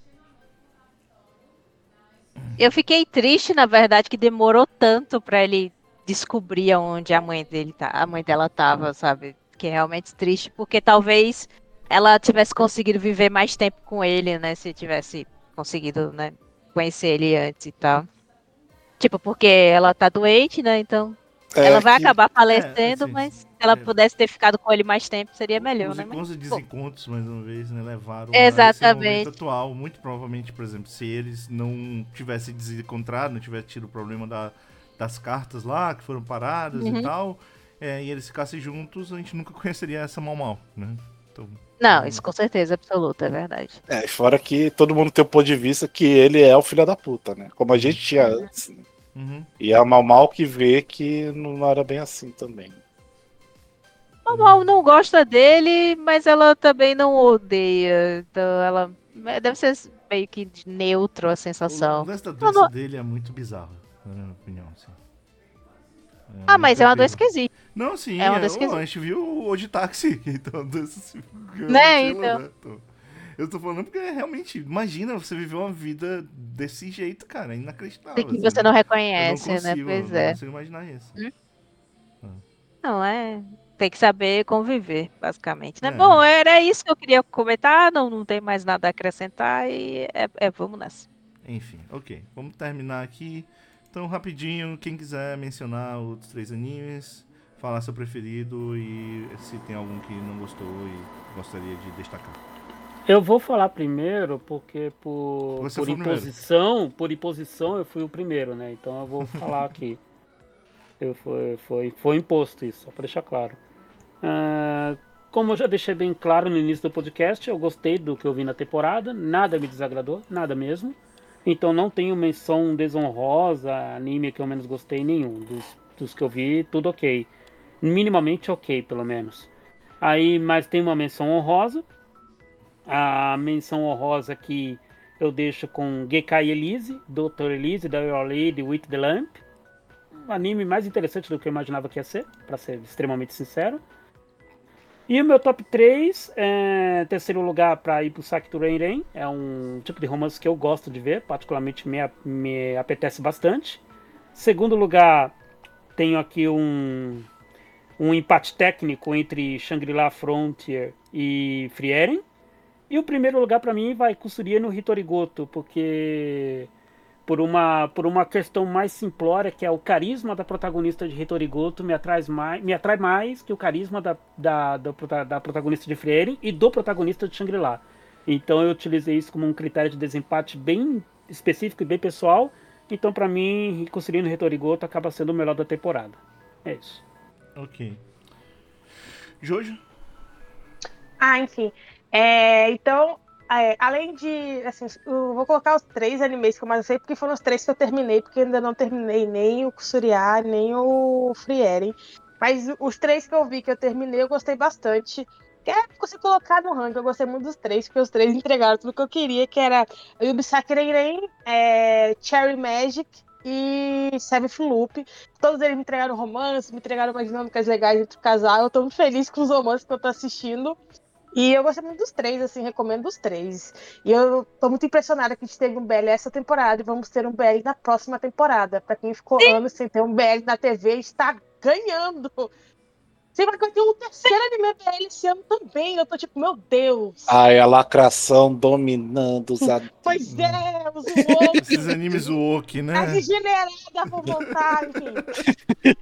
Eu fiquei triste, na verdade, que demorou tanto pra ele descobrir onde a mãe dele tá, a mãe dela tava, sabe? Que é realmente triste, porque talvez ela tivesse conseguido viver mais tempo com ele, né? Se tivesse conseguido, né, conhecer ele antes e tal. Tipo, porque ela tá doente, né? Então ela É vai que acabar É, falecendo, assim, mas se ela é, pudesse ter ficado com ele mais tempo, seria melhor, os né? Mas, encontros e pô, desencontros, mais uma vez, né, levaram a esse momento exatamente. atual. Muito provavelmente, por exemplo, se eles não tivessem desencontrado, não tivessem tido o problema da, das cartas lá, que foram paradas e Uhum. tal, é, e eles ficassem juntos, a gente nunca conheceria essa Mal Mal, né? Então, Não, isso com certeza absoluta, é verdade. É, fora que todo mundo tem o ponto de vista que ele é o filho da puta, né? Como a gente tinha antes. Né? uhum. E a Mal Mal que vê que não era bem assim também. A Mal não gosta dele, mas ela também não odeia. Então ela deve ser meio que neutro a O sensação. lance da Não, doença não- dele é muito bizarro, na minha opinião, assim. É Ah, muito mas é uma doença incrível. que existe. Não, sim, É uma é, doença que ô, a existe. gente viu o de táxi, então doença se Né, aquilo, então. né? Então, Eu tô falando porque realmente, imagina você viver uma vida desse jeito, cara. É inacreditável. Que assim, você não né? reconhece, eu não consigo, né? Pois não é. consigo imaginar isso. Não, é. Tem que saber conviver, basicamente, né? É. Bom, era isso que eu queria comentar. Não, não tem mais nada a acrescentar e é, é vamos nessa. Enfim, ok. Vamos terminar aqui. Então, rapidinho, quem quiser mencionar outros três animes, falar seu preferido e se tem algum que não gostou e gostaria de destacar. Eu vou falar primeiro porque por, Você por foi o primeiro. imposição, por imposição eu fui o primeiro, né? Então eu vou falar aqui. Eu foi, foi, foi imposto isso, só para deixar claro. Ah, como eu já deixei bem claro no início do podcast, eu gostei do que eu vi na temporada, nada me desagradou, nada mesmo. Então não tenho menção desonrosa, anime que eu menos gostei nenhum. Dos, dos que eu vi, tudo ok. Minimamente ok, pelo menos. Aí, mas tem uma menção honrosa. A menção honrosa que eu deixo com Gekai Elise, doutor Elise, da Your Lady with the Lamp. Um anime mais interessante do que eu imaginava que ia ser, para ser extremamente sincero. E o meu top três, é, terceiro lugar para ir pro Sakitu Ren. É um tipo de romance que eu gosto de ver, particularmente me, me apetece bastante. Segundo lugar, tenho aqui um, um empate técnico entre Shangri-La Frontier e Frieren. E o primeiro lugar para mim vai Kusuriya no Hitorigoto, porque por uma, por uma questão mais simplória, que é o carisma da protagonista de Hitorigoto me atrai mais, me atrai mais que o carisma da, da, da, da protagonista de Frieren e do protagonista de Shangri-La. Então eu utilizei isso como um critério de desempate bem específico e bem pessoal. Então para mim, Kusuriya no Hitorigoto acaba sendo o melhor da temporada. É isso. Ok. Jojo? Ah, enfim. É, então, é, além de. Assim, eu vou colocar os três animes que eu mais sei, porque foram os três que eu terminei, porque ainda não terminei nem o Kusuriya, nem o Frieren. Mas os três que eu vi que eu terminei, eu gostei bastante. Quer você colocar no ranking, eu gostei muito dos três, porque os três entregaram tudo que eu queria, que era Yubisaki Reiren, é, Cherry Magic e Seventh Loop. Todos eles me entregaram romance, me entregaram umas dinâmicas legais entre o casal. Eu tô muito feliz com os romances que eu tô assistindo. E eu gostei muito dos três, assim, recomendo os três. E eu tô muito impressionada que a gente teve um B L essa temporada e vamos ter um B L na próxima temporada. Pra quem ficou anos sem ter um B L na T V, está ganhando. Você vai ter um terceiro anime B L esse ano também. Eu tô tipo, meu Deus. Ai, a lacração dominando os adultos. Pois é, os woke. Esses animes woke, A né? degenerada por voltar, enfim.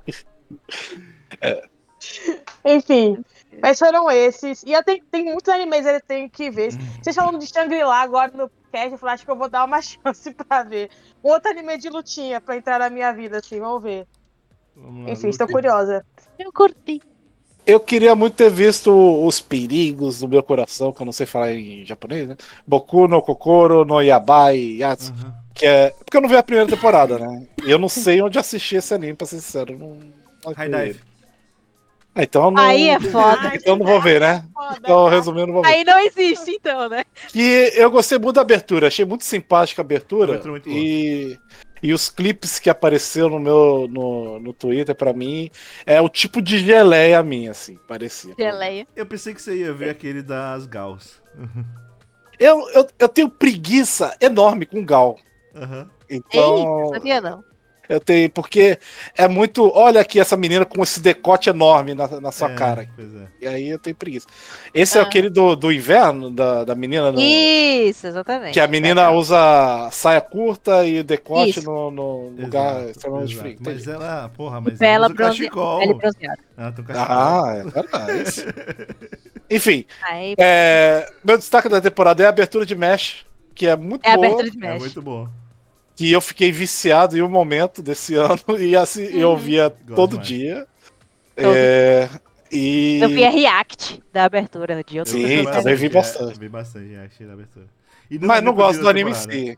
Enfim, mas foram esses. E eu tenho, tem muitos animes eu tenho que ver. Vocês falando de Shangri-La agora no cast, eu falei, acho que eu vou dar uma chance pra ver. Um outro anime de lutinha pra entrar na minha vida, assim, vamos ver. Vamos lá, Enfim, estou Luke. curiosa. Eu curti. Eu queria muito ter visto os perigos do meu coração, que eu não sei falar em japonês, né? Boku no Kokoro no Yabai Yatsu. Uhum. Que é. Porque eu não vi a primeira temporada, né? E eu não sei onde assistir esse anime, pra ser sincero. Não, não High vi Dive. ele. Ah, então eu não. Aí é foda. Ai, Então eu não vou ver, né? foda, Então, cara. resumindo, não vou ver. Aí não existe, então, né? Que eu gostei muito da abertura, achei muito simpática a abertura. Abertura muito boa. e, e os clipes que apareceram no meu no, no Twitter, pra mim, é o tipo de geleia minha, assim, parecia. Geleia. Eu pensei que você ia ver aquele das Gals. Eu, eu, eu tenho preguiça enorme com Gal. Aham. Então, Eita, sabia não. eu tenho, porque é muito. Olha aqui essa menina com esse decote enorme na, na sua É, cara. Pois é. E aí eu tenho preguiça. Esse é Ah. aquele do, do inverno, da, da menina. No, Isso, exatamente. que a menina Legal. usa saia curta e decote Isso. no, no lugar Exato, extremamente exato. frio. Mas Entendi. ela, porra, mas Pele ela usa bronze... cachecol. Pele bronzeada. Ah, tem um cachecol. Ah, é verdade. Enfim, Aí é, meu destaque da temporada é a abertura de Mesh, que é muito é a boa, abertura de É mesh. muito bom. que eu fiquei viciado em um momento desse ano e assim, eu Uhum. via Gosto todo demais. dia. Todo É, e... Eu vi a react da abertura de outras Sim, pessoas. também vi é, bastante. Vi bastante, achei da abertura. E Mas não depois gosto do da anime em temporada. si.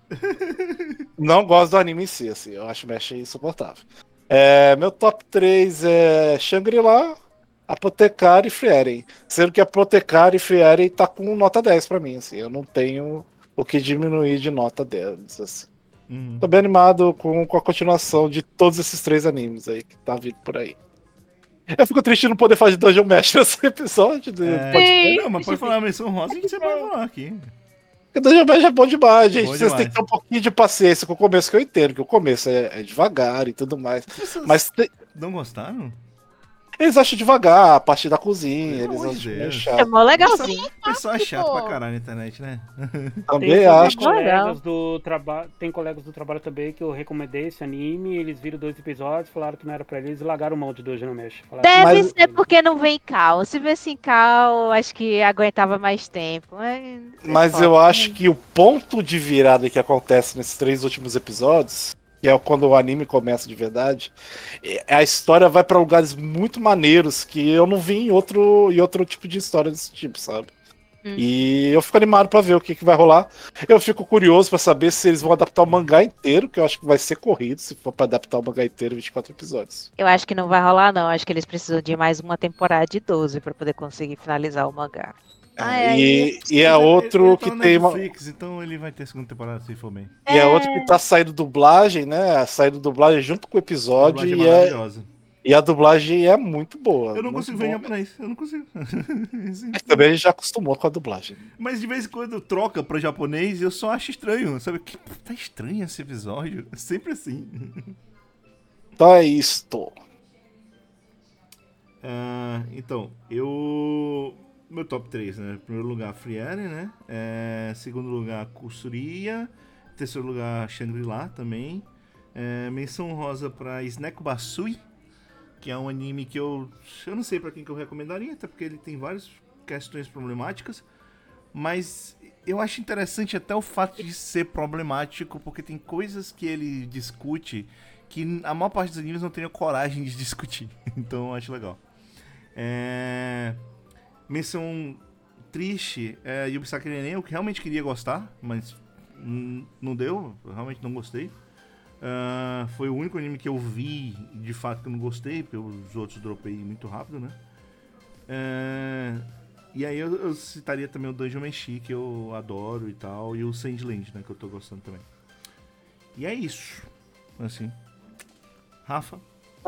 Não gosto do anime em si, assim. Eu acho Mesh insuportável. É, meu top três é Shangri-La, Apotecário e Frieren. Sendo que Apotecário e Frieren tá com nota dez pra mim, assim. Eu não tenho o que diminuir de nota deles, assim. Uhum. Tô bem animado com, com a continuação de todos esses três animes aí que tá vindo por aí. Eu fico triste de não poder fazer Dungeon Mesh nesse episódio. do É, podcast. não, mas pode falar a menção rosa que você pode falar aqui. Porque Dungeon Mesh é bom demais, gente. Bom Vocês demais. têm que ter um pouquinho de paciência com o começo, que eu entendo, que o começo é, é devagar e tudo mais. Vocês Mas te- não gostaram? eles acham devagar a parte da cozinha, Pelo eles amor de acham meio Deus. É chato. mó legalzinho. O pessoal é chato pô. pra caralho na internet, né? Também Tem, acho. tem Legal. colegas do trabalho, tem colegas do trabalho também que eu recomendei esse anime, eles viram dois episódios, falaram que não era pra eles e largaram mão de Dungeon Mesh. Falaram Deve Mas- ser porque não vem cal. Se viesse em cal, acho que aguentava mais tempo. É- Mas é eu foda. acho que o ponto de virada que acontece nesses três últimos episódios, que é quando o anime começa de verdade, é- a história vai pra lugares muito maneiros que eu não vi em outro, em outro tipo de história desse tipo, sabe? Hum. E eu fico animado pra ver o que, que vai rolar. Eu fico curioso pra saber se eles vão adaptar o mangá inteiro, que eu acho que vai ser corrido se for pra adaptar o mangá inteiro, vinte e quatro episódios. Eu acho que não vai rolar, não. Acho que eles precisam de mais uma temporada de doze pra poder conseguir finalizar o mangá. Ah, é, e, e é Mas ele- outro ele tá que na tem uma. Netflix, então ele vai ter segunda temporada se for bem. E é outro que tá saindo dublagem, né? Saindo dublagem junto com o A episódio dublagem e, é, maravilhosa. e a dublagem é muito boa. Eu não muito consigo ver em boa. japonês, eu não consigo. Sim. Mas também a gente já acostumou com a dublagem. Mas de vez em quando troca pra japonês eu só acho estranho, sabe? Que tá estranho esse episódio, é sempre assim. Então é isto. Ah, então, eu... Meu top três, né? Primeiro lugar, Friere, né? É, segundo lugar, Kusuriya. Terceiro lugar, Shangri-La também. É, menção rosa pra Sneko Basui, que é um anime que eu... Eu não sei pra quem que eu recomendaria, até porque ele tem várias questões problemáticas. Mas eu acho interessante até o fato de ser problemático, porque tem coisas que ele discute que a maior parte dos animes não tem a coragem de discutir. Então eu acho legal. É... Menção triste é Yubisaki Nenen, eu realmente queria gostar, mas hum, não deu, eu realmente não gostei. Ah, foi o único anime que eu vi de fato que eu não gostei, porque os outros dropei muito rápido, né? É... E aí eu, eu citaria também o Dungeon Meshi, que eu adoro e tal, e o Sandland, né, que eu tô gostando também. E é isso, assim. Rafa?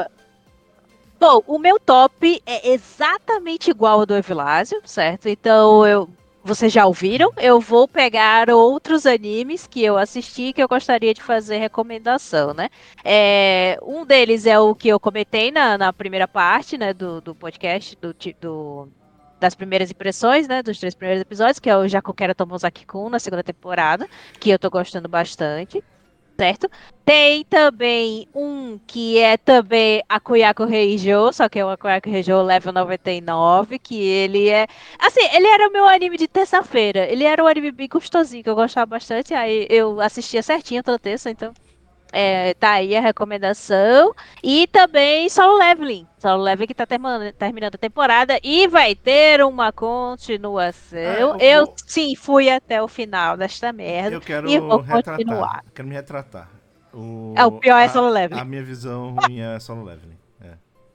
Bom, o meu top é exatamente igual ao do Evilásio, certo? Então, eu, vocês já ouviram? Eu vou pegar outros animes que eu assisti que eu gostaria de fazer recomendação, né? É, um deles é o que eu comentei na, na primeira parte, né, do, do podcast, do, ti- do- das primeiras impressões, né, dos três primeiros episódios, que é o Jakukera Tomozaki-kun na segunda temporada, que eu tô gostando bastante. Certo? Tem também um que é também Akuyaku Reijo, só que é o Akuyaku Reijo level noventa e nove, que ele é... Assim, ele era o meu anime de terça-feira. Ele era um anime bem gostosinho, que eu gostava bastante. Aí eu assistia certinho toda terça, então... É, tá aí a recomendação. E também Solo Leveling. Solo Leveling que tá terminando, terminando a temporada e vai ter uma continuação. Ah, eu eu vou- sim fui até o final desta merda. Eu quero E vou retratar. continuar. Quero me retratar. O, É, o pior é a- Solo Leveling. A minha visão ruim é Solo Leveling. É.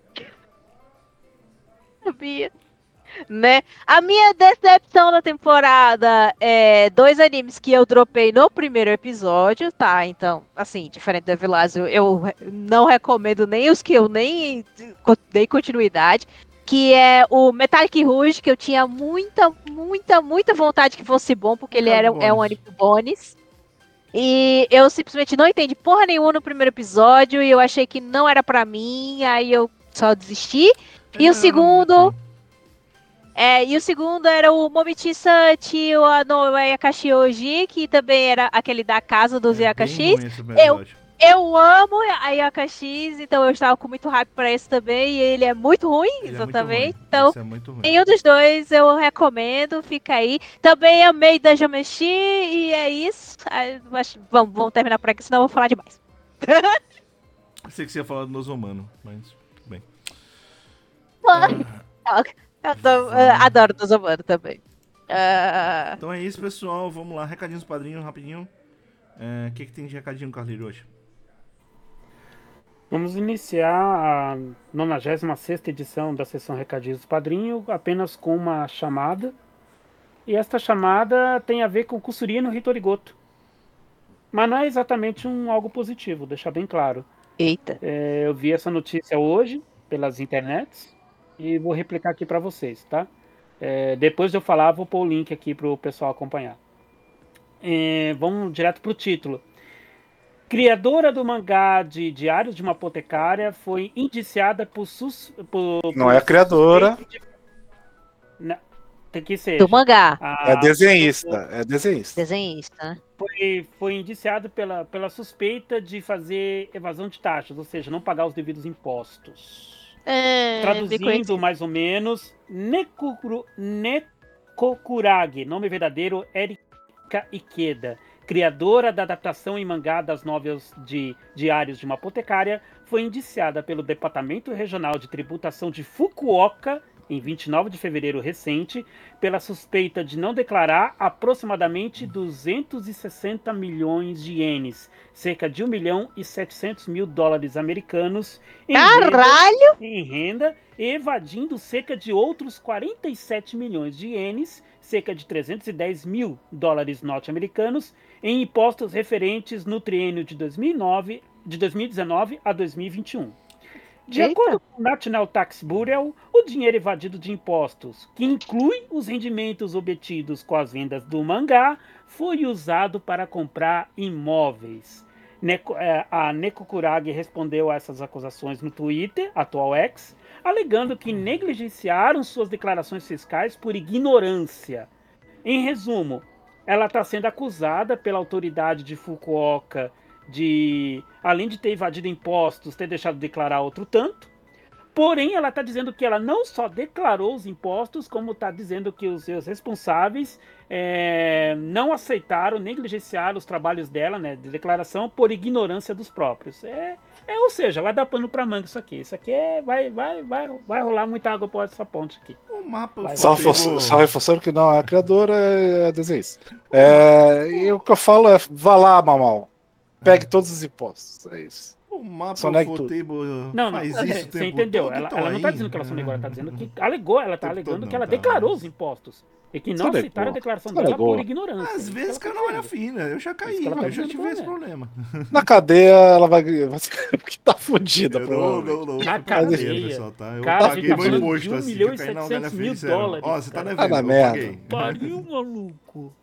Sabia. Né? A minha decepção da temporada é dois animes que eu dropei no primeiro episódio, tá? Então, assim, diferente do Evilásio, eu re- não recomendo nem os que eu nem co- dei continuidade, que é o Metallic Rouge, que eu tinha muita, muita, muita vontade que fosse bom, porque ele É o era, é um bônus. anime bônus. E eu simplesmente não entendi porra nenhuma no primeiro episódio, e eu achei que não era pra mim, aí eu só desisti. E Mas o não é segundo... nome do É, e o segundo era o Momichi-san Chiwa no Yakashioji, que também era aquele da casa dos filme. É bem Yakashis. ruim esse episódio. Eu amo a Yakashis, então eu estava com muito hype pra esse também, e ele é muito ruim, Ele é muito exatamente. ruim. Então, Esse é muito ruim. nenhum dos dois eu recomendo, fica aí. Também amei Dungeon Meshi, e é isso. Aí, mas vamos, vamos terminar por aqui, senão eu vou falar demais. Pensei que você ia falar do Nosomano, mas tudo bem. Eu tô- eu adoro Dozomano também. Ah, Então é isso, pessoal. Vamos lá. Recadinhos padrinhos, rapidinho. É, O que, que tem de recadinho, Carlinhos, hoje? Vamos iniciar a nonagésima sexta edição da sessão Recadinhos do Padrinho apenas com uma chamada. E esta chamada tem a ver com Kusuriya no Hitorigoto. Mas não é exatamente um algo positivo, deixar bem claro. eita. É, eu vi essa notícia hoje, pelas internets e vou replicar aqui para vocês, tá? É, depois de eu falar, vou pôr o link aqui para o pessoal acompanhar. É, vamos direto para o título. Criadora do mangá de Diários de uma Apotecária foi indiciada por... Sus, por Não por é a criadora. suspeita de... Não, tem que ser. Do mangá. É desenhista. É desenhista. Desenhista. Foi, foi indiciado pela, pela suspeita de fazer evasão de taxas, ou seja, não pagar os devidos impostos. É, Traduzindo mais ou menos, Nekokuro, Nekokurage, nome verdadeiro, Erika Ikeda, criadora da adaptação em mangá das novelas de Diários de uma Apotecária, foi indiciada pelo Departamento Regional de Tributação de Fukuoka, em vinte e nove de fevereiro recente, pela suspeita de não declarar aproximadamente duzentos e sessenta milhões de ienes, cerca de um milhão e setecentos mil dólares americanos, em Caralho! renda, em renda, evadindo cerca de outros quarenta e sete milhões de ienes, cerca de trezentos e dez mil dólares norte-americanos, em impostos referentes no triênio de, dois mil e nove, de dois mil e dezenove a dois mil e vinte e um. De Eita. acordo com o National Tax Bureau, o dinheiro evadido de impostos, que inclui os rendimentos obtidos com as vendas do mangá, foi usado para comprar imóveis. Neko, é, a Nekokurage respondeu a essas acusações no Twitter, atual X, alegando que negligenciaram suas declarações fiscais por ignorância. Em resumo, ela está sendo acusada pela autoridade de Fukuoka de, além de ter evadido impostos, ter deixado de declarar outro tanto. Porém, ela está dizendo que ela não só declarou os impostos, como está dizendo que os seus responsáveis é, não aceitaram, negligenciaram os trabalhos dela, né, de declaração, por ignorância dos próprios. É, é, ou seja, vai dar pano para manga isso aqui. Isso aqui é, vai, vai, vai, vai rolar muita água por essa ponte aqui. O mapa Vai, Só, Fotébo- reforçando, só reforçando que não é a criadora, é a desenhista. É, e o que eu falo é, vá lá, Mamal. Pegue todos os impostos. É isso. O mapa Só nega tudo. Fotébo Não, não, faz é, isso o você tempo entendeu? todo, Ela, então ela não está aí- dizendo que ela só negou, ela está dizendo que alegou, ela está Tempo alegando todo que não, ela tá. declarou os impostos. E que Só não negou. aceitaram a declaração Só dela negou. por ignorância. Às Isso vezes que que eu ela não tá era dizendo. fina, eu já Isso caí, que ela tá eu já dizendo tive esse não é. problema. Na cadeia, ela vai. Porque tá fodida, Eu não, provavelmente. não, não. Na eu paguei, cadeia. pessoal, tá? Eu Cara, a paguei gente tá meu falando imposto, de um assim, milhão que e caiu na galera setecentos mil disseram, dólares, ó, você tá cara. devendo, Ah, na eu merda. paguei. Pariu, maluco.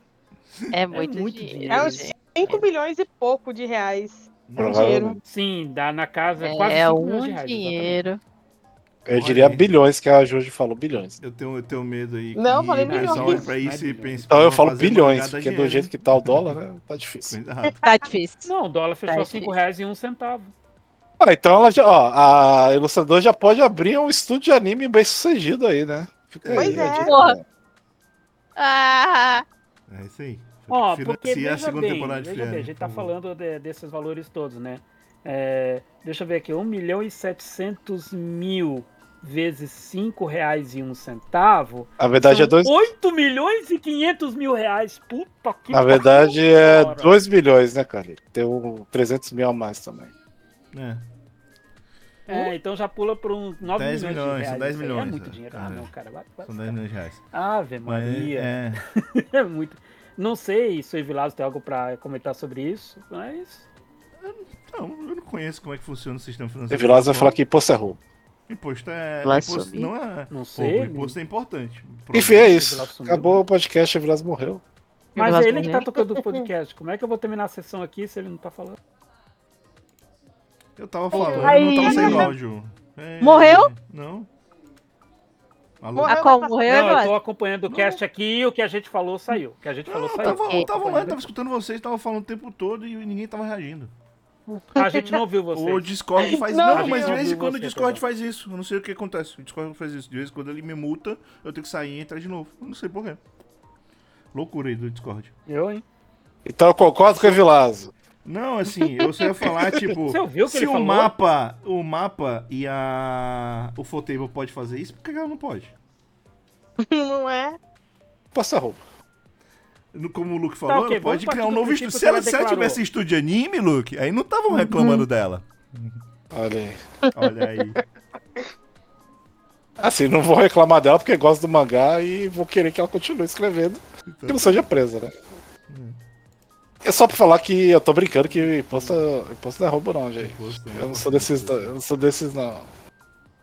É muito, muito dinheiro. dinheiro. É uns cinco milhões e pouco de reais. Provavelmente. Sim, dá na casa quase É cinco um milhões de reais. dinheiro. Eu diria Olha aí. bilhões, que a Jorge falou bilhões. Eu tenho, eu tenho medo aí Não, que falei o pessoal milhões. olha pra isso Não é e bilhões. pensa... Então pô, eu falo fazer bilhões, mangá dá porque do dinheiro, jeito hein? que tá o dólar, né? Tá difícil. Cuidado. Tá difícil. Não, o dólar fechou Tá a cinco reais e um centavo. Ah, então ela já, ó, a ilustradora já pode abrir um estúdio de anime bem sucedido aí, né? Fica aí, Pois a é. dica. Porra. Ah, É isso aí. Ó, Financia porque a veja segunda bem, temporada de veja bem, a Frieren, gente por tá favor. falando de- desses valores todos, né? É, deixa eu ver aqui, um milhão e setecentos mil vezes cinco reais e um centavo. Na verdade é dois. oito milhões e quinhentos mil reais. Puta que Na verdade pariu, é cara. dois milhões, né, cara? Tem um trezentos mil a mais também. É. É, então já pula por uns nove dez milhões, milhões, de reais. são dez Isso aí milhões, É muito é. dinheiro. Ah, É. não, cara. Vai, vai São dez milhões de reais. Ave Mas, Maria. é, É muito. Não sei se o Evilásio tem algo pra comentar sobre isso, mas. não, eu não conheço como é que funciona o sistema O financeiro. Vilas vai falar que imposto é roubo. Imposto é... Lá Imposto sumiu. não é... Não Pô, sei. o imposto é importante. Enfim, é Vilas isso. sumiu. Acabou o podcast, o Vilas morreu. Mas Evilásio é ele que tá morreu. tocando o podcast. Como é que eu vou terminar a sessão aqui se ele não tá falando? Eu tava falando, Aí- eu não tava sem áudio. É, Morreu? Não. Alô? Morreu. A qual morreu, Não, eu Eduardo? tô acompanhando o cast aqui e o que a gente falou saiu. O que a gente falou Eu saiu. tava, eu tava lá, eu Acompanhando. tava escutando vocês, tava falando o tempo todo e ninguém tava reagindo. A gente não viu você. O Discord faz Não, não, a mas gente de não vez em viu quando o você, Discord Pedro. faz isso. Eu não sei o que acontece. O Discord faz isso. De vez em quando ele me multa, eu tenho que sair e entrar de novo. Eu não sei porquê. Loucura aí do Discord. Eu, hein? Então eu concordo com o Vilas. Não, assim, eu só ia falar, tipo, Você ouviu o que se ele o falou? mapa, o mapa e a o Footable pode fazer isso, por que ela não pode? Não é? Imposto é roubo. No- Como o Luke falou, ok, ela pode vamos criar um partir do novo princípio estúdio. que Se ela, ela se ela declarou. tivesse estúdio de anime, Luke, aí não estavam reclamando dela. Olha aí. Olha aí. Assim, não vou reclamar dela porque gosto do mangá e vou querer que ela continue escrevendo. Que não seja presa, né? É só pra falar que eu tô brincando que imposto, imposto não é roubo não, gente. Imposto, Eu não sou desses, eu não sou desses não.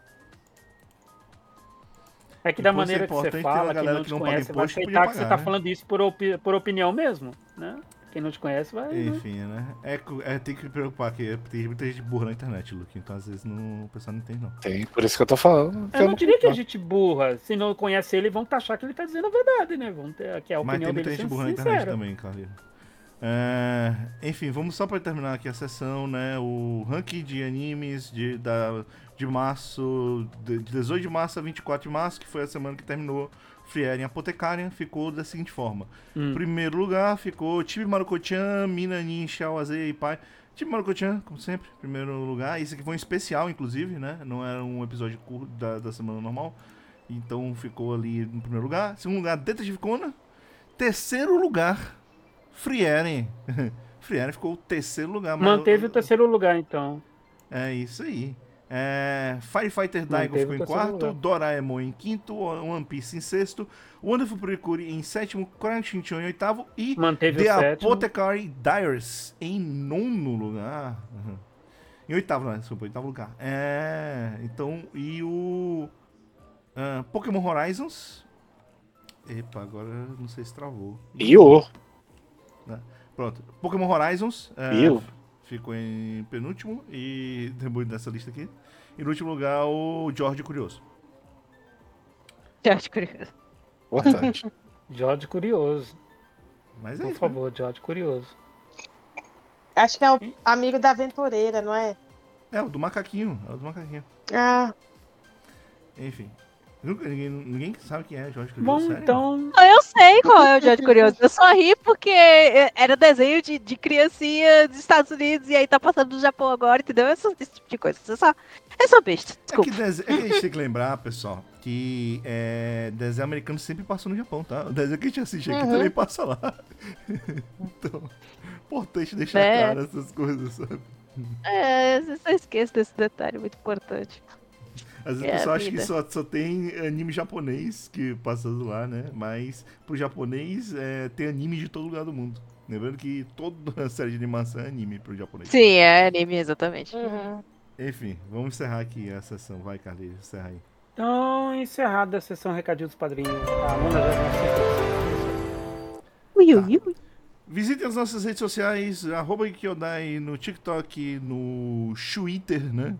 É que da Imposto é maneira que você importante, tem fala, uma quem galera não que te não paga conhece vai imposto e aceitar podia que você pagar, tá né? falando isso por, opi- por opinião mesmo, né? Quem não te conhece vai... né? Enfim, né? É, cu- é, tem que se preocupar, que tem muita gente burra na internet, Luke. Então, às vezes, não, o pessoal não entende, não. Tem, por isso que eu tô falando. que Eu não diria que a concordo. gente burra. Se não conhece ele, vão taxar que ele tá dizendo a verdade, né? Vão ter, que é a Mas tem opinião muita dele gente sendo burra na internet sincera. também, Carlinhos. É, enfim, vamos só para terminar aqui a sessão, né? O ranking de animes de, da, de março, de dezoito de março a vinte e quatro de março, que foi a semana que terminou Frieren Apotecarian, ficou da seguinte forma. Hum. Primeiro lugar ficou Chibi Maruko-chan, Minanin, Shawazei e Pai. Chibi Maruko-chan, como sempre, primeiro lugar. Esse aqui foi um especial, inclusive, né? Não era um episódio curto da, da semana normal. Então ficou ali no primeiro lugar. Segundo lugar, Detetive Conan. Terceiro lugar, Frieren. Frieren ficou o terceiro lugar. mas- Manteve o terceiro lugar, então. É isso aí. É, Firefighter Daigo Manteve ficou o em terceiro quarto, lugar. Doraemon em quinto, One Piece em sexto, Wonderful Purikuri em sétimo, Crayon Shin-chan em oitavo e Manteve The o sétimo. Apothecary Diaries em nono lugar. Uhum. Em oitavo, não, desculpa, oitavo lugar. É, então, e o ah, Pokémon Horizons. Epa, agora não sei se travou. E o. Pronto, Pokémon Horizons é, Viu? ficou em penúltimo e depois dessa lista aqui. E no último lugar, o George Curioso. Eu acho curioso. Importante. George Curioso. Mas é Por isso. favor, George Curioso. Acho que é o amigo da aventureira, não é? Né? É, o do macaquinho. É o do macaquinho. Ah, Enfim. Nunca- Ninguém, ninguém sabe quem é George Curioso. Bom, sério? então... Ah, eu sei qual é o George Curioso. Eu só ri porque era desenho de, de criancinha dos Estados Unidos e aí tá passando no Japão agora, entendeu? Esse, esse tipo de coisa. Eu só, eu sou besta. É que, Desculpa. dese- é que a gente tem que lembrar, pessoal, que é, desenho americano sempre passou no Japão, tá? O desenho que a gente assiste aqui Uhum. também passa lá. Então, importante deixar É. claro essas coisas, sabe? É, eu só esqueço desse detalhe muito importante. Às vezes É o a pessoal acha que vida. só, só tem anime japonês que passando lá, né? Mas pro japonês é, tem anime de todo lugar do mundo. Lembrando que toda série de animação é anime pro japonês. Sim, é anime, exatamente. uhum. Enfim, vamos encerrar aqui a sessão. Vai, Carlinhos, encerra aí. Então, encerrada a sessão Recadinho dos Padrinhos. A nonagésima sexta. Ui, Tá. ui, ui. Visitem as nossas redes sociais, arroba Kyodai no TikTok, no Twitter, né?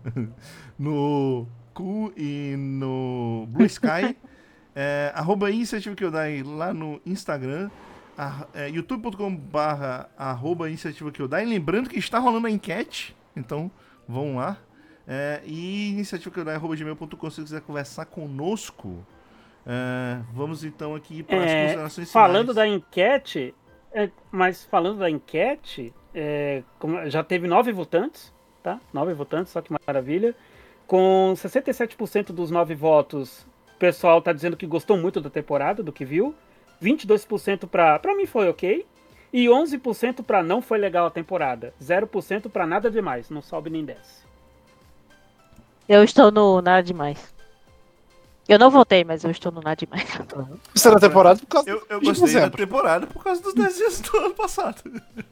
No Ku e no Blue Sky. É, arroba Iniciativa Kyodai lá no Instagram. A, é, youtube ponto com barra arroba Iniciativa Kyodai. Lembrando que está rolando a enquete, então vão lá. É, e iniciativa kyodai arroba gmail ponto com se você quiser conversar conosco. É, vamos então aqui para as É, considerações falando da finais. enquete, é, mas falando da enquete, é, como- já teve nove votantes, tá? Nove votantes, só que maravilha. Com sessenta e sete por cento dos nove votos, o pessoal tá dizendo que gostou muito da temporada, do que viu. vinte e dois por cento pra, pra mim foi ok. E onze por cento pra não foi legal a temporada. zero por cento pra nada demais, não sobe nem desce. Eu estou no nada demais. Eu não votei, mas eu estou no nada demais. Isso era temporada por causa Eu, eu de gostei da dezembro. temporada por causa dos desenhos do ano passado.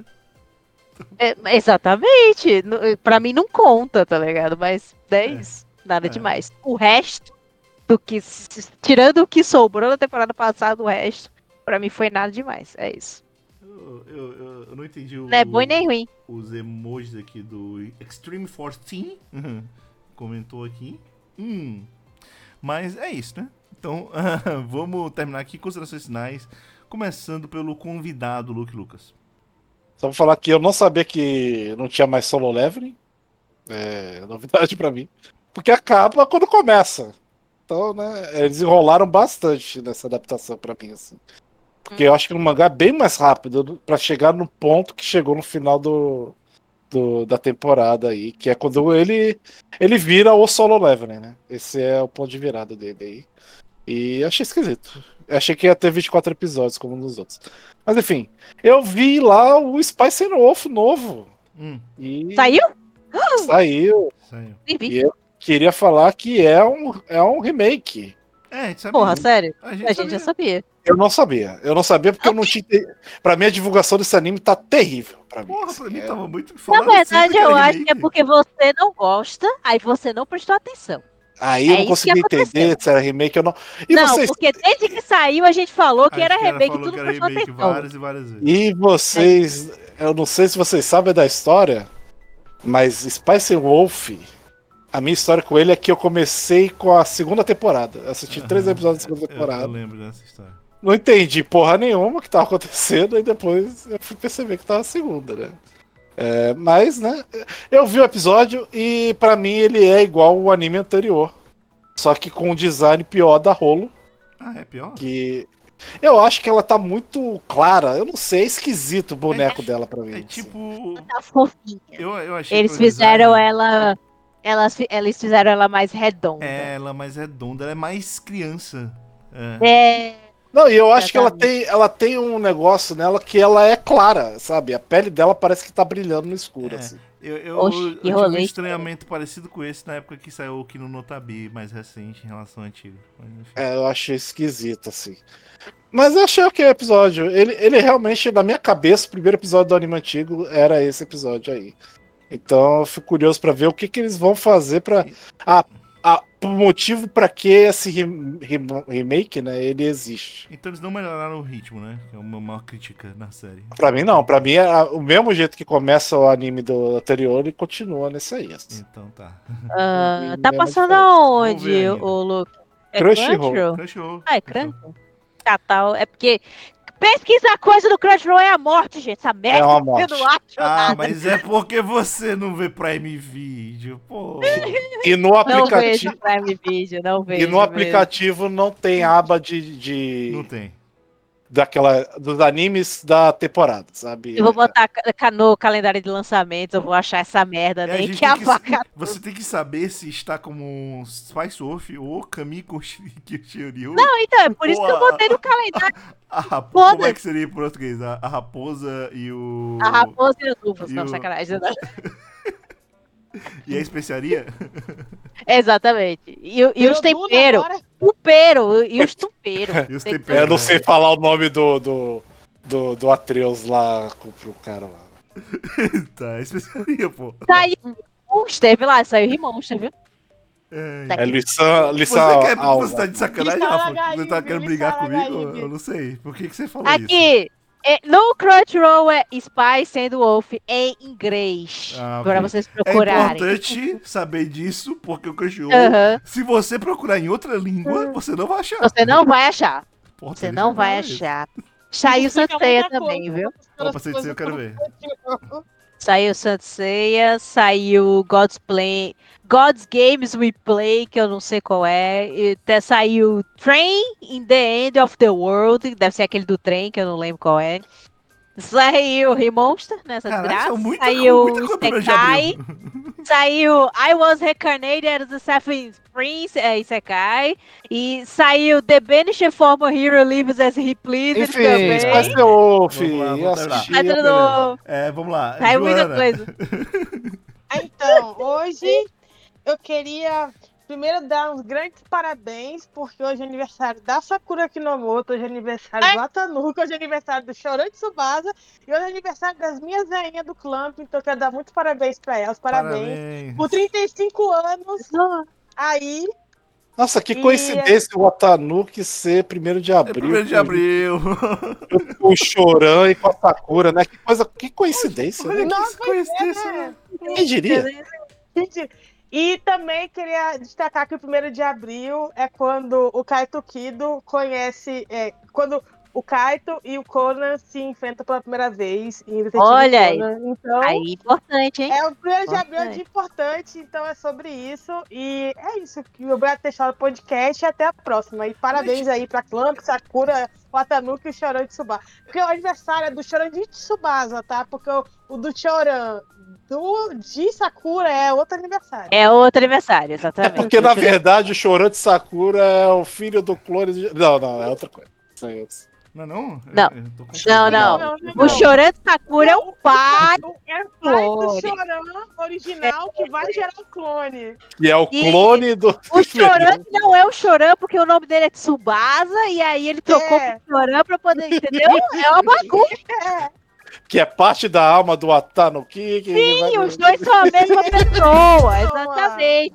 É, exatamente. N- Pra mim não conta, tá ligado? Mas é isso. Nada É. demais. O resto do que. s- Tirando o que sobrou da temporada passada, o resto, pra mim foi nada demais. É isso. Eu, eu, eu- eu não entendi o, Não é bom e nem ruim. os emojis aqui do Extreme Force Team. Comentou aqui. Hum. Mas é isso, né? Então, vamos terminar aqui considerações finais. Começando pelo convidado, Luke Lucas. Só vou falar que eu não sabia que não tinha mais solo leveling. É novidade pra mim. Porque acaba quando começa. Então, né, eles enrolaram bastante nessa adaptação pra mim, assim. Porque eu acho que no mangá é bem mais rápido pra chegar no ponto que chegou no final do, do- da temporada aí, que é quando ele ele vira o solo leveling, né? Esse é o ponto de virada dele aí. E achei esquisito. Eu achei que ia ter vinte e quatro episódios como nos outros. Mas enfim, eu vi lá o Spice Wolf novo. Hum, E Saiu? saiu. saiu. Nem vi. E eu queria falar que é um, é um remake. É, a gente sabe. Porra, sério? A A gente, gente já sabia. sabia. Eu não sabia. Eu não sabia porque eu não tinha. Pra mim, a divulgação desse anime tá terrível. Pra mim. Porra, assim. pra mim É- tava muito Na falando verdade, sempre que eu era acho que é remake. porque você não gosta, aí você não prestou atenção. Aí É eu não isso consegui que entender aconteceu. se era remake ou não. E Não, vocês, porque desde que saiu a gente falou que A era Esfera remake, falou tudo que era prestou remake atenção. várias e várias vezes. e vocês, eu não sei se vocês sabem da história, mas Spice Wolf, a minha história com ele é que eu comecei com a segunda temporada. Eu assisti três Aham. episódios da segunda Eu, temporada. eu lembro dessa história. Não entendi porra nenhuma que tava acontecendo, e depois eu fui perceber que tava a segunda, né? É, mas, né, eu vi o episódio e pra mim ele é igual o anime anterior. Só que com um design pior da Rolo, Ah, é pior? que eu acho que ela tá muito clara. Eu não sei, é esquisito o boneco dela pra mim. É assim. tipo. Tá fofinha. Eu, eu achei Eles que o fizeram design- ela. Elas, fi- eles fizeram ela mais redonda. É, ela é mais redonda, ela é mais criança. É. É. Não, e eu acho que ela Exatamente. tem, ela tem um negócio nela que ela é clara, sabe? A pele dela parece que tá brilhando no escuro, É. assim. Eu, eu, Oxe, eu que tive um rolê estranhamento parecido com esse na época que saiu o Kino no Tabi, mais recente em relação ao antigo. Mas, enfim. É, eu achei esquisito, assim. Mas eu achei ok o episódio. Ele, ele realmente, na minha cabeça, o primeiro episódio do anime antigo era esse episódio aí. Então eu fico curioso pra ver o que, que eles vão fazer pra. Ah, ah, o motivo pra que esse rem- rem- remake, né? Ele existe. Então eles não melhoraram o ritmo, né? É uma maior crítica na série. Pra mim, não. Pra mim, é a- o mesmo jeito que começa o anime do anterior, ele continua nesse aí. assim. Então tá. Ah, Não tá é passando muito Vamos aonde, ver ainda. o Luke? É Crunchyroll. Crunchyroll? Crunchyroll. Ah, é Crunchyroll. Tá, tá. É porque pesquisar coisa do Crunchyroll é a morte, gente. Essa merda. É uma morte. Eu não acho Ah, nada. mas é porque você não vê Prime Video, pô. E no Não aplicativo. vejo Prime Video, não vejo. E no aplicativo não tem aba de, de Não tem. daquela dos animes da temporada, sabe? Eu vou botar ca- ca- no calendário de lançamentos, eu vou achar essa merda, É, a nem gente que a tem que- vaca. Você tem que saber se está como Spice Wolf ou Kami com Shiryu. Não, então, é por isso que eu Boa. botei no calendário. A rap... Foda-se. Como é que seria em português? A, a raposa e o. A raposa e os uvos. E Não, o- sacanagem. Não. E a especiaria? Exatamente. E, o- e Virou os Duna temperos. agora? Tempero. E os temperos. E os Tem- temperos? Eu não sei falar o nome do, do, do, do Atreus lá com- pro cara lá. Tá, a especiaria, pô. Saiu Monster, viu lá? Saiu Rimonster, viu? É. Tá É aqui. Lissan, Você, Lissan quer, Alva. você tá de sacanagem, Lissara Rafa? Você tá Gaíbe, querendo brigar Lissara comigo? Gaíbe. Eu não sei. Por que, que você falou isso? Aqui, é, no Crunchyroll é Spy sendo Wolf em inglês. Ah, Pra ok. vocês É procurarem. importante saber disso, porque o Crunchyroll, Aham. se você procurar em outra língua, você não vai achar. Você não vai achar. Importante Você não vai isso. achar. Saiu Explica Santeia muita também, coisa. viu? Opa, Sensei, eu quero ver. Saiu Santeia, saiu God's Play, God's Games We Play, que eu não sei qual é. E até saiu Train in the End of the World, deve ser aquele do trem, que eu não lembro qual é. Saiu Remonster nessa Caraca, desgraça. são muita, Saiu muita coisa pra já Isekai. abriu. Saiu I Was Reincarnated as the Seven Prince, é, Isekai. E saiu The Banished Former Hero Lives as He Pleases Enfim, também. Spice Wolf. Vamos lá, eu vamos terminar. assisti, Tá tudo beleza. no- É, vamos lá. Saiu muita Joana. coisa. Então, hoje eu queria primeiro dar uns grandes parabéns, porque hoje é aniversário da Sakura Kinomoto, hoje é aniversário do Atanuka, hoje é aniversário do Chorão Tsubasa e hoje é aniversário das minhas veinhas do Clamp, então eu quero dar muito parabéns pra elas, parabéns. Parabéns. Por trinta e cinco anos aí, Nossa, que E- coincidência o Atanuki ser primeiro de É abril. primeiro de abril. Com o Choran e com a Sakura, né? Que coisa, que coincidência, né? Olha Nossa, que coincidência, né? Quem diria? gente, e também queria destacar que o primeiro de abril é quando o Kaito Kido conhece, é, quando o Kaito e o Conan se enfrentam pela primeira vez em Detetive Olha aí. Conan. Então, Aí, importante, hein? é o primeiro de abril é Importante. de importante, então é sobre isso. E é isso. Obrigado por ter deixado o podcast e até a próxima. E parabéns aí pra Clamp, Sakura, Watanuki e o Choran de Tsubasa. Porque o aniversário é do Choran de Tsubasa, tá? Porque o, o do Choran do, de Sakura é outro aniversário. É outro aniversário, É exatamente. porque, na verdade, o Choran de Sakura é o filho do clone de... Não, não, é outra coisa. Isso aí é outro. Não, não? Não. Eu- eu tô confuso. Não, não. O Choran de Sakura é o pai. É o pai do Clone. Choran original que vai gerar o clone. E é o E- clone do... O Choran não é o Choran porque o nome dele é Tsubasa e aí ele trocou É. pro Choran pra poder, entendeu? É uma bagunça. Que é parte da alma do Atanuki. Que Sim, vai- os dois são a mesma pessoa, exatamente.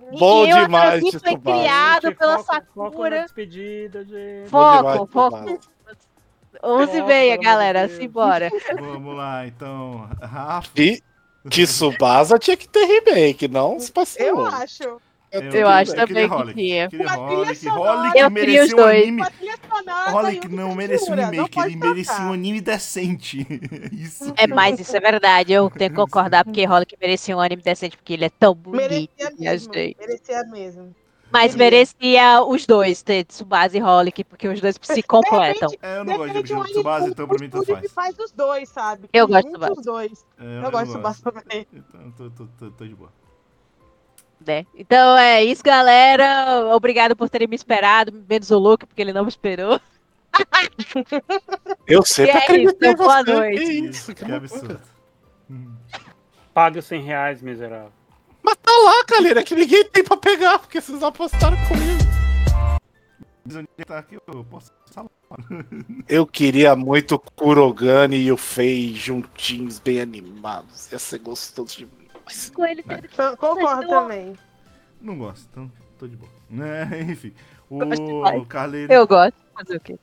Bom Ninguém demais aqui de foi Tsubasa. criado Gente, pela foco- Foco na Sakura. despedida, gente. Foco, demais de foco. Tsubasa. onze e Foco, meia, pelo amor de galera. Deus. Simbora. Vamos lá, então. Rafa. E Tsubasa tinha que ter remake, não se passou. Eu acho. É Eu, tudo Eu acho bem. eu queria também que Holic. tinha. Queria Uma trilha Holic. sonora. Holic Eu queria os merecia um dois. anime. Uma trilha sonora Holic e o não Yuki merecia um Katsura, não remake, pode ele merecia um trocar. anime decente. Isso. É, mas isso é verdade. Eu tenho que concordar, porque Holic merecia um anime decente, porque ele é tão bonito. Merecia minha mesmo. gente. Merecia mesmo. Mas Queria. merecia os dois, ter Tsubasa e Holic, porque os dois se completam. É, eu não De gosto de repente, um Episódio Tsubasa, anime, então um pra mim tanto estúdio que faz. faz os dois, sabe? Eu Que gosto de junte Tsubasa. os dois. É, Eu gosto de Tsubasa também. Então, tô, tô, tô, tô de boa. Né? Então é isso, galera. Obrigado por terem me esperado, menos o Luke, porque ele não me esperou. Eu E sempre é isso, acreditei em então, boa você. noite. Que Isso, isso, que que absurdo. absurdo. Hum. Pague os cem reais, miserável. Mas tá lá, galera, que ninguém tem pra pegar, porque vocês apostaram comigo. Mas onde tá aqui, eu posso falar. Eu queria muito o Kurogane e o Fei juntinhos, bem animados. Ia ser gostoso demais. Com ele tendo que Eu Concordo também. Não gosto, então tô de boa. É, enfim, Gosto o demais. Carleiro. Eu gosto. Fazer o quê?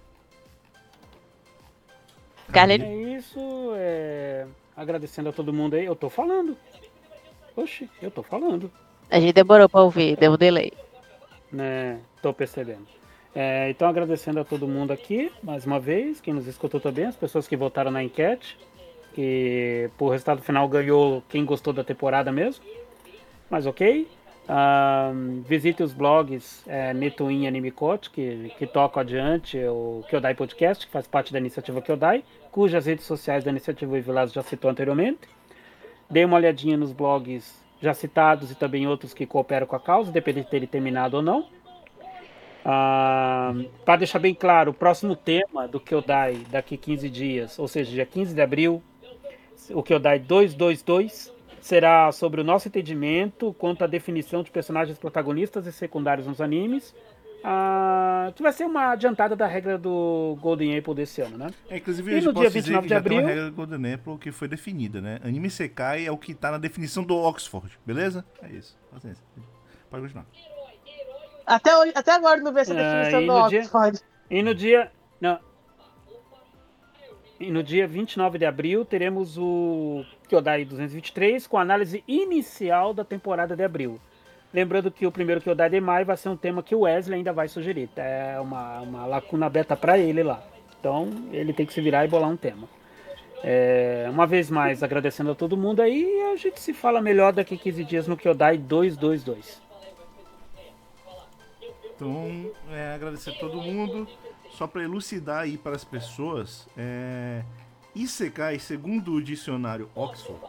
Carleiro? É isso, é... agradecendo a todo mundo aí. Eu tô falando. Oxi, eu tô falando. A gente demorou pra ouvir, deu um delay. Né? Tô percebendo. É, então, agradecendo a todo mundo aqui, mais uma vez, quem nos escutou também, as pessoas que votaram na enquete, que por resultado final ganhou quem gostou da temporada mesmo. Mas ok. Ah, visite os blogs é, Netoin e Animecote, que, que tocam adiante o Kyodai Podcast, que faz parte da iniciativa Kyodai, cujas redes sociais da iniciativa Evilás já citou anteriormente. Dê uma olhadinha nos blogs já citados e também outros que cooperam com a causa, dependendo de terem terminado ou não. Ah, para deixar bem claro, o próximo tema do Kyodai daqui quinze dias, ou seja, dia quinze de abril, o Kyodai duzentos e vinte e dois, será sobre o nosso entendimento quanto à definição de personagens protagonistas e secundários nos animes, ah, que vai ser uma adiantada da regra do Golden Apple desse ano, né? É, inclusive, E a gente no pode dia dizer vinte e nove que de já tem uma abril- regra do Golden Apple que foi definida, né? Anime Sekai é o que tá na definição do Oxford, beleza? É isso. Paciência. Pode continuar. Até, hoje, até agora não vi essa É, definição e do no dia- Oxford. E no dia. Não. E no dia vinte e nove de abril teremos o Kyodai duzentos e vinte e três com a análise inicial da temporada de abril. Lembrando que o primeiro Kyodai de maio vai ser um tema que o Wesley ainda vai sugerir. É uma, uma lacuna aberta para ele lá. Então ele tem que se virar e bolar um tema. É, uma vez mais, agradecendo a todo mundo aí, e a gente se fala melhor daqui a quinze dias no Kyodai duzentos e vinte e dois. Então, é, agradecer a todo mundo. Só para elucidar aí para as pessoas, é, Isekai, segundo o dicionário Oxford,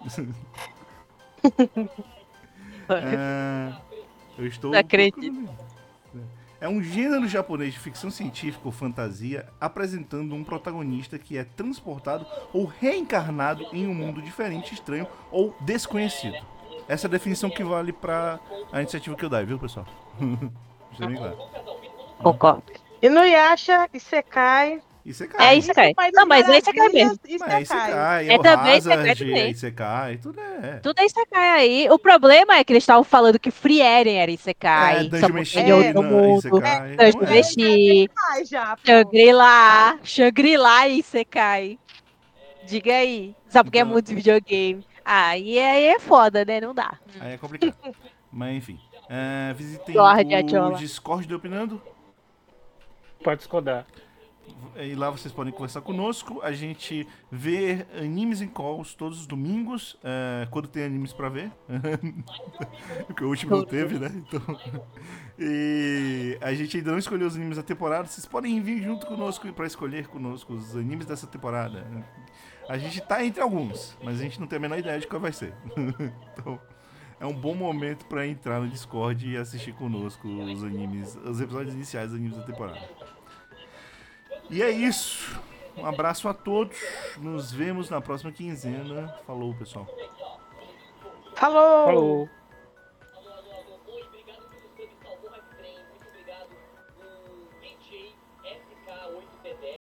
é, eu estou Não acredito. procurando. É um gênero japonês de ficção científica ou fantasia apresentando um protagonista que é transportado ou reencarnado em um mundo diferente, estranho ou desconhecido. Essa é a definição que vale para a iniciativa Kyodai, viu, pessoal? Isso é bem claro. Concordo. Inuyasha, Isekai. Isekai. É isso, cara. País Não, mas das é Isekai mesmo. Maravilhas, Mas é Isekai, é, É o também Isekai Hazard, também. é Isekai, tudo é. Tudo é Isekai aí. O problema é que eles estavam falando que Free Eren era É, Isekai. Dungeon só porque Machine, de outro na- mundo. Isekai. Dungeon Não é. Meshi, Ai, já, pô. Shangri-La. Shangri-La e Isekai. Diga aí. Só porque Então- é muito videogame. Ah, e aí é foda, né? Não dá. Aí é complicado. Mas enfim. É, visitem Lorde o Adiola. Discord do Opinando. Pode escodar. E lá vocês podem conversar conosco. A gente vê animes em calls todos os domingos. é, quando tem animes pra ver. Porque o último não teve, né? Então. E a gente ainda não escolheu os animes da temporada. Vocês podem vir junto conosco pra escolher conosco os animes dessa temporada. A gente tá entre alguns, mas a gente não tem a menor ideia de qual vai ser. Então, é um bom momento pra entrar no Discord e assistir conosco os animes, os episódios iniciais dos animes da temporada. E é isso. Um abraço a todos. Nos vemos na próxima quinzena. Falou, pessoal. Falou! Falou.